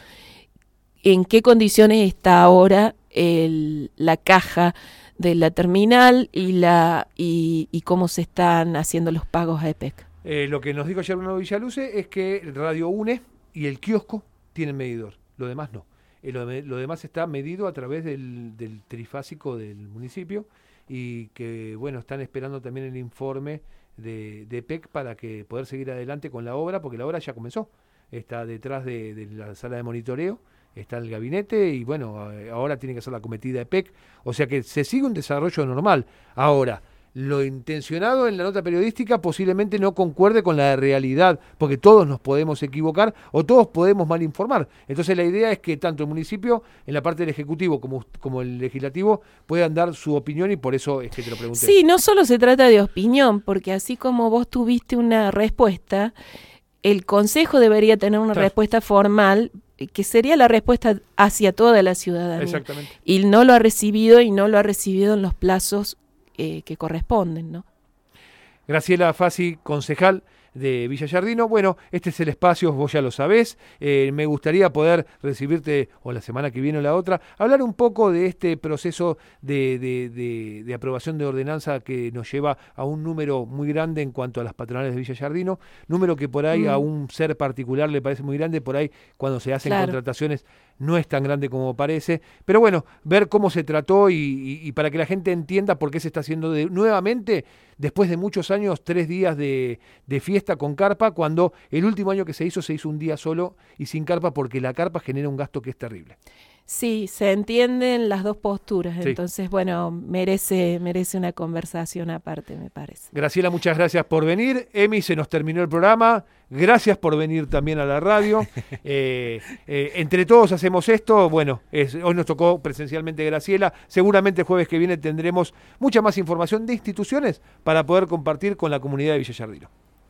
en qué condiciones está ahora el, la caja de la terminal y la y, y cómo se están haciendo los pagos a E P E C. Eh, lo que nos dijo ayer Bruno Villaluce es que Radio UNE y el kiosco tienen medidor, lo demás no. Eh, lo, de, lo demás está medido a través del, del trifásico del municipio y que, bueno, están esperando también el informe de, de E P E C para que poder seguir adelante con la obra, porque la obra ya comenzó. Está detrás de, de la sala de monitoreo, está el gabinete y, bueno, ahora tiene que hacer la cometida E P E C. O sea que se sigue un desarrollo normal. Ahora, lo intencionado en la nota periodística posiblemente no concuerde con la realidad, porque todos nos podemos equivocar o todos podemos mal informar. Entonces la idea es que tanto el municipio, en la parte del Ejecutivo como, como el Legislativo, puedan dar su opinión y por eso es que te lo pregunté. Sí, no solo se trata de opinión, porque así como vos tuviste una respuesta, el Consejo debería tener una claro. respuesta formal que sería la respuesta hacia toda la ciudadanía. Exactamente. Y no lo ha recibido y no lo ha recibido en los plazos Eh, que corresponden, ¿no? Graciela Fassi, concejal de Villa Giardino. Bueno, este es el espacio, vos ya lo sabés. Eh, me gustaría poder recibirte, o la semana que viene o la otra, hablar un poco de este proceso de, de, de, de aprobación de ordenanza que nos lleva a un número muy grande en cuanto a las patronales de Villa Giardino, número que por ahí mm. a un ser particular le parece muy grande, por ahí cuando se hacen claro. contrataciones no es tan grande como parece, pero bueno, ver cómo se trató y, y, y para que la gente entienda por qué se está haciendo de, nuevamente, después de muchos años, tres días de, de fiesta con carpa, cuando el último año que se hizo, se hizo un día solo y sin carpa, porque la carpa genera un gasto que es terrible. Sí, se entienden las dos posturas, sí. entonces, bueno, merece, merece una conversación aparte, me parece. Graciela, muchas gracias por venir. Emi, se nos terminó el programa. Gracias por venir también a la radio. eh, eh, entre todos hacemos esto. Bueno, es, hoy nos tocó presencialmente Graciela. Seguramente el jueves que viene tendremos mucha más información de instituciones para poder compartir con la comunidad de Villa Giardino.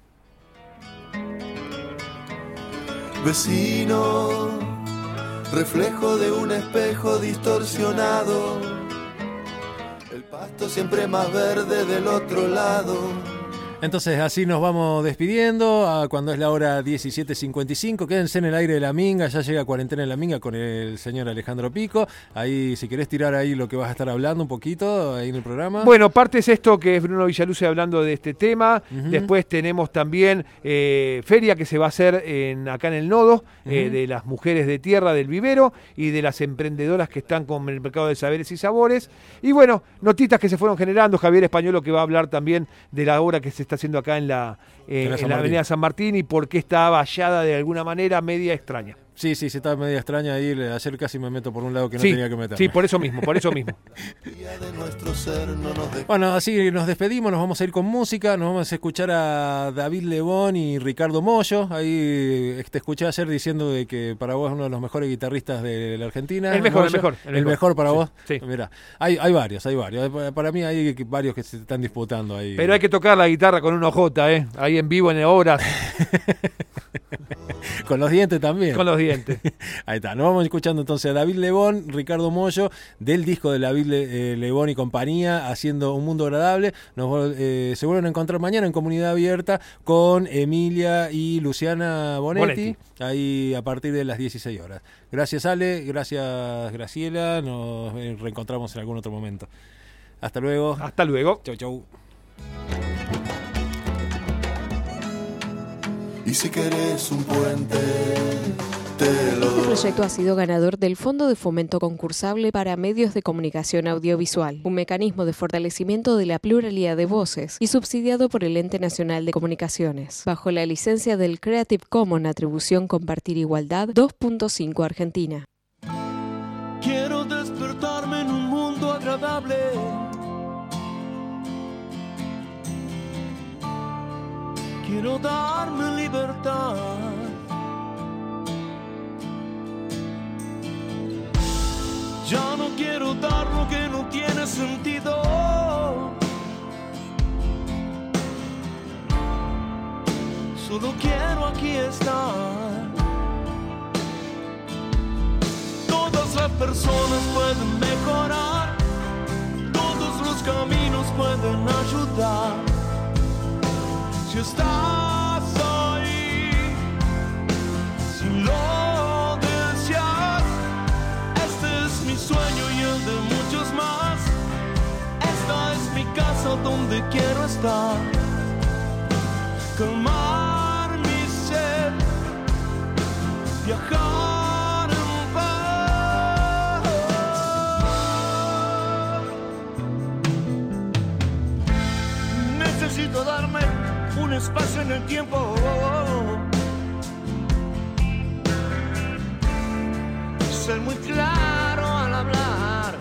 Vecino, reflejo de un espejo distorsionado, el pasto siempre más verde del otro lado. Entonces así nos vamos despidiendo a cuando es la hora diecisiete cincuenta y cinco. Quédense en el aire de la Minga, ya llega Cuarentena en la Minga con el señor Alejandro Pico. Ahí, si querés tirar ahí lo que vas a estar hablando un poquito ahí en el programa. Bueno, parte es esto que es Bruno Villaluce hablando de este tema. Uh-huh. Después tenemos también eh, feria que se va a hacer en, acá en el Nodo, uh-huh. eh, de las mujeres de tierra del vivero y de las emprendedoras que están con el mercado de saberes y sabores. Y bueno, notitas que se fueron generando. Javier Españolo que va a hablar también de la obra que se está haciendo acá en la, eh, en la avenida San Martín y por qué está vallada de alguna manera media extraña. Sí, sí, sí, está media extraña ahí. Ayer casi me meto por un lado que no sí, tenía que meter. Sí, por eso mismo, por eso mismo. Bueno, así nos despedimos, nos vamos a ir con música, nos vamos a escuchar a David Lebón y Ricardo Mollo. Ahí te escuché ayer diciendo de que para vos es uno de los mejores guitarristas de la Argentina. El mejor, Mollo. el mejor. El, el mejor, mejor para sí, vos. Sí. Mirá, hay, hay varios, hay varios. Para mí hay varios que se están disputando ahí. Pero hay que tocar la guitarra con un ojota, ¿eh? Ahí en vivo en obras. Con los dientes también. Con los dientes. Ahí está. Nos vamos escuchando entonces a David Lebón, Ricardo Mollo, del disco de David Le, eh, Lebón y compañía, Haciendo un Mundo Agradable. Nos eh, se vuelven a encontrar mañana en Comunidad Abierta con Emilia y Luciana Bonetti, Bonetti, ahí a partir de las dieciséis horas. Gracias, Ale. Gracias, Graciela. Nos reencontramos en algún otro momento. Hasta luego. Hasta luego. Chau, chau. Y si querés un puente, te lo Este proyecto ha sido ganador del Fondo de Fomento Concursable para Medios de Comunicación Audiovisual, un mecanismo de fortalecimiento de la pluralidad de voces y subsidiado por el Ente Nacional de Comunicaciones, bajo la licencia del Creative Commons Atribución Compartir Igualdad dos punto cinco Argentina. Quiero despertarme en un mundo agradable. Quiero darme libertad. Ya no quiero dar lo que no tiene sentido. Solo quiero aquí estar. Todas las personas pueden mejorar. Todos los caminos pueden ayudar. Si estás ahí, si lo deseas, este es mi sueño y el de muchos más. Esta es mi casa donde quiero estar. Calmar mi sed, viajar en paz. Necesito darme un espacio en el tiempo, ser muy claro al hablar,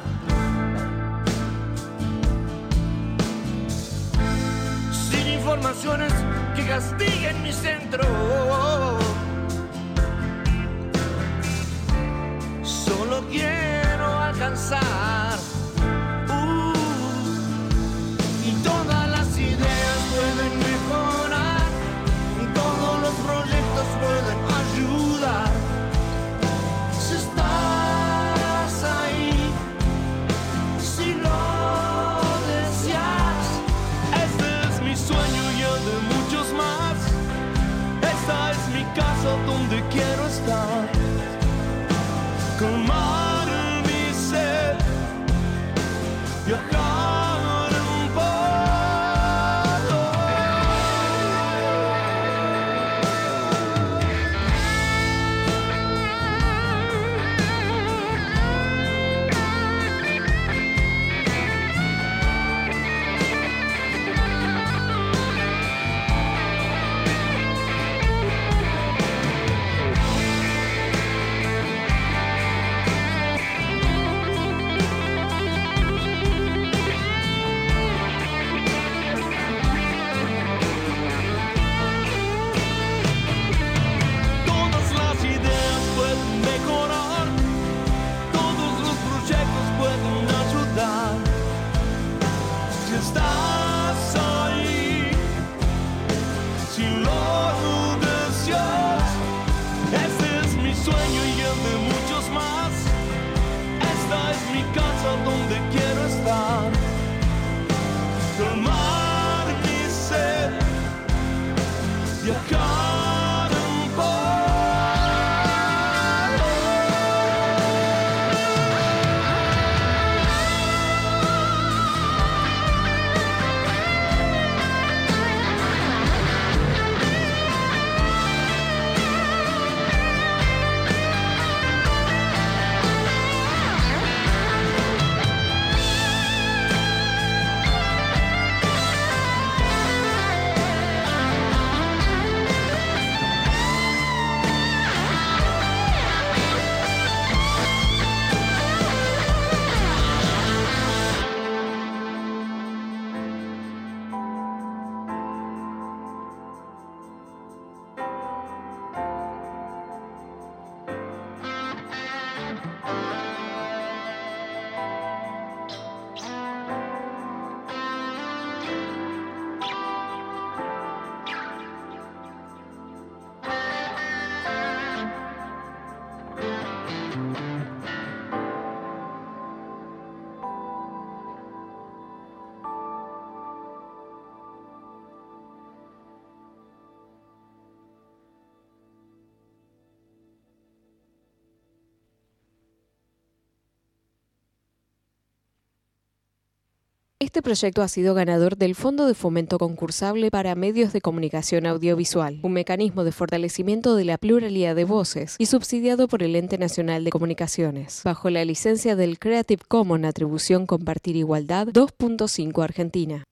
sin informaciones que castiguen mi centro. Solo quiero alcanzar uh, y todas las ideas pueden mejorar, todos los proyectos pueden ayudar. Si estás ahí, si lo deseas, este es mi sueño y el de muchos más. Esta es mi casa donde quiero estar. Calmar mi sed, viajar en paz. Este proyecto ha sido ganador del Fondo de Fomento Concursable para Medios de Comunicación Audiovisual, un mecanismo de fortalecimiento de la pluralidad de voces y subsidiado por el Ente Nacional de Comunicaciones, bajo la licencia del Creative Commons Atribución Compartir Igualdad dos punto cinco Argentina.